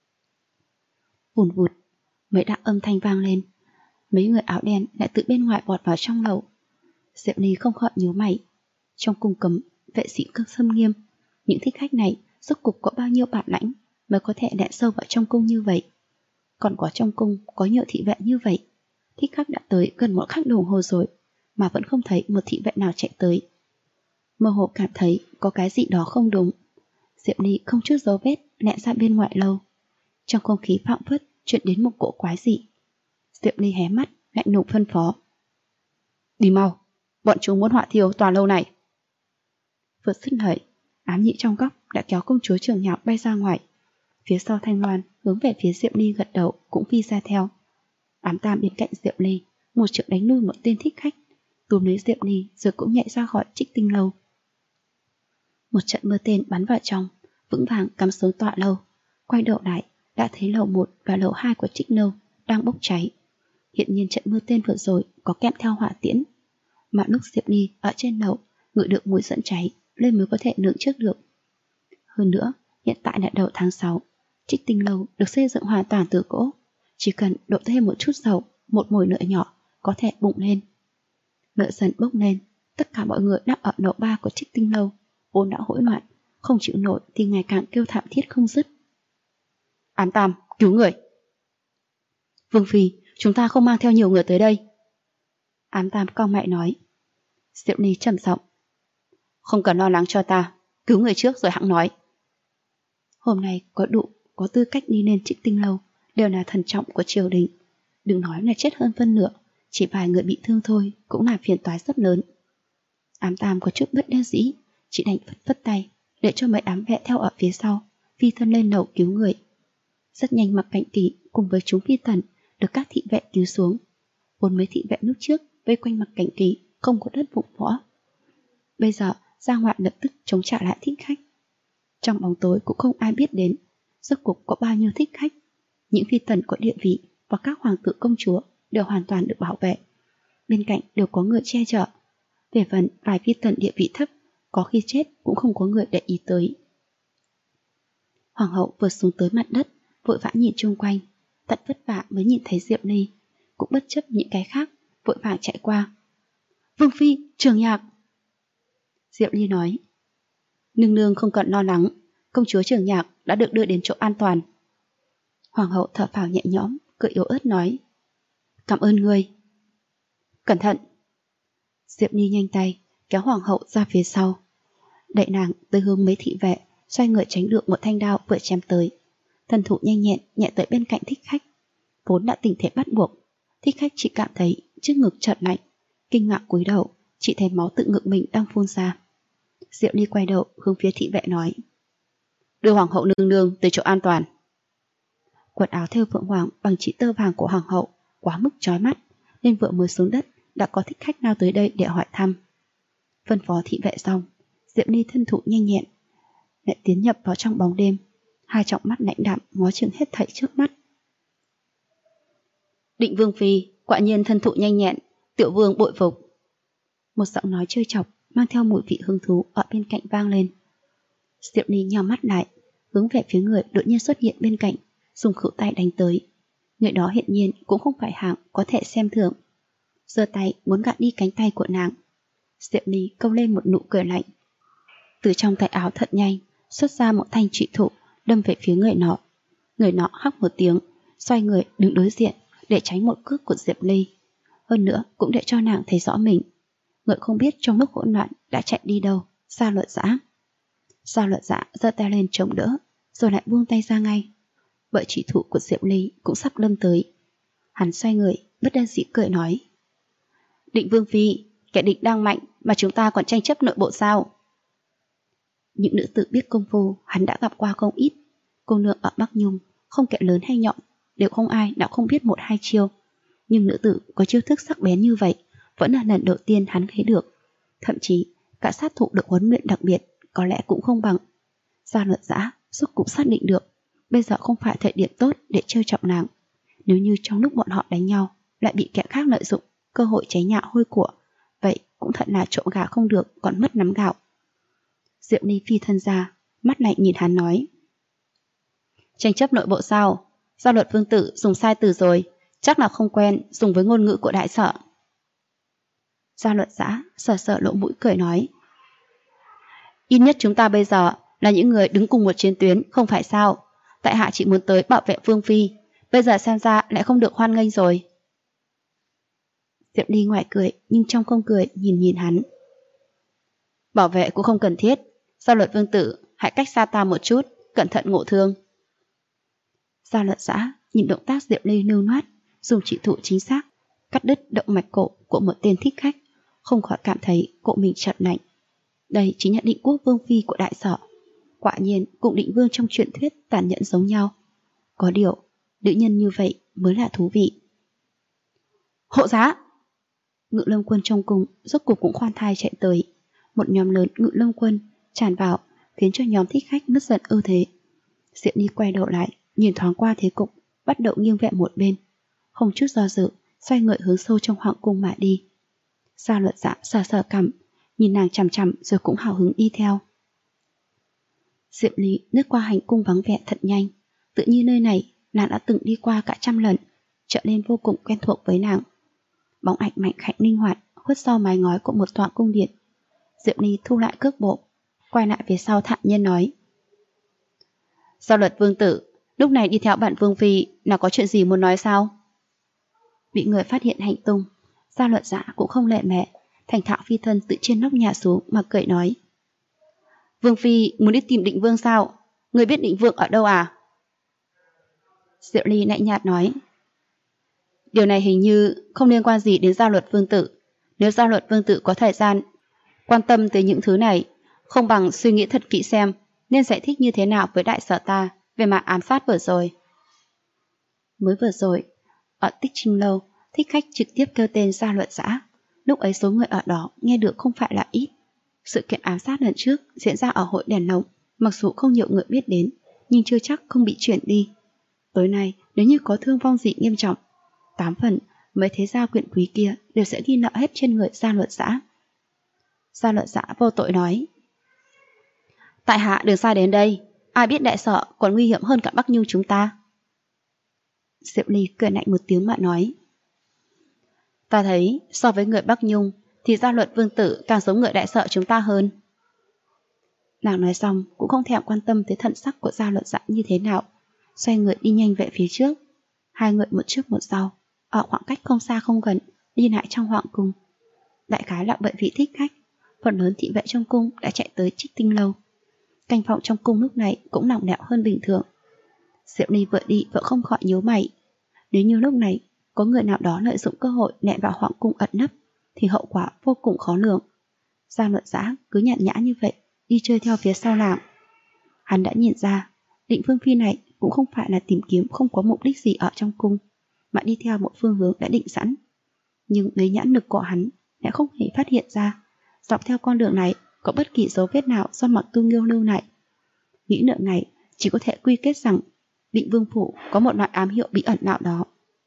Vùn vụt, mấy đạo âm thanh vang lên, mấy người áo đen lại từ bên ngoài bọt vào trong lầu. Diệu Ly không khỏi nhíu mày. Trong cung cấm, vệ sĩ cực xâm nghiêm, những thích khách này rốt cục có bao nhiêu bản lãnh mới có thể lẻn sâu vào trong cung như vậy. Còn có trong cung có nhiều thị vệ như vậy, thích khách đã tới gần một khắc đồng hồ rồi mà vẫn không thấy một thị vệ nào chạy tới. Mơ hồ cảm thấy có cái gì đó không đúng. Diệu Ly không chút dấu vết lẹn ra bên ngoài lâu. Trong không khí phảng phất chuyển đến một cỗ quái dị. Diệu Ly hé mắt lạnh lùng phân phó. Đi mau, bọn chúng muốn họa thiêu tòa lâu này. Vừa dứt lời, ám nhị trong góc đã kéo công chúa Trường Nhạc bay ra ngoài. Phía sau Thanh Loan hướng về phía Diệu Ly gật đầu cũng phi ra theo. Ám Tam bên cạnh Diệu Ly một trượng đánh lui một tên thích khách, túm lấy Diệu Ly rồi cũng nhảy ra khỏi Trích Tinh lâu. Một trận mưa tên bắn vào trong, vững vàng cắm xuống tọa lâu. Quay đầu lại đã thấy lầu 1 và lầu 2 của Trích lâu đang bốc cháy. Hiện nhiên trận mưa tên vừa rồi có kèm theo hỏa tiễn, mà lúc Diệp Ly ở trên lầu ngửi được mùi dẫn cháy lên mới có thể lường trước được. Hơn nữa, hiện tại là đầu tháng 6, Trích Tinh lâu được xây dựng hoàn toàn từ gỗ, chỉ cần đổ thêm một chút dầu, một mồi lửa nhỏ có thể bùng lên. Lửa dần bốc lên, tất cả mọi người đang ở lầu 3 của Trích Tinh lâu vốn đã hỗn loạn, không chịu nổi thì ngày càng kêu thảm thiết không dứt. Ám Tam, cứu người! Vương Phi, chúng ta không mang theo nhiều người tới đây. Ám Tam cau mày nói. Diệu Ly trầm giọng. Không cần lo lắng cho ta, cứu người trước rồi hẵng nói. Hôm nay có tư cách đi lên Trích Tinh lâu đều là thần trọng của triều đình. Đừng nói là chết hơn phân nửa, chỉ vài người bị thương thôi cũng là phiền toái rất lớn. Ám Tam có chút bất đắc dĩ, chỉ đành phất tay để cho mấy ám vệ theo ở phía sau phi thân lên lầu cứu người. Rất nhanh Mặc Cạnh Kỳ cùng với chúng phi tần được các thị vệ cứu xuống. Vốn mấy thị vệ lúc trước vây quanh Mặc Cạnh Kỳ không có đất vụng võ, bây giờ ra ngoại lập tức chống trả lại thích khách. Trong bóng tối cũng không ai biết đến rốt cuộc có bao nhiêu thích khách. Những phi tần có địa vị và các hoàng tử công chúa đều hoàn toàn được bảo vệ, bên cạnh đều có người che chở. Về phần vài phi tần địa vị thấp, có khi chết cũng không có người để ý tới. Hoàng hậu vừa xuống tới mặt đất, vội vã nhìn chung quanh, tận vất vả mới nhìn thấy Diệu Ly, cũng bất chấp những cái khác, vội vàng chạy qua. Vương Phi, Trường Nhạc! Diệu Ly nói. Nương nương không cần lo lắng, công chúa Trường Nhạc đã được đưa đến chỗ an toàn. Hoàng hậu thở phào nhẹ nhõm, cười yếu ớt nói. Cảm ơn ngươi. Cẩn thận! Diệu Ly nhanh tay kéo hoàng hậu ra phía sau, đẩy nàng tới hướng mấy thị vệ, xoay người tránh được một thanh đao vừa chém tới. Thần thủ nhanh nhẹn nhẹ tới bên cạnh thích khách. Vốn đã tình thế bắt buộc, thích khách chỉ cảm thấy trước ngực chợt lạnh, kinh ngạc cúi đầu, chỉ thấy máu tự ngực mình đang phun ra. Diệu Ly quay đầu hướng phía thị vệ nói: đưa hoàng hậu nương nương tới chỗ an toàn. Quần áo thêu phượng hoàng bằng chỉ tơ vàng của hoàng hậu quá mức chói mắt, nên vừa mới xuống đất đã có thích khách nào tới đây để hỏi thăm. Phân phó thị vệ xong, Diệu Ly thân thủ nhanh nhẹn lại tiến nhập vào trong bóng đêm, hai tròng mắt lãnh đạm ngó chừng hết thảy trước mắt. Định vương phi quả nhiên thân thụ nhanh nhẹn, tiểu vương bội phục. Một giọng nói trêu chọc mang theo mùi vị hứng thú ở bên cạnh vang lên. Diệu Ly nheo mắt lại, hướng về phía người đột nhiên xuất hiện bên cạnh, dùng khuỷu tay đánh tới. Người đó hiện nhiên cũng không phải hạng có thể xem thường. Giơ tay muốn gạt đi cánh tay của nàng. Diệu Ly câu lên một nụ cười lạnh. Từ trong tay áo thật nhanh xuất ra một thanh trụy thủ đâm về phía người nọ. Người nọ hắc một tiếng, xoay người đứng đối diện để tránh một cước của Diệu Ly. Hơn nữa cũng để cho nàng thấy rõ mình. Người không biết trong lúc hỗn loạn đã chạy đi đâu. Gia Luật Dã. Gia Luật Dã giơ tay lên chống đỡ, rồi lại buông tay ra ngay. Bởi trụy thủ của Diệu Ly cũng sắp đâm tới. Hắn xoay người, bất đắc dĩ cười nói: Định vương phi, kẻ địch đang mạnh mà chúng ta còn tranh chấp nội bộ sao? Những nữ tử biết công phu hắn đã gặp qua không ít. Cô nương ở Bắc Nhung, không kẻ lớn hay nhọn, đều không ai nào không biết một hai chiêu. Nhưng nữ tử có chiêu thức sắc bén như vậy vẫn là lần đầu tiên hắn thấy được. Thậm chí cả sát thủ được huấn luyện đặc biệt có lẽ cũng không bằng. Gia Luật Dã rốt cũng xác định được bây giờ không phải thời điểm tốt để trêu chọc nàng. Nếu như trong lúc bọn họ đánh nhau lại bị kẻ khác lợi dụng cơ hội cháy nhạo hôi của, vậy cũng thật là trộm gà không được còn mất nắm gạo. Diệu Ly phi thân ra, mắt lạnh nhìn hắn nói: tranh chấp nội bộ sao? Gia Luật vương tử dùng sai từ rồi, chắc là không quen dùng với ngôn ngữ của đại sở. Gia Luật Dã sờ sờ lỗ mũi cười nói: ít nhất chúng ta bây giờ là những người đứng cùng một chiến tuyến, không phải sao? Tại hạ chỉ muốn tới bảo vệ vương phi, bây giờ xem ra lại không được hoan nghênh rồi. Diệu Ly ngoài cười nhưng trong không cười nhìn hắn. Bảo vệ cũng không cần thiết, Gia Luật vương tử hãy cách xa ta một chút, cẩn thận ngộ thương. Gia Luật Dã nhìn động tác Diệu Ly lưu loát, dùng chỉ thủ chính xác cắt đứt động mạch cổ của một tên thích khách, không khỏi cảm thấy cổ mình chợt lạnh. Đây chính là Định Quốc vương phi của đại sở, quả nhiên cùng Định vương trong truyền thuyết tàn nhẫn giống nhau. Có điều nữ nhân như vậy mới là thú vị. Hộ giá! Ngự lâm quân trong cung rốt cuộc cũng khoan thai chạy tới. Một nhóm lớn ngự lâm quân tràn vào, khiến cho nhóm thích khách mất dần ưu thế. Diệu Ly quay đầu lại, nhìn thoáng qua thế cục, bắt đầu nghiêng vẹn một bên, không chút do dự, xoay người hướng sâu trong hoàng cung mà đi. Gia Luật Dã sờ sờ cằm, nhìn nàng chằm chằm rồi cũng hào hứng đi theo. Diệu Ly lướt qua hành cung vắng vẻ thật nhanh, tự như nơi này nàng đã từng đi qua cả trăm lần, trở nên vô cùng quen thuộc với nàng. Bóng ảnh mạnh khảnh linh hoạt khuất sau mái ngói của một tọa cung điện. Diệu Ly thu lại cước bộ, quay lại phía sau thản nhiên nói: Gia Luật vương tử, lúc này đi theo bạn vương phi là có chuyện gì muốn nói sao? Bị người phát hiện hành tung, Gia Luật Dã cũng không lệ mẹ, thành thạo phi thân từ trên nóc nhà xuống mà cười nói: Vương phi muốn đi tìm Định vương sao? Người biết Định vương ở đâu à? Diệu Ly lạnh nhạt nói: điều này hình như không liên quan gì đến Gia Luật vương tử. Nếu Gia Luật vương tử có thời gian quan tâm tới những thứ này, không bằng suy nghĩ thật kỹ xem nên giải thích như thế nào với đại sở ta về màn ám sát vừa rồi. Mới vừa rồi, ở Tích Trinh Lâu, thích khách trực tiếp kêu tên Gia Luật Dã. Lúc ấy số người ở đó nghe được không phải là ít. Sự kiện ám sát lần trước diễn ra ở hội đèn lồng, mặc dù không nhiều người biết đến, nhưng chưa chắc không bị chuyển đi. Tối nay, nếu như có thương vong gì nghiêm trọng, 8 phần mấy thế gia quyền quý kia đều sẽ ghi nợ hết trên người Gia Luật Dã. Gia Luật Dã vô tội nói: tại hạ đường xa đến đây, ai biết đại sở còn nguy hiểm hơn cả Bắc Nhung chúng ta. Diệu Ly cười lạnh một tiếng mà nói: ta thấy so với người Bắc Nhung thì Gia Luật vương tử càng giống người đại sở chúng ta hơn. Nàng nói xong cũng không thèm quan tâm tới thần sắc của Gia Luật Dã như thế nào, xoay người đi nhanh về phía trước. Hai người một trước một sau, ở khoảng cách không xa không gần, đi lại trong hoàng cung. Đại khái là bởi vì thích khách, phần lớn thị vệ trong cung đã chạy tới Trích Tinh Lâu. Canh phòng trong cung lúc này cũng lỏng lẻo hơn bình thường. Diệu Ly vừa đi vừa không khỏi nhíu mày. Nếu như lúc này có người nào đó lợi dụng cơ hội lẻn vào hoàng cung ẩn nấp, thì hậu quả vô cùng khó lường. Giang Luật Dã cứ nhàn nhã như vậy đi chơi theo phía sau nàng. Hắn đã nhìn ra Định Vương Phi này cũng không phải là tìm kiếm không có mục đích gì ở trong cung, mà đi theo một phương hướng đã định sẵn. Nhưng dưới nhãn lực của hắn lại không hề phát hiện ra dọc theo con đường này có bất kỳ dấu vết nào do Mặc Tu Nghiêu lưu lại. Nghĩ lượng này chỉ có thể quy kết rằng Định Vương Phủ có một loại ám hiệu bí ẩn nào đó.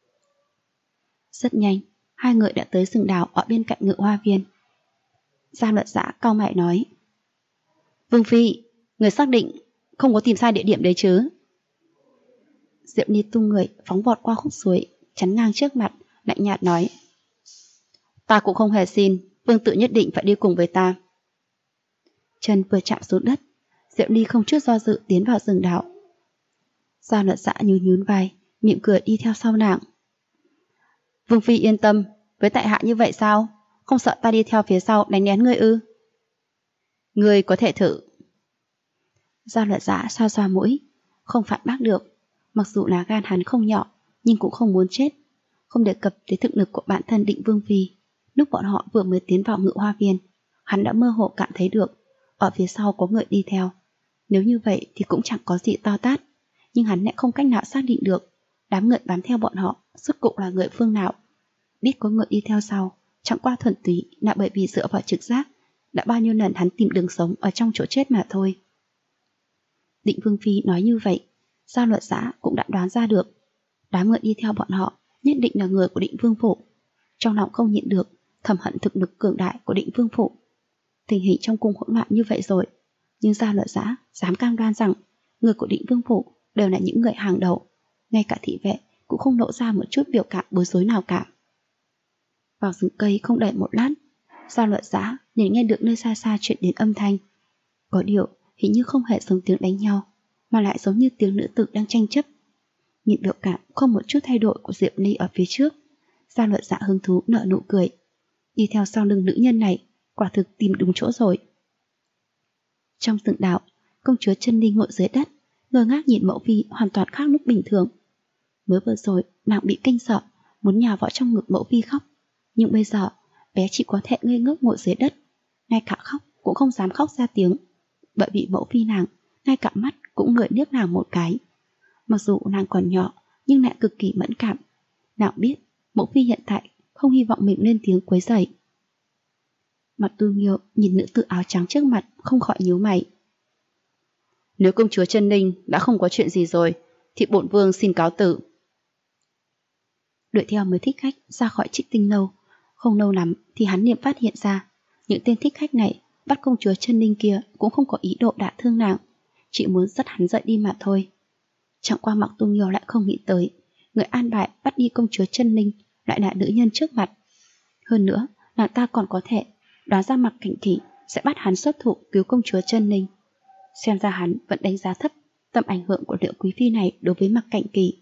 Rất nhanh, hai người đã tới rừng đào ở bên cạnh Ngự Hoa Viên. Giang Luật Dã cau mày nói: Vương Phi, người xác định không có tìm sai địa điểm đấy chứ? Diệu Ly tung người phóng vọt qua khúc suối, chắn ngang trước mặt, lạnh nhạt nói: Ta cũng không hề xin, Vương tự nhất định phải đi cùng với ta. Chân vừa chạm xuống đất, Diệu Ly không chút do dự tiến vào rừng đào. Giang Luật Dã nhún vai, mỉm cười đi theo sau nàng. Vương Phi yên tâm, với tại hạ như vậy sao? Không sợ ta đi theo phía sau đánh lén ngươi ư? Ngươi có thể thử. Giang Luật Dã xoa xoa mũi, không phản bác được. Mặc dù là gan hắn không nhỏ, nhưng cũng không muốn chết. Không đề cập tới thực lực của bản thân Định Vương Phi. Lúc bọn họ vừa mới tiến vào Ngự Hoa Viên, hắn đã mơ hồ cảm thấy được ở phía sau có người đi theo. Nếu như vậy thì cũng chẳng có gì to tát, nhưng hắn lại không cách nào xác định được đám người bám theo bọn họ rốt cuộc là người phương nào. Biết có người đi theo sau, chẳng qua thuần túy là bởi vì dựa vào trực giác. Đã bao nhiêu lần hắn tìm đường sống ở trong chỗ chết mà thôi. Định Vương Phi nói như vậy, Giang Luật Dã cũng đã đoán ra được đám người đi theo bọn họ nhất định là người của Định Vương Phủ. Trong lòng không nhịn được thầm hận thực lực cường đại của Định Vương Phủ. Tình hình trong cung hỗn loạn như vậy rồi, nhưng Giang Luật Dã dám cam đoan rằng người của Định Vương Phủ đều là những người hàng đầu. Ngay cả thị vệ cũng không lộ ra một chút biểu cảm bối rối nào cả. Vào rừng cây không đầy một lát, Giang Luật Dã liền nghe được nơi xa xa truyền đến âm thanh. Có điều hình như không hề giống tiếng đánh nhau, mà lại giống như tiếng nữ tử đang tranh chấp. Nhìn biểu cảm không một chút thay đổi của Diệu Ly ở phía trước, Giang Luật Dã hứng thú nở nụ cười. Đi theo sau lưng nữ nhân này, quả thực tìm đúng chỗ rồi. Trong rừng đạo, công chúa Chân Linh ngồi dưới đất, ngơ ngác nhìn mẫu phi hoàn toàn khác lúc bình thường. Mới vừa rồi nàng bị kinh sợ, muốn nhào vào trong ngực mẫu phi khóc, nhưng bây giờ bé chỉ có thể ngây ngốc ngồi dưới đất, ngay cả khóc cũng không dám khóc ra tiếng, bởi vì mẫu phi nàng ngay cả mắt cũng ngợi liếc nàng một cái. Mặc dù nàng còn nhỏ nhưng lại cực kỳ mẫn cảm. Nàng biết mẫu phi hiện tại không hy vọng mình lên tiếng quấy rầy. Mặc Tu Nghiêu nhìn nữ tử áo trắng trước mặt không khỏi nhíu mày. Nếu công chúa Chân Linh đã không có chuyện gì rồi thì bổn vương xin cáo từ. Đuổi theo mới thích khách ra khỏi Trích Tinh lâu, không lâu lắm thì hắn liền phát hiện ra những tên thích khách này bắt công chúa Chân Linh kia cũng không có ý đồ đả thương nàng, chỉ muốn dắt hắn dậy đi mà thôi. Chẳng qua Mặc Tu Nghiêu lại không nghĩ tới người an bài bắt đi công chúa Chân Linh lại là nữ nhân trước mặt. Hơn nữa, nàng ta còn có thể đoán ra Mặc Cảnh Kỳ sẽ bắt hắn xuất thủ cứu công chúa Chân Linh. Xem ra hắn vẫn đánh giá thấp tầm ảnh hưởng của Liệu Quý Phi này đối với Mặc Cảnh Kỳ.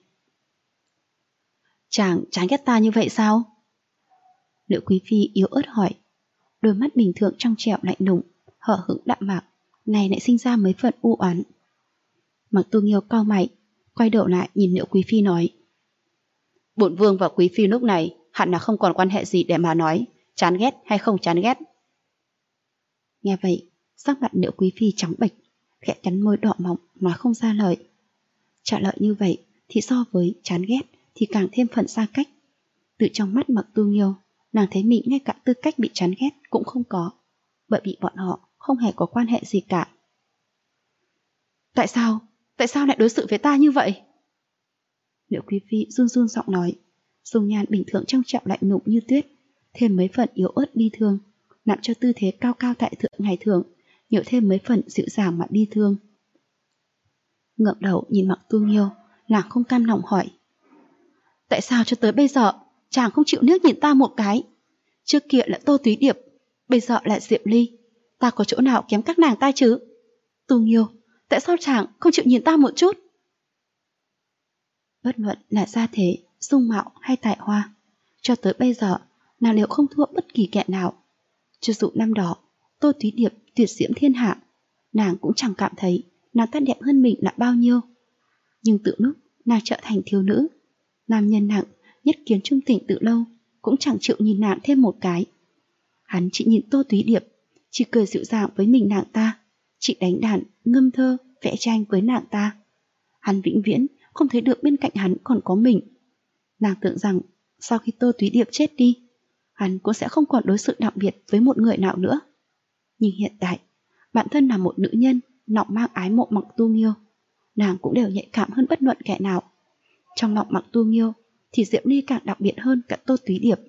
Chàng chán ghét ta như vậy sao? Liệu Quý Phi yếu ớt hỏi. Đôi mắt bình thường trong trẻo lạnh lùng, hở hững đạm mạc, này lại sinh ra mấy phần u oán. Mặc Tu Nghiêu cau mày, quay đầu lại nhìn Liệu Quý Phi nói. Bổn vương và Quý Phi lúc này hẳn là không còn quan hệ gì để mà nói chán ghét hay không chán ghét. Nghe vậy, sắc mặt Liệu Quý Phi trắng bệch, khẽ cắn môi đỏ mọng nói không ra lời. Trả lời như vậy thì so với chán ghét thì càng thêm phần xa cách. Từ trong mắt Mặc Tu Nghiêu, nàng thấy mình ngay cả tư cách bị chán ghét cũng không có, bởi vì bọn họ không hề có quan hệ gì cả. Tại sao lại đối xử với ta như vậy? Liệu Quý Phi run run giọng nói, dung nhan bình thường trong trẻo lạnh lùng như tuyết, thêm mấy phần yếu ớt bi thương, làm cho tư thế cao cao tại thượng ngày thường nhiều thêm mấy phần dịu dàng mà bi thương. Ngẩng đầu nhìn Mặc Tu Nghiêu, nàng không cam lòng hỏi. Tại sao cho tới bây giờ chàng không chịu liếc nhìn ta một cái? Trước kia là Tô Túy Điệp, bây giờ là Diệp Ly, ta có chỗ nào kém các nàng ta chứ? Tu Nghiêu, tại sao chàng không chịu nhìn ta một chút? Bất luận là gia thế, dung mạo hay tài hoa, cho tới bây giờ nàng đều không thua bất kỳ kẻ nào. Cho dù năm đó Tô Túy Điệp tuyệt diễm thiên hạ, nàng cũng chẳng cảm thấy nàng ta đẹp hơn mình là bao nhiêu. Nhưng từ lúc nàng trở thành thiếu nữ, nam nhân nặng nhất kiến trung tình từ lâu cũng chẳng chịu nhìn nàng thêm một cái. Hắn chỉ nhìn Tô Túy Điệp, chỉ cười dịu dàng với mình nàng ta, chỉ đánh đàn, ngâm thơ, vẽ tranh với nàng ta. Hắn vĩnh viễn không thấy được bên cạnh hắn còn có mình. Nàng tưởng rằng sau khi Tô Túy Điệp chết đi, hắn cũng sẽ không còn đối xử đặc biệt với một người nào nữa. Nhưng hiện tại, bản thân là một nữ nhân lòng mang ái mộ Mặc Tu Nghiêu, nàng cũng đều nhạy cảm hơn bất luận kẻ nào. Trong lòng Mặc Tu Nghiêu thì Diệp Ly càng đặc biệt hơn cả Tô Túy Điệp.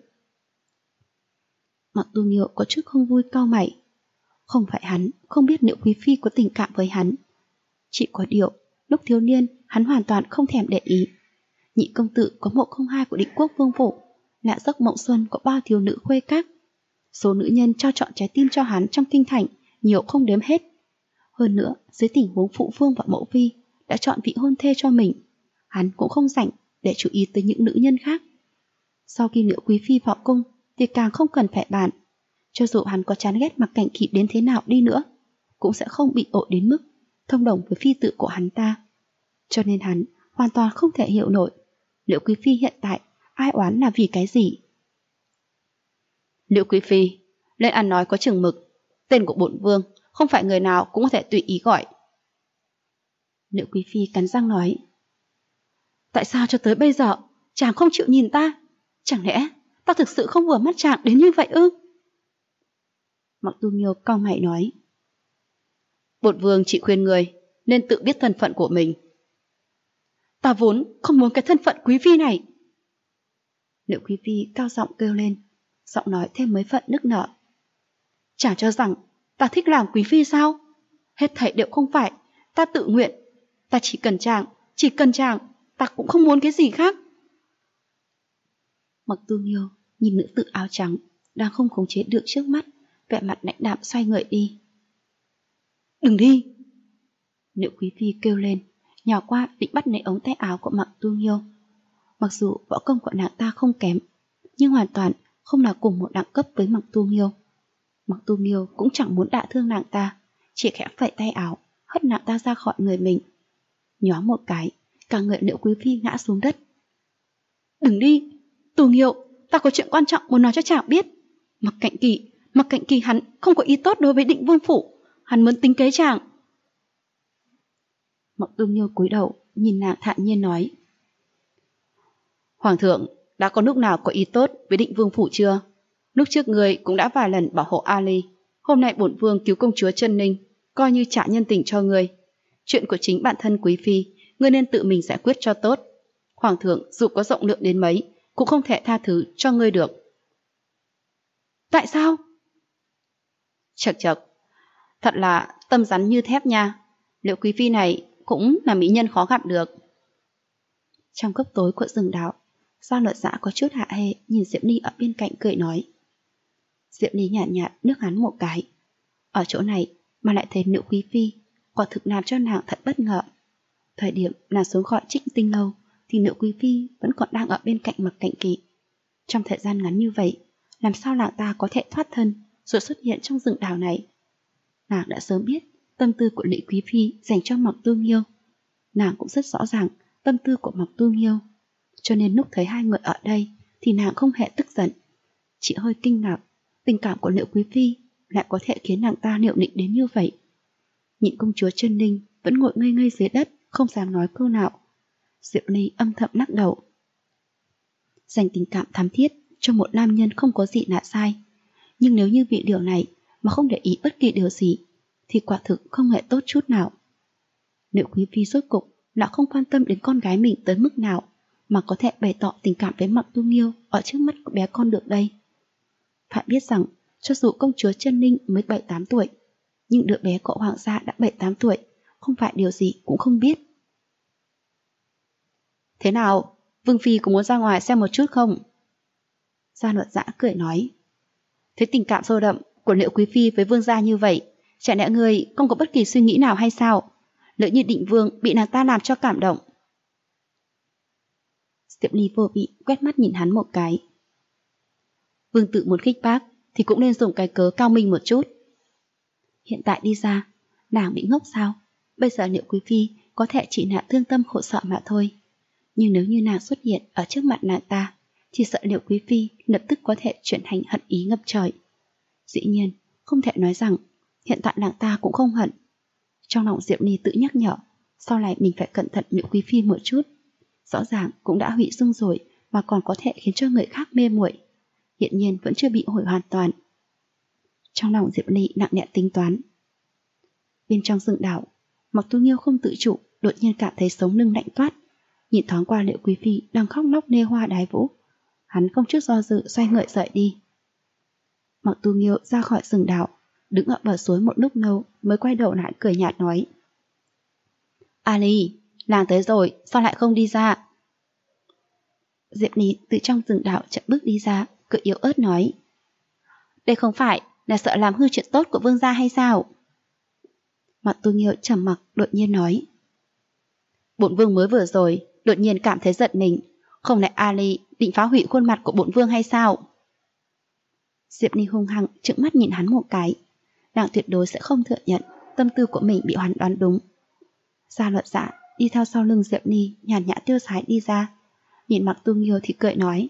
Mặc Tu Nghiêu có chút không vui cau mày. Không phải hắn không biết Liễu Quý Phi có tình cảm với hắn. Chỉ có điều, lúc thiếu niên hắn hoàn toàn không thèm để ý. Nhị công tử có mộ không hai của Định Quốc Vương phủ, lạ giấc mộng xuân có bao thiếu nữ khuê các. Số nữ nhân trao chọn trái tim cho hắn trong kinh thành nhiều không đếm hết. Hơn nữa, dưới tình huống phụ vương và mẫu phi đã chọn vị hôn thê cho mình, hắn cũng không rảnh để chú ý tới những nữ nhân khác. Sau khi Liễu Quý Phi vào cung thì càng không cần phải bàn. Cho dù hắn có chán ghét Mặc Cảnh Kỵ đến thế nào đi nữa, cũng sẽ không bị ổi đến mức thông đồng với phi tử của hắn ta. Cho nên hắn hoàn toàn không thể hiểu nổi Liễu Quý Phi hiện tại ai oán là vì cái gì. Liễu Quý Phi, lên ăn nói có chừng mực, tên của bổn vương không phải người nào cũng có thể tùy ý gọi. Liễu Quý Phi cắn răng nói. Tại sao cho tới bây giờ chàng không chịu nhìn ta? Chẳng lẽ ta thực sự không vừa mắt chàng đến như vậy ư? Mặc Tu Nghiêu cau mày nói. Bổn vương chỉ khuyên người nên tự biết thân phận của mình. Ta vốn không muốn cái thân phận quý phi này. Liễu Quý Phi cao giọng kêu lên, giọng nói thêm mấy phần nức nở. Chàng cho rằng ta thích làm quý phi sao? Hết thảy đều không phải, ta tự nguyện. Ta chỉ cần chàng, ta cũng không muốn cái gì khác. Mặc Tu Nghiêu nhìn nữ tử áo trắng đang không khống chế được trước mắt, vẻ mặt lãnh đạm xoay người đi. Đừng đi! Liễu Quý Phi kêu lên, nhào qua định bắt lấy ống tay áo của Mặc Tu Nghiêu. Mặc dù võ công của nàng ta không kém, nhưng hoàn toàn không là cùng một đẳng cấp với Mặc Tu Nghiêu. Mặc Tu Nghiêu cũng chẳng muốn đả thương nàng ta, chỉ khẽ phẩy tay áo, hất nàng ta ra khỏi người mình. Nhoáng một cái, cả người Liễu Quý Phi ngã xuống đất. Đừng đi! Tu Nghiêu, ta có chuyện quan trọng muốn nói cho chàng biết. Mặc Cảnh Kỳ hắn không có ý tốt đối với Định Vương phủ, hắn muốn tính kế chàng. Mặc Tu Nghiêu cúi đầu nhìn nàng thản nhiên nói. Hoàng thượng đã có lúc nào có ý tốt với Định Vương phủ chưa? Lúc trước người cũng đã vài lần bảo hộ Ali. Hôm nay bổn vương cứu công chúa Chân Ninh, coi như trả nhân tình cho người. Chuyện của chính bản thân quý phi, ngươi nên tự mình giải quyết cho tốt. Hoàng thượng dù có rộng lượng đến mấy, cũng không thể tha thứ cho ngươi được. Tại sao? Chật, thật là tâm rắn như thép nha. Liễu Quý Phi này cũng là mỹ nhân khó gặp được. Trong góc tối của rừng đào, Giao Luật Dã có chút hạ hê nhìn Diệp Ly ở bên cạnh cười nói. Diệp Ly nhạt nhạt nước hắn một cái. Ở chỗ này mà lại thấy Liễu Quý Phi, quả thực làm cho nàng thật bất ngờ. Thời điểm nàng xuống khỏi Trích Tinh lâu thì Liễu Quý Phi vẫn còn đang ở bên cạnh Mặc Cảnh Kỵ. Trong thời gian ngắn như vậy, làm sao nàng ta có thể thoát thân rồi xuất hiện trong rừng đào này? Nàng đã sớm biết tâm tư của Liễu Quý Phi dành cho Mặc Tu Nghiêu. Nàng cũng rất rõ ràng tâm tư của Mặc Tu Nghiêu, cho nên lúc thấy hai người ở đây thì nàng không hề tức giận, chỉ hơi kinh ngạc tình cảm của Liễu Quý Phi lại có thể khiến nàng ta liệu định đến như vậy. Nhịn công chúa Chân Ninh vẫn ngồi ngây ngây dưới đất, không dám nói câu nào. Diệp Ly âm thầm lắc đầu. Dành tình cảm thắm thiết cho một nam nhân không có gì là sai, nhưng nếu như vì điều này mà không để ý bất kỳ điều gì thì quả thực không hề tốt chút nào. Liễu Quý Phi rốt cục là không quan tâm đến con gái mình tới mức nào mà có thể bày tỏ tình cảm với Mặc Tu Nghiêu ở trước mắt của bé con được đây. Phải biết rằng cho dù công chúa Chân Ninh mới 7-8 tuổi, nhưng đứa bé của hoàng gia đã 7-8 tuổi, không phải điều gì cũng không biết. Thế nào, Vương Phi có muốn ra ngoài xem một chút không? Gia Luật Dã cười nói. Thế tình cảm sâu đậm của Liễu Quý Phi với vương gia như vậy, chả lẽ người không có bất kỳ suy nghĩ nào hay sao? Lỡ như Định Vương bị nàng ta làm cho cảm động. Diệp Ly vô vị quét mắt nhìn hắn một cái. Vương tự muốn khích bác thì cũng nên dùng cái cớ cao minh một chút. Hiện tại đi ra, nàng bị ngốc sao? Bây giờ Liễu Quý Phi có thể chỉ là thương tâm khổ sợ mà thôi. Nhưng nếu như nàng xuất hiện ở trước mặt nàng ta, thì sợ Liễu Quý Phi lập tức có thể chuyển thành hận ý ngập trời. Dĩ nhiên, không thể nói rằng hiện tại nàng ta cũng không hận. Trong lòng Diệp Ni tự nhắc nhở, sau này mình phải cẩn thận Nữ Quý Phi một chút. Rõ ràng cũng đã hủy dung rồi mà còn có thể khiến cho người khác mê muội. Hiện nhiên vẫn chưa bị hủy hoàn toàn. Trong lòng Diệp Ni nặng nề tính toán. Bên trong rừng đảo, Mặc Tu Nghiêu không tự chủ, đột nhiên cảm thấy sống lưng lạnh toát. Nhìn thoáng qua Liễu Quý Phi đang khóc lóc nê hoa đái vũ, hắn không chút do dự xoay người rời đi. Mặc Tu Nghiêu ra khỏi rừng đảo, đứng ở bờ suối một lúc lâu mới quay đầu lại cười nhạt nói: Ali, nàng tới rồi, sao lại không đi ra? Diệp Ni từ trong rừng đảo chậm bước đi ra, cười yếu ớt nói: đây không phải là sợ làm hư chuyện tốt của vương gia hay sao? Mặc Tu Nghiêu trầm mặc đột nhiên nói: bổn vương mới vừa rồi đột nhiên cảm thấy giận mình, không lẽ Ali định phá hủy khuôn mặt của bổn vương hay sao? Diệp Ni hung hăng trợn mắt nhìn hắn một cái. Nàng tuyệt đối sẽ không thừa nhận tâm tư của mình bị hắn đoán đúng. Gia Luật Dạ đi theo sau lưng Diệp Ni, nhàn nhã tiêu sái đi ra. Nhìn Mặc Tu Nghiêu thì cười nói: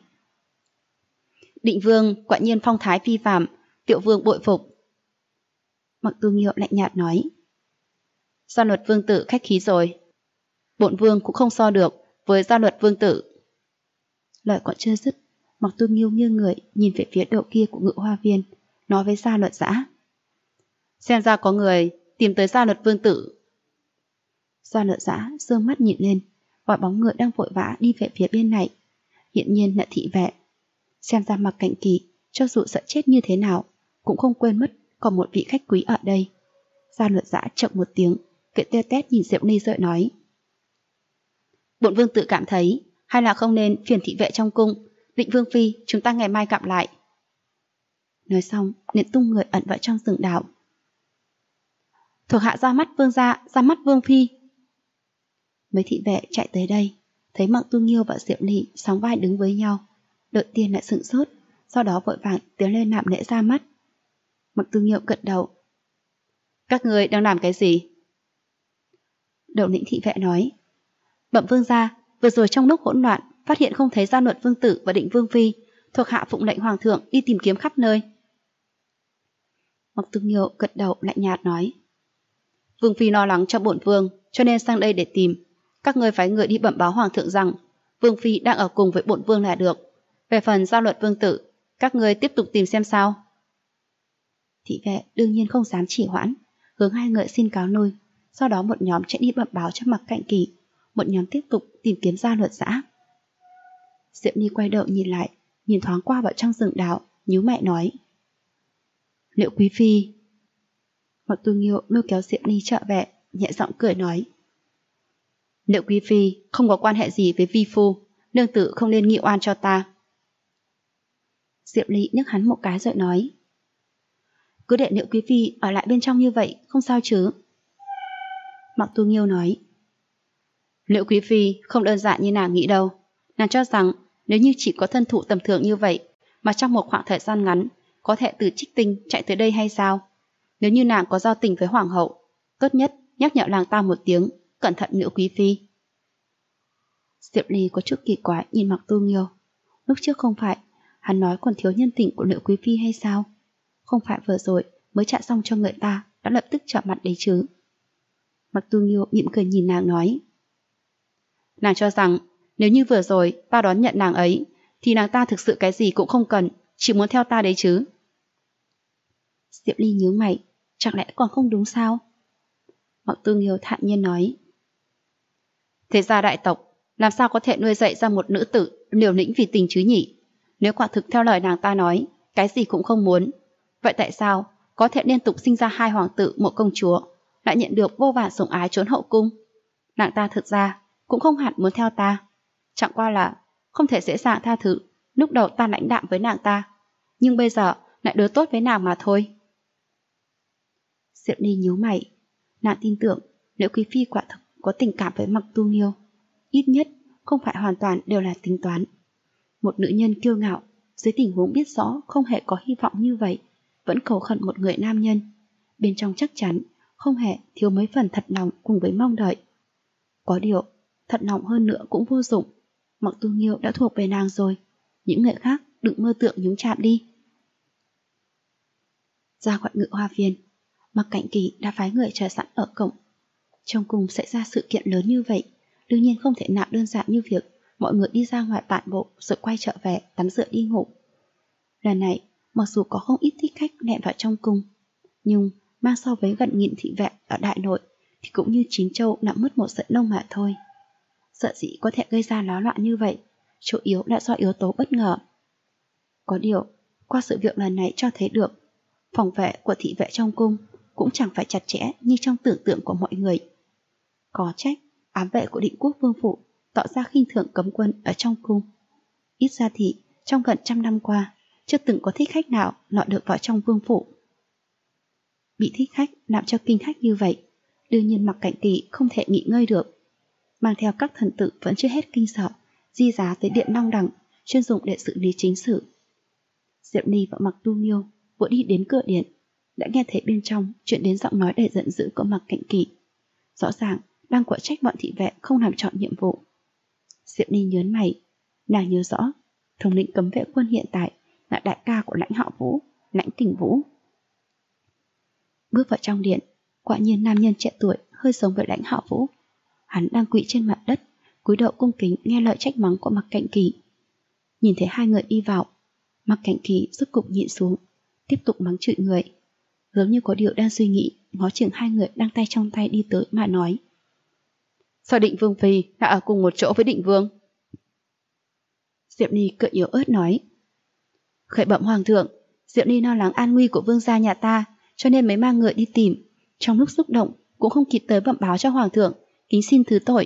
định vương quả nhiên phong thái phi phàm, tiểu vương bội phục. Mặc Tu Nghiêu lạnh nhạt nói: Gia Luật vương tử khách khí rồi, bổn vương cũng không so được với Gia Luật vương tử. Lời còn chưa dứt, Mặc Tu Nghiêu nghiêng người nhìn về phía đầu kia của Ngự Hoa Viên, nói với Gia Luật Dã: xem ra có người tìm tới Gia Luật vương tử. Gia Luật Dã giương mắt nhìn lên, gọi bóng người đang vội vã đi về phía bên này. Hiện nhiên là thị vệ. Xem ra Mặc Cảnh Kỳ cho dù sợ chết như thế nào cũng không quên mất còn một vị khách quý ở đây. Gia Luật Dã chậm một tiếng, cười tê tét nhìn Diệp Ni rồi nói: bổn vương tự cảm thấy hay là không nên phiền thị vệ trong cung. Định vương phi, chúng ta ngày mai gặp lại. Nói xong liền tung người ẩn vào trong rừng đảo. Thuộc hạ ra mắt vương gia, ra mắt vương phi. Mấy thị vệ chạy tới đây, thấy Mặc Tu Nghiêu và Diệp Ni sóng vai đứng với nhau, đầu tiên lại sửng sốt, sau đó vội vàng tiến lên làm lễ ra mắt. Mặc Tu Nghiêu gật đầu: các người đang làm cái gì? Đầu lĩnh thị vệ nói: bẩm vương gia, vừa rồi trong lúc hỗn loạn phát hiện không thấy Gia Luật vương tử và Định vương phi, thuộc hạ phụng lệnh hoàng thượng đi tìm kiếm khắp nơi. Mặc Tu Nghiêu gật đầu lạnh nhạt nói: vương phi lo lắng cho bổn vương cho nên sang đây để tìm. Các ngươi phái người đi bẩm báo hoàng thượng rằng vương phi đang ở cùng với bổn vương là được. Về phần Gia Luật vương tử, các ngươi tiếp tục tìm xem sao. Thị vệ đương nhiên không dám chỉ hoãn, hướng hai người xin cáo lui. Sau đó một nhóm chạy đi bẩm báo cho Mặc Cảnh Kỳ, một nhóm tiếp tục tìm kiếm Gia Luật Dã. Diệp Ni quay đầu nhìn lại, nhìn thoáng qua vào trong rừng đảo, nhíu mày nói: Liễu quý phi. Mặc Tu Nghiêu lôi kéo Diệp Ni trở về, nhẹ giọng cười nói: Liễu quý phi không có quan hệ gì với vi phu, nương tử không nên nghi oan cho ta. Diệp Ly nhấc hắn một cái rồi nói: cứ để Liễu quý phi ở lại bên trong như vậy, không sao chứ? Mặc Tu Nghiêu nói: Liễu quý phi không đơn giản như nàng nghĩ đâu. Nàng cho rằng nếu như chỉ có thân thủ tầm thường như vậy mà trong một khoảng thời gian ngắn có thể từ Trích Tinh chạy tới đây hay sao? Nếu như nàng có giao tình với hoàng hậu, tốt nhất nhắc nhở nàng ta một tiếng, cẩn thận Liễu quý phi. Diệp Ly có chút kỳ quái nhìn Mặc Tu Nghiêu. Lúc trước không phải hắn nói còn thiếu nhân tình của Liễu quý phi hay sao? Không phải vừa rồi mới trả xong cho người ta đã lập tức trở mặt đấy chứ? Mặc Tu Nghiêu mỉm cười nhìn nàng nói: nàng cho rằng nếu như vừa rồi ta đón nhận nàng ấy thì nàng ta thực sự cái gì cũng không cần, chỉ muốn theo ta đấy chứ? Diệp Ly nhướng mày, chẳng lẽ còn không đúng sao? Mặc Tu Nghiêu thản nhiên nói: thế gia đại tộc làm sao có thể nuôi dạy ra một nữ tử liều lĩnh vì tình chứ nhỉ? Nếu quả thực theo lời nàng ta nói, cái gì cũng không muốn, vậy tại sao có thể liên tục sinh ra hai hoàng tử một công chúa, lại nhận được vô vàn sủng ái trốn hậu cung? Nàng ta thực ra cũng không hẳn muốn theo ta, chẳng qua là không thể dễ dàng tha thứ lúc đầu ta lãnh đạm với nàng ta, nhưng bây giờ lại đối tốt với nàng mà thôi. Diệp Ly nhíu mày, nàng tin tưởng nếu quý phi quả thực có tình cảm với Mặc Tu Nghiêu, ít nhất không phải hoàn toàn đều là tính toán. Một nữ nhân kiêu ngạo dưới tình huống biết rõ không hề có hy vọng như vậy vẫn cầu khẩn một người nam nhân, bên trong chắc chắn không hề thiếu mấy phần thật lòng cùng với mong đợi. Có điều thật lòng hơn nữa cũng vô dụng, Mặc Tu Nghiêu đã thuộc về nàng rồi, những người khác đừng mơ tưởng nhúng chạm đi. Ra khỏi Ngự Hoa Viên, Mặc Cảnh Kỳ đã phái người chờ sẵn ở cổng. Trong cung xảy ra sự kiện lớn như vậy, đương nhiên không thể nào đơn giản như việc mọi người đi ra ngoài tản bộ rồi quay trở về tắm rửa đi ngủ. Lần này, mặc dù có không ít thích khách lẻn vào trong cung, nhưng mang so với gần nghìn thị vệ ở đại nội thì cũng như chín châu nặng mất một sợi lông mà thôi. Sợ dĩ có thể gây ra náo loạn như vậy, chủ yếu là do yếu tố bất ngờ. Có điều, qua sự việc lần này cho thấy được, phòng vệ của thị vệ trong cung cũng chẳng phải chặt chẽ như trong tưởng tượng của mọi người. Có trách, ám vệ của Định Quốc Vương phủ tỏ ra khinh thường cấm quân ở trong cung. Ít ra thì, trong gần 100 năm qua, chưa từng có thích khách nào lọt được vào trong vương phủ. Bị thích khách làm cho kinh hách như vậy, đương nhiên Mặc Cảnh Kỳ không thể nghỉ ngơi được. Mang theo các thần tử vẫn chưa hết kinh sợ, di giá tới điện Long Đằng, chuyên dụng để xử lý chính sự. Diệp Ni và Mặc Tu Nghiêu vừa đi đến cửa điện, đã nghe thấy bên trong chuyện đến giọng nói đầy giận dữ của Mặc Cảnh Kỳ. Rõ ràng đang quở trách bọn thị vệ không làm trọn nhiệm vụ. Diệp Ni nhớn mày, nàng nhớ rõ thống lĩnh cấm vệ quân hiện tại là đại ca của Lãnh Hạo Vũ, Lãnh Kình Vũ. Bước vào trong điện, quả nhiên nam nhân trẻ tuổi hơi giống với Lãnh Hạo Vũ. Hắn đang quỵ trên mặt đất, cúi đầu cung kính nghe lời trách mắng của Mặc Cảnh Kỳ. Nhìn thấy hai người đi vào, Mặc Cảnh Kỳ rốt cục nhịn xuống, tiếp tục mắng chửi người. Giống như có điều đang suy nghĩ, ngó chừng hai người đang tay trong tay đi tới mà nói: Sao Định Vương phi đã ở cùng một chỗ với Định Vương? Diệp Ni cười yếu ớt nói: Khởi bẩm hoàng thượng, Diệp Ni lo lắng an nguy của vương gia nhà ta, cho nên mới mang người đi tìm. Trong lúc xúc động cũng không kịp tới bẩm báo cho hoàng thượng, kính xin thứ tội.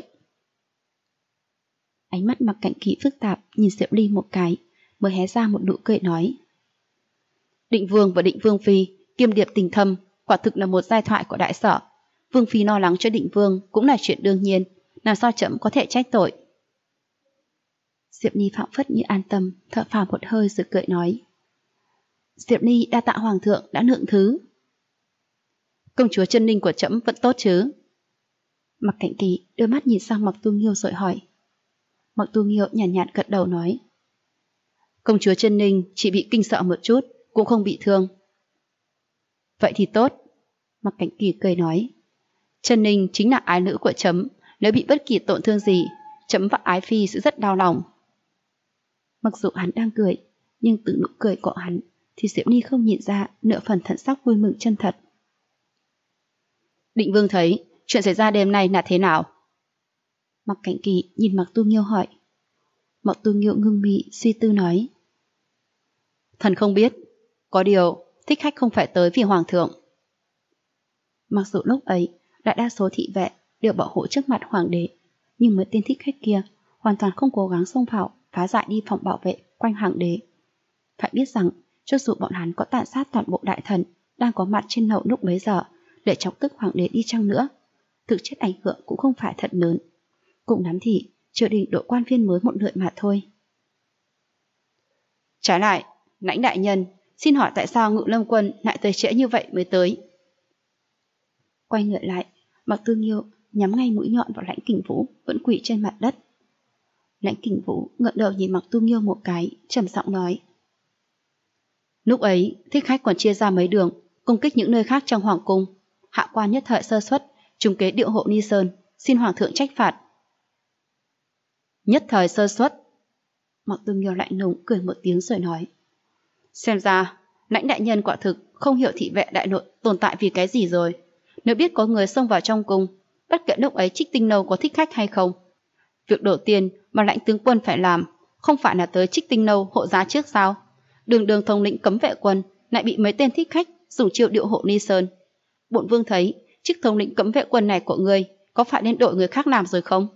Ánh mắt Mặc Cảnh Kỳ phức tạp nhìn Diệp Ni một cái, mới hé ra một nụ cười nói: Định Vương và Định Vương phi kiêm điệp tình thâm, quả thực là một giai thoại của đại sở. Vương phi lo lắng cho Định Vương cũng là chuyện đương nhiên, làm sao trẫm có thể trách tội. Diệp Ni phảng phất như an tâm, thở phào một hơi rồi cười nói: Diệp Ni đa tạ hoàng thượng đã lượng thứ. Công chúa Chân Ninh của trẫm vẫn tốt chứ? Mặc Cảnh Kỳ đôi mắt nhìn sang Mặc Tu Nghiêu rồi hỏi. Mặc Tu Nghiêu nhàn nhạt gật đầu nói: Công chúa Chân Ninh chỉ bị kinh sợ một chút, cũng không bị thương. Vậy thì tốt. Mặc Cảnh Kỳ cười nói: Chân Ninh chính là ái nữ của trẫm, nếu bị bất kỳ tổn thương gì, trẫm và ái phi sẽ rất đau lòng. Mặc dù hắn đang cười, nhưng từ nụ cười của hắn thì Diệp Ni không nhìn ra nửa phần thần sắc vui mừng chân thật. Định Vương thấy chuyện xảy ra đêm nay là thế nào? Mặc Cảnh Kỳ nhìn Mặc Tu Nghiêu hỏi. Mặc Tu Nghiêu ngưng mị suy tư nói: Thần không biết, có điều thích khách không phải tới vì hoàng thượng. Mặc dù lúc ấy đại đa số thị vệ đều bảo hộ trước mặt hoàng đế, nhưng mấy tên thích khách kia hoàn toàn không cố gắng xông vào phá giải đi phòng bảo vệ quanh hoàng đế. Phải biết rằng cho dù bọn hắn có tàn sát toàn bộ đại thần đang có mặt trên hậu lúc bấy giờ để chọc tức hoàng đế đi chăng nữa, thực chất ảnh hưởng cũng không phải thật lớn. Cùng lắm thì triều đình đổi quan viên mới một lượt mà thôi. Trái lại, Lãnh đại nhân, xin hỏi tại sao Ngự Lâm quân lại tới trễ như vậy mới tới? Quay người lại, Mặc Tu Nghiêu nhắm ngay mũi nhọn vào Lãnh Kình Vũ vẫn quỳ trên mặt đất. Lãnh Kình Vũ ngẩng đầu nhìn Mặc Tu Nghiêu một cái, trầm giọng nói: Lúc ấy, thích khách còn chia ra mấy đường, công kích những nơi khác trong hoàng cung. Hạ quan nhất thời sơ suất, trùng kế điệu hộ Ni Sơn, xin hoàng thượng trách phạt. Nhất thời sơ suất. Mặc Tu Nghiêu lạnh lùng cười một tiếng rồi nói: Xem ra, Lãnh đại nhân quả thực không hiểu thị vệ đại nội tồn tại vì cái gì rồi. Nếu biết có người xông vào trong cung, bất kể lúc ấy Trích Tinh Nâu có thích khách hay không, việc đầu tiên mà Lãnh tướng quân phải làm không phải là tới Trích Tinh Nâu hộ giá trước sao? Đường đường thống lĩnh cấm vệ quân lại bị mấy tên thích khách dùng chiêu điệu hộ Ni Sơn. Bổn vương thấy chức thống lĩnh cấm vệ quân này của ngươi có phải nên đổi người khác làm rồi không?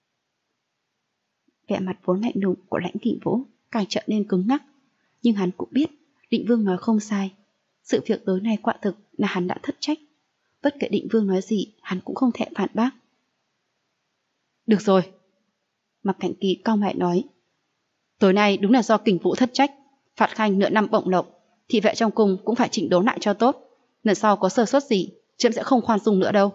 Vẻ mặt vốn lạnh lùng của Lãnh Kình Vũ càng trở nên cứng ngắc, nhưng hắn cũng biết Định Vương nói không sai. Sự việc tối nay quả thực là hắn đã thất trách. Bất kể Định Vương nói gì, hắn cũng không thể phản bác. Được rồi. Mặc Cảnh Kỳ cau mày nói: Tối nay đúng là do Kình Vũ thất trách, phạt khanh nửa năm bổng lộc, thị vệ trong cung cũng phải chỉnh đốn lại cho tốt. Lần sau có sơ suất gì, trẫm sẽ không khoan dung nữa đâu.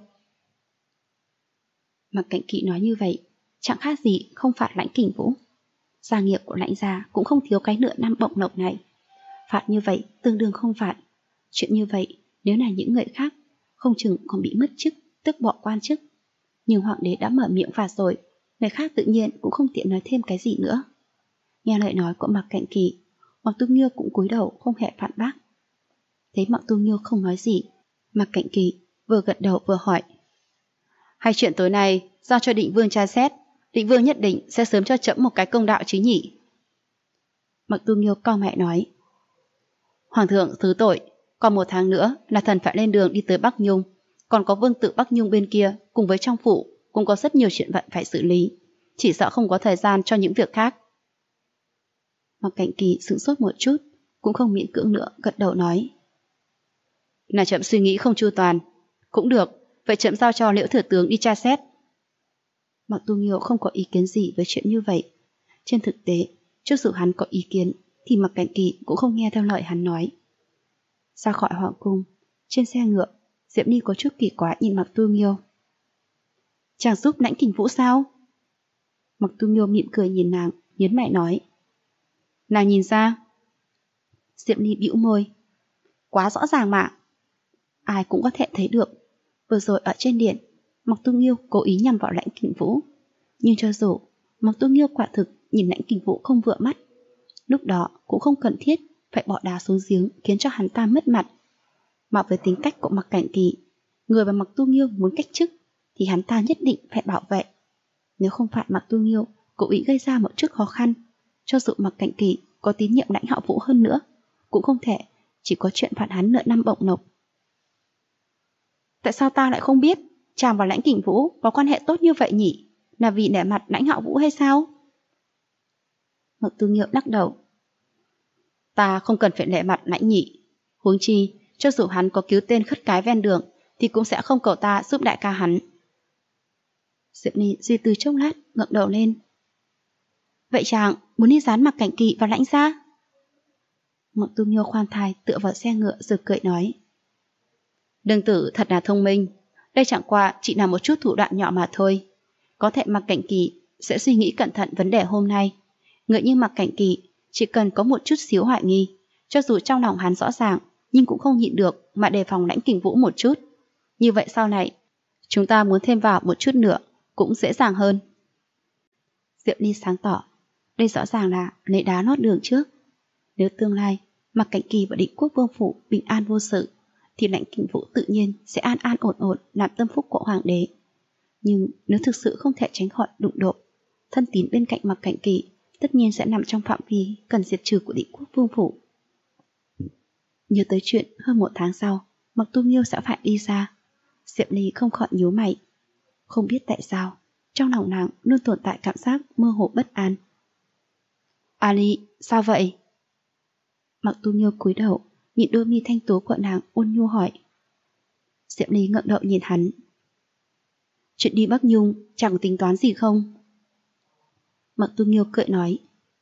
Mặc Cảnh Kỳ nói như vậy, chẳng khác gì không phạt Lãnh Kình Vũ. Gia nghiệp của Lãnh gia cũng không thiếu cái nửa năm bổng lộc này. Phạt như vậy tương đương không phạt, Chuyện như vậy, nếu là những người khác, không chừng còn bị mất chức, tước bỏ quan chức. Nhưng hoàng đế đã mở miệng phạt rồi, người khác tự nhiên cũng không tiện nói thêm cái gì nữa. Nghe lời nói của Mạc Cạnh Kỳ, Mạc Tu Nghiêu cũng cúi đầu không hề phản bác. Thấy Mạc Tu Nghiêu không nói gì, Mạc Cạnh Kỳ vừa gật đầu vừa hỏi: Hay chuyện tối nay giao cho Định Vương tra xét, Định Vương nhất định sẽ sớm cho trẫm một cái công đạo chứ nhỉ? Mạc Tu Nghiêu cau mày nói: Hoàng thượng thứ tội, còn 1 tháng nữa là thần phải lên đường đi tới Bắc Nhung, còn có vương tử Bắc Nhung bên kia cùng với trong phủ cũng có rất nhiều chuyện vận phải xử lý, chỉ sợ không có thời gian cho những việc khác. Mạc Cạnh Kỳ sững sốt một chút, cũng không miễn cưỡng nữa, gật đầu nói: Là trẫm suy nghĩ không chu toàn. Cũng được, vậy trẫm giao cho Liễu thừa tướng đi tra xét. Mạc Tu Nghiêu không có ý kiến gì với chuyện như vậy. Trên thực tế, trước sự hắn có ý kiến thì Mạc Cạnh Kỳ cũng không nghe theo lời hắn nói. Ra khỏi hoàng cung, trên xe ngựa, Diệp Ni có chút kỳ quái nhìn Mạc Tu Nghiêu. Chàng giúp Lãnh Kình Vũ sao? Mạc Tu Nghiêu mỉm cười nhìn nàng, nhấn mày nói: Nàng nhìn ra. Diệp Ni bĩu môi: Quá rõ ràng mà. Ai cũng có thể thấy được, vừa rồi ở trên điện, Mạc Tu Nghiêu cố ý nhằm vào Lãnh Kình Vũ. Nhưng cho dù Mạc Tu Nghiêu quả thực nhìn Lãnh Kình Vũ không vừa mắt, lúc đó cũng không cần thiết phải bỏ đá xuống giếng khiến cho hắn ta mất mặt. Mà với tính cách của Mạc Cảnh Kỳ, người mà Mạc Tu Nghiêu muốn cách chức thì hắn ta nhất định phải bảo vệ. Nếu không phải Mạc Tu Nghiêu cố ý gây ra một chút khó khăn, cho dù Mạc Cảnh Kỳ có tín nhiệm Lãnh Hạo Vũ hơn nữa, cũng không thể chỉ có chuyện phạt hắn nợ năm bổng nộp. Tại sao ta lại không biết chàng và Lãnh Kình Vũ có quan hệ tốt như vậy nhỉ? Là vì nể mặt Lãnh Hạo Vũ hay sao? Mạc Tu Nghiêu lắc đầu: Ta không cần phải nể mặt Lãnh nhị. Huống chi, cho dù hắn có cứu tên khất cái ven đường thì cũng sẽ không cầu ta giúp đại ca hắn. Diệp Ni suy tư chốc lát, ngẩng đầu lên: Vậy chàng muốn đi dán Mạc Cảnh Kỳ và Lãnh gia? Mạc Tu Nghiêu khoan thai tựa vào xe ngựa rồi cười nói: Đương tử thật là thông minh, đây chẳng qua chỉ là một chút thủ đoạn nhỏ mà thôi. Có thể Mạc Cảnh Kỳ sẽ suy nghĩ cẩn thận vấn đề hôm nay. Người như Mạc Cảnh Kỳ chỉ cần có một chút xíu hoài nghi, cho dù trong lòng hắn rõ ràng nhưng cũng không nhịn được mà đề phòng Lãnh Kình Vũ một chút. Như vậy sau này chúng ta muốn thêm vào một chút nữa cũng dễ dàng hơn. Diệp Ly sáng tỏ, đây rõ ràng là lấy đá lót đường trước. Nếu tương lai Mạc Cảnh Kỳ và Định Quốc Vương phủ bình an vô sự thì Lãnh Kình Vũ tự nhiên sẽ an an ổn ổn làm tâm phúc của hoàng đế. Nhưng nếu thực sự không thể tránh khỏi đụng độ, thân tín bên cạnh Mạc Cảnh Kỳ tất nhiên sẽ nằm trong phạm vi cần diệt trừ của Định Quốc Vương phủ. Nhớ tới chuyện hơn 1 tháng sau Mạc Tu Nghiêu sẽ phải đi ra, Diệp Ly không khỏi nhíu mày. Không biết tại sao trong lòng nàng luôn tồn tại cảm giác mơ hồ bất an. Ali, sao vậy? Mạc Tu Nghiêu cúi đầu nhìn đôi mi thanh tú của nàng ôn nhu hỏi. Diệp Ly ngẩng đầu nhìn hắn. Chuyện đi Bắc Nhung chẳng tính toán gì không? Mạc Tu Nghiêu cười nói.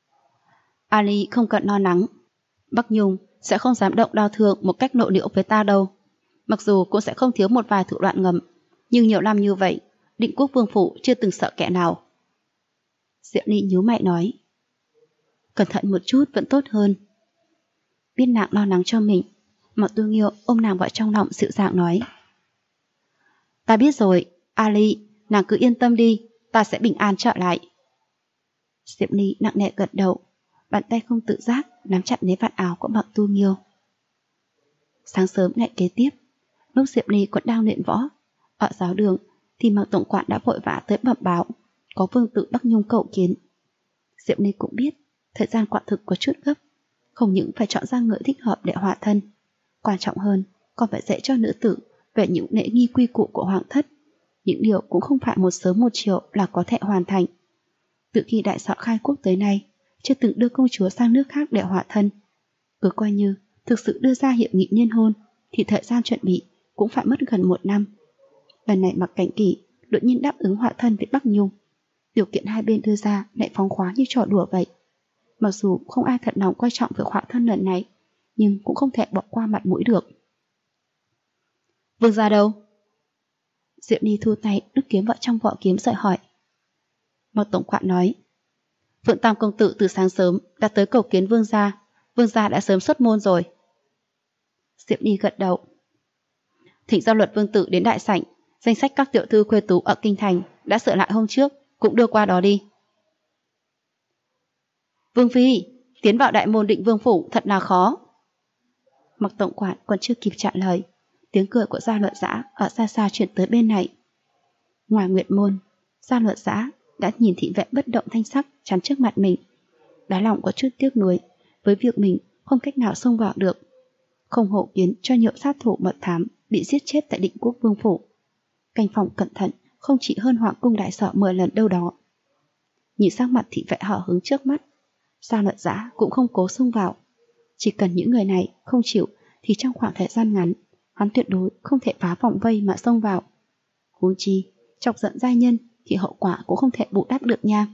Ali không cần lo lắng, Bắc Nhung sẽ không dám động đao thương một cách lộ liễu với ta đâu. Mặc dù cũng sẽ không thiếu một vài thủ đoạn ngầm, nhưng nhiều năm như vậy Định Quốc Vương phủ chưa từng sợ kẻ nào. Diệp Ly nhíu mày nói. Cẩn thận một chút vẫn tốt hơn. Biết nàng lo lắng cho mình, Mạc Tu Nghiêu ôm nàng vào trong lòng dịu dàng nói. Ta biết rồi, Ali, nàng cứ yên tâm đi, ta sẽ bình an trở lại. Diệp Ly nặng nề gật đầu, bàn tay không tự giác nắm chặt lấy vạt áo của Mạc Tu Nghiêu. Sáng sớm ngày kế tiếp, lúc Diệp Ly còn đang luyện võ, ở giáo đường thì Mạc tổng quản đã vội vã tới bẩm báo có vương tử Bắc Nhung cầu kiến. Diệp Ly cũng biết thời gian quả thực có chút gấp, không những phải chọn ra người thích hợp để hòa thân, quan trọng hơn còn phải dạy cho nữ tử về những lễ nghi quy củ của hoàng thất, những điều cũng không phải một sớm một chiều là có thể hoàn thành. Từ khi đại sở khai quốc tới nay, chưa từng đưa công chúa sang nước khác để hòa thân. Cứ coi như thực sự đưa ra hiệp nghị liên hôn thì thời gian chuẩn bị cũng phải mất gần 1 năm. Lần này Mạc Cảnh Kỳ đột nhiên đáp ứng hòa thân với Bắc Nhung. Điều kiện hai bên đưa ra lại phóng khoáng như trò đùa vậy. Mặc dù không ai thật lòng coi trọng việc hòa thân lần này, nhưng cũng không thể bỏ qua mặt mũi được. Vương gia đâu? Diệp Ly thu tay đứt kiếm vào trong vỏ kiếm rồi hỏi. Mạc tổng quản nói. Phượng Tam công tử từ sáng sớm đã tới cầu kiến vương gia đã sớm xuất môn rồi. Diệp Ly gật đầu. Thỉnh Giao Luật Vương tử đến đại sảnh, danh sách các tiểu thư khuê tú ở kinh thành đã sửa lại hôm trước, cũng đưa qua đó đi. Vương phi, tiến vào đại môn Định Vương phủ thật là khó. Mặc tổng quản còn chưa kịp trả lời, tiếng cười của Gia Luật Dã ở xa xa chuyển tới bên này. Ngoài Nguyệt môn, Gia Luật Dã đã nhìn thị vệ bất động thanh sắc chắn trước mặt mình. Đáy lòng có chút tiếc nuối với việc mình không cách nào xông vào được, không hộ biến cho nhiều sát thủ mật thám bị giết chết tại Định Quốc Vương phủ. Canh phòng cẩn thận không chỉ hơn Hoàng cung đại sở 10 lần đâu đó. Nhìn sang mặt thị vệ hở hứng trước mắt, Gia Luật Dã cũng không cố xông vào. Chỉ cần những người này không chịu thì trong khoảng thời gian ngắn, hắn tuyệt đối không thể phá vòng vây mà xông vào. Huống chi, chọc giận giai nhân thì hậu quả cũng không thể bù đắp được nha.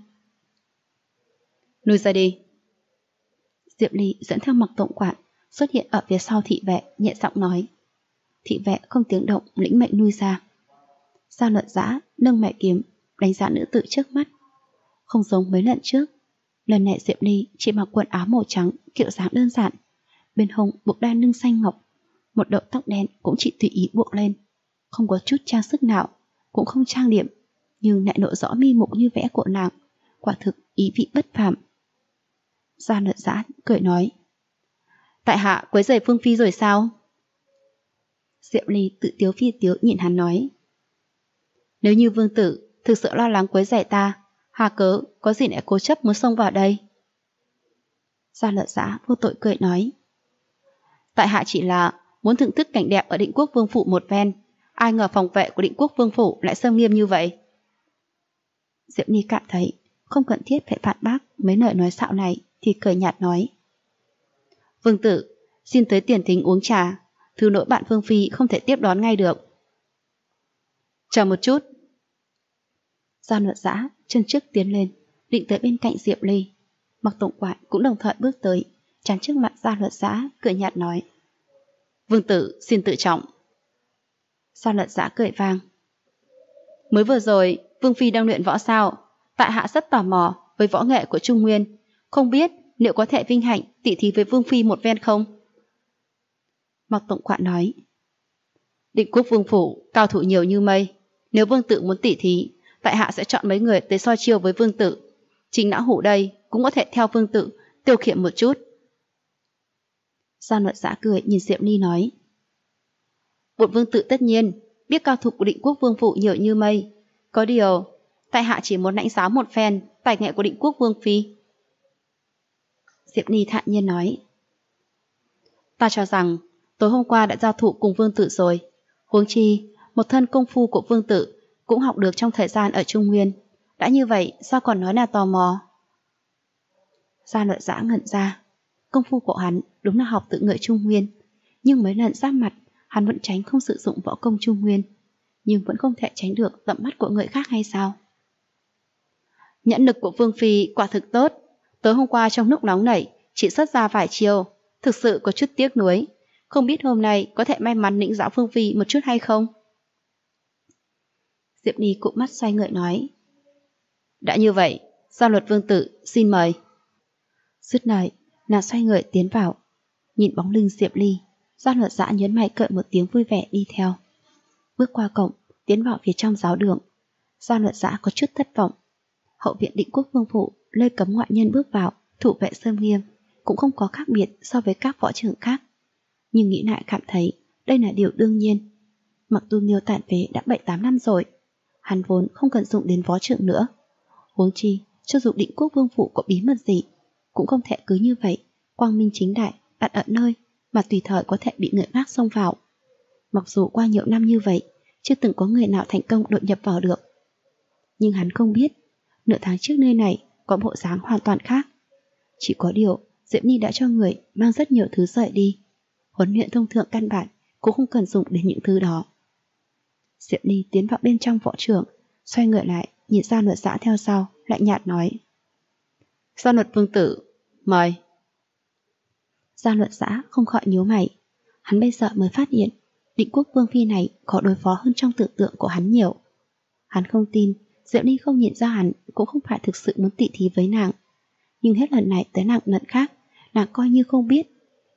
Lùi ra đi. Diệp Ly dẫn theo Mặc tổng quản xuất hiện ở phía sau thị vệ, nhẹ giọng nói. Thị vệ không tiếng động lĩnh mệnh lui ra. Gia Luật Dã nâng mẹ kiếm đánh giá nữ tử trước mắt. Không giống mấy lần trước, lần này Diệp Ly chỉ mặc quần áo màu trắng kiểu dáng đơn giản, bên hông buộc đai lưng xanh ngọc, một đầu tóc đen cũng chỉ tùy ý buộc lên, không có chút trang sức nào, cũng không trang điểm, nhưng lại lộ rõ mi mục như vẽ của nàng, quả thực ý vị bất phàm. Gia Luật Dã cười nói, tại hạ quấy rầy Phương phi rồi sao? Diệp Ly tự tiếu phi tiếu nhìn hắn nói, nếu như vương tử thực sự lo lắng quấy rầy ta, hà cớ có gì lại cố chấp muốn xông vào đây? Gia Luật Dã vô tội cười nói, tại hạ chỉ là muốn thưởng thức cảnh đẹp ở Định Quốc Vương phủ một ven, ai ngờ phòng vệ của Định Quốc Vương phủ lại xâm nghiêm như vậy. Diệp Ly cảm thấy không cần thiết phải phản bác mấy lời nói xạo này, thì cười nhạt nói, vương tử xin tới tiền thính uống trà, thứ lỗi bạn Phương phi không thể tiếp đón ngay được. Chờ một chút. Gia Luật Dã chân trước tiến lên, định tới bên cạnh Diệp Ly. Mặc tổng quản cũng đồng thời bước tới, chắn trước mặt Gia Luật Dã, cười nhạt nói, vương tử xin tự trọng. Gia Luật Dã cười vang, mới vừa rồi Vương phi đang luyện võ sao? Tại hạ rất tò mò với võ nghệ của Trung Nguyên, không biết liệu có thể vinh hạnh tỉ thí với Vương phi một ven không? Mặc tổng quản nói, Định Quốc Vương phủ cao thủ nhiều như mây, nếu vương tử muốn tỉ thí, tại hạ sẽ chọn mấy người tới soi chiêu với vương tử. Chính não hủ đây cũng có thể theo vương tử tiêu khiển một chút. Gia Luật Dã cười nhìn Diệp Ly nói, bổn vương tử tất nhiên biết cao thủ của Định Quốc Vương phủ nhiều như mây, có điều tại hạ chỉ muốn lãnh giáo một phen tài nghệ của Định Quốc Vương phi. Diệp Ly thản nhiên nói, ta cho rằng tối hôm qua đã giao thủ cùng vương tử rồi, huống chi một thân công phu của vương tử cũng học được trong thời gian ở Trung Nguyên, đã như vậy sao còn nói là tò mò? Gia Luật Dã ngẩn ra, công phu của hắn đúng là học từ người Trung Nguyên, nhưng mấy lần giáp mặt hắn vẫn tránh không sử dụng võ công Trung Nguyên, nhưng vẫn không thể tránh được tầm mắt của người khác hay sao? Nhãn lực của Vương phi quả thực tốt, tối hôm qua trong lúc nóng nảy chỉ xuất ra vài chiêu, thực sự có chút tiếc nuối, không biết hôm nay có thể may mắn lĩnh giáo Vương phi một chút hay không? Diệp Ly cụp mắt xoay người nói, đã như vậy, Gia Luật vương tử xin mời. Dứt lời, nàng xoay người tiến vào, nhìn bóng lưng Diệp Ly, Gia Luật Dã nhấn mày cười một tiếng vui vẻ đi theo. Bước qua cổng, tiến vào phía trong giáo đường, Gia Luật Dã có chút thất vọng. Hậu viện Định Quốc Vương phủ nơi cấm ngoại nhân bước vào, thủ vệ nghiêm nghiêm, cũng không có khác biệt so với các võ trưởng khác. Nhưng nghĩ lại cảm thấy đây là điều đương nhiên. Mặc dù Nghiêu tản phế đã 7-8 năm rồi, hắn vốn không cần dụng đến võ trưởng nữa. Huống chi, cho dù Định Quốc Vương phủ có bí mật gì, cũng không thể cứ như vậy quang minh chính đại đặt ở nơi mà tùy thời có thể bị người khác xông vào. Mặc dù qua nhiều năm như vậy, chưa từng có người nào thành công đột nhập vào được, nhưng hắn không biết nửa tháng trước nơi này có bộ dáng hoàn toàn khác. Chỉ có điều Diệp Nhi đã cho người mang rất nhiều thứ rời đi, huấn luyện thông thường căn bản cũng không cần dùng đến những thứ đó. Diệp Nhi tiến vào bên trong võ trường, xoay người lại nhìn Gia Luật Dã theo sau, lạnh nhạt nói, Gia Luật vương tử, mời. Gia Luật Dã không khỏi nhíu mày, hắn bây giờ mới phát hiện Định Quốc Vương phi này có đối phó hơn trong tưởng tượng của hắn nhiều. Hắn không tin Diệp Ly không nhìn ra hắn cũng không phải thực sự muốn tỉ thí với nàng, nhưng hết lần này tới lần khác nàng coi như không biết,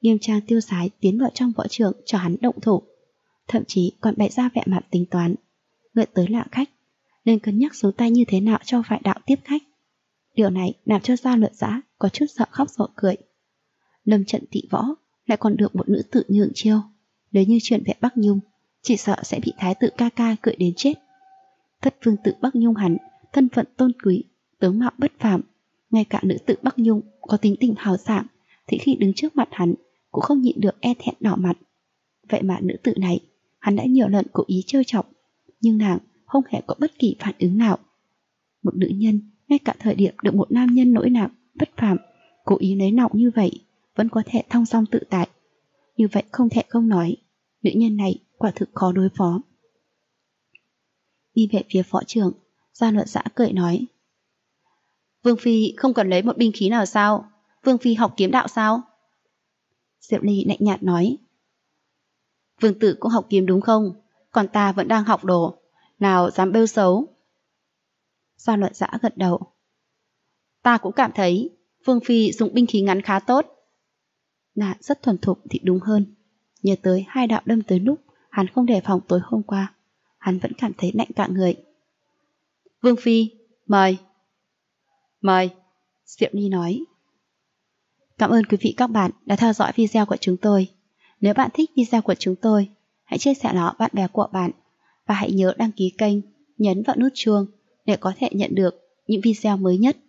nghiêm trang tiêu sái tiến vào trong võ trường cho hắn động thủ, thậm chí còn bày ra vẻ mặt tính toán. Người tới là khách, nên cân nhắc xuống tay như thế nào cho phải đạo tiếp khách. Điều này làm cho Gia Luật Dã có chút sợ khóc sợ cười. Lâm trận tị võ lại còn được một nữ tử nhượng chiêu, nếu như chuyện về Bắc Nhung, chỉ sợ sẽ bị thái tử ca ca cười đến chết. Thất vương tử Bắc Nhung hắn thân phận tôn quý, tướng mạo bất phàm, ngay cả nữ tử Bắc Nhung có tính tình hào sảng thì khi đứng trước mặt hắn cũng không nhịn được e thẹn đỏ mặt. Vậy mà nữ tử này hắn đã nhiều lần cố ý trêu chọc, nhưng nàng không hề có bất kỳ phản ứng nào. Một nữ nhân ngay cả thời điểm được một nam nhân nỗi nặng bất phàm cố ý lấy nọng như vậy vẫn có thể thong dong tự tại. Như vậy không thể không nói, nữ nhân này quả thực khó đối phó. Đi về phía võ trường, Gia Luật Dã cười nói: Vương phi không cần lấy một binh khí nào sao? Vương phi học kiếm đạo sao? Diệp Ly lạnh nhạt nói: Vương tử cũng học kiếm đúng không? Còn ta vẫn đang học đồ, nào dám bêu xấu. Gia Luật Dã gật đầu: Ta cũng cảm thấy Vương phi dùng binh khí ngắn khá tốt. Là rất thuần thục thì đúng hơn. Nhớ tới 2 đạo đâm tới lúc hắn không đề phòng tối hôm qua, hắn vẫn cảm thấy lạnh cả người. Vương phi, mời. Mời, Diệp Ly nói. Cảm ơn quý vị các bạn đã theo dõi video của chúng tôi. Nếu bạn thích video của chúng tôi, hãy chia sẻ nó bạn bè của bạn và hãy nhớ đăng ký kênh, nhấn vào nút chuông để có thể nhận được những video mới nhất.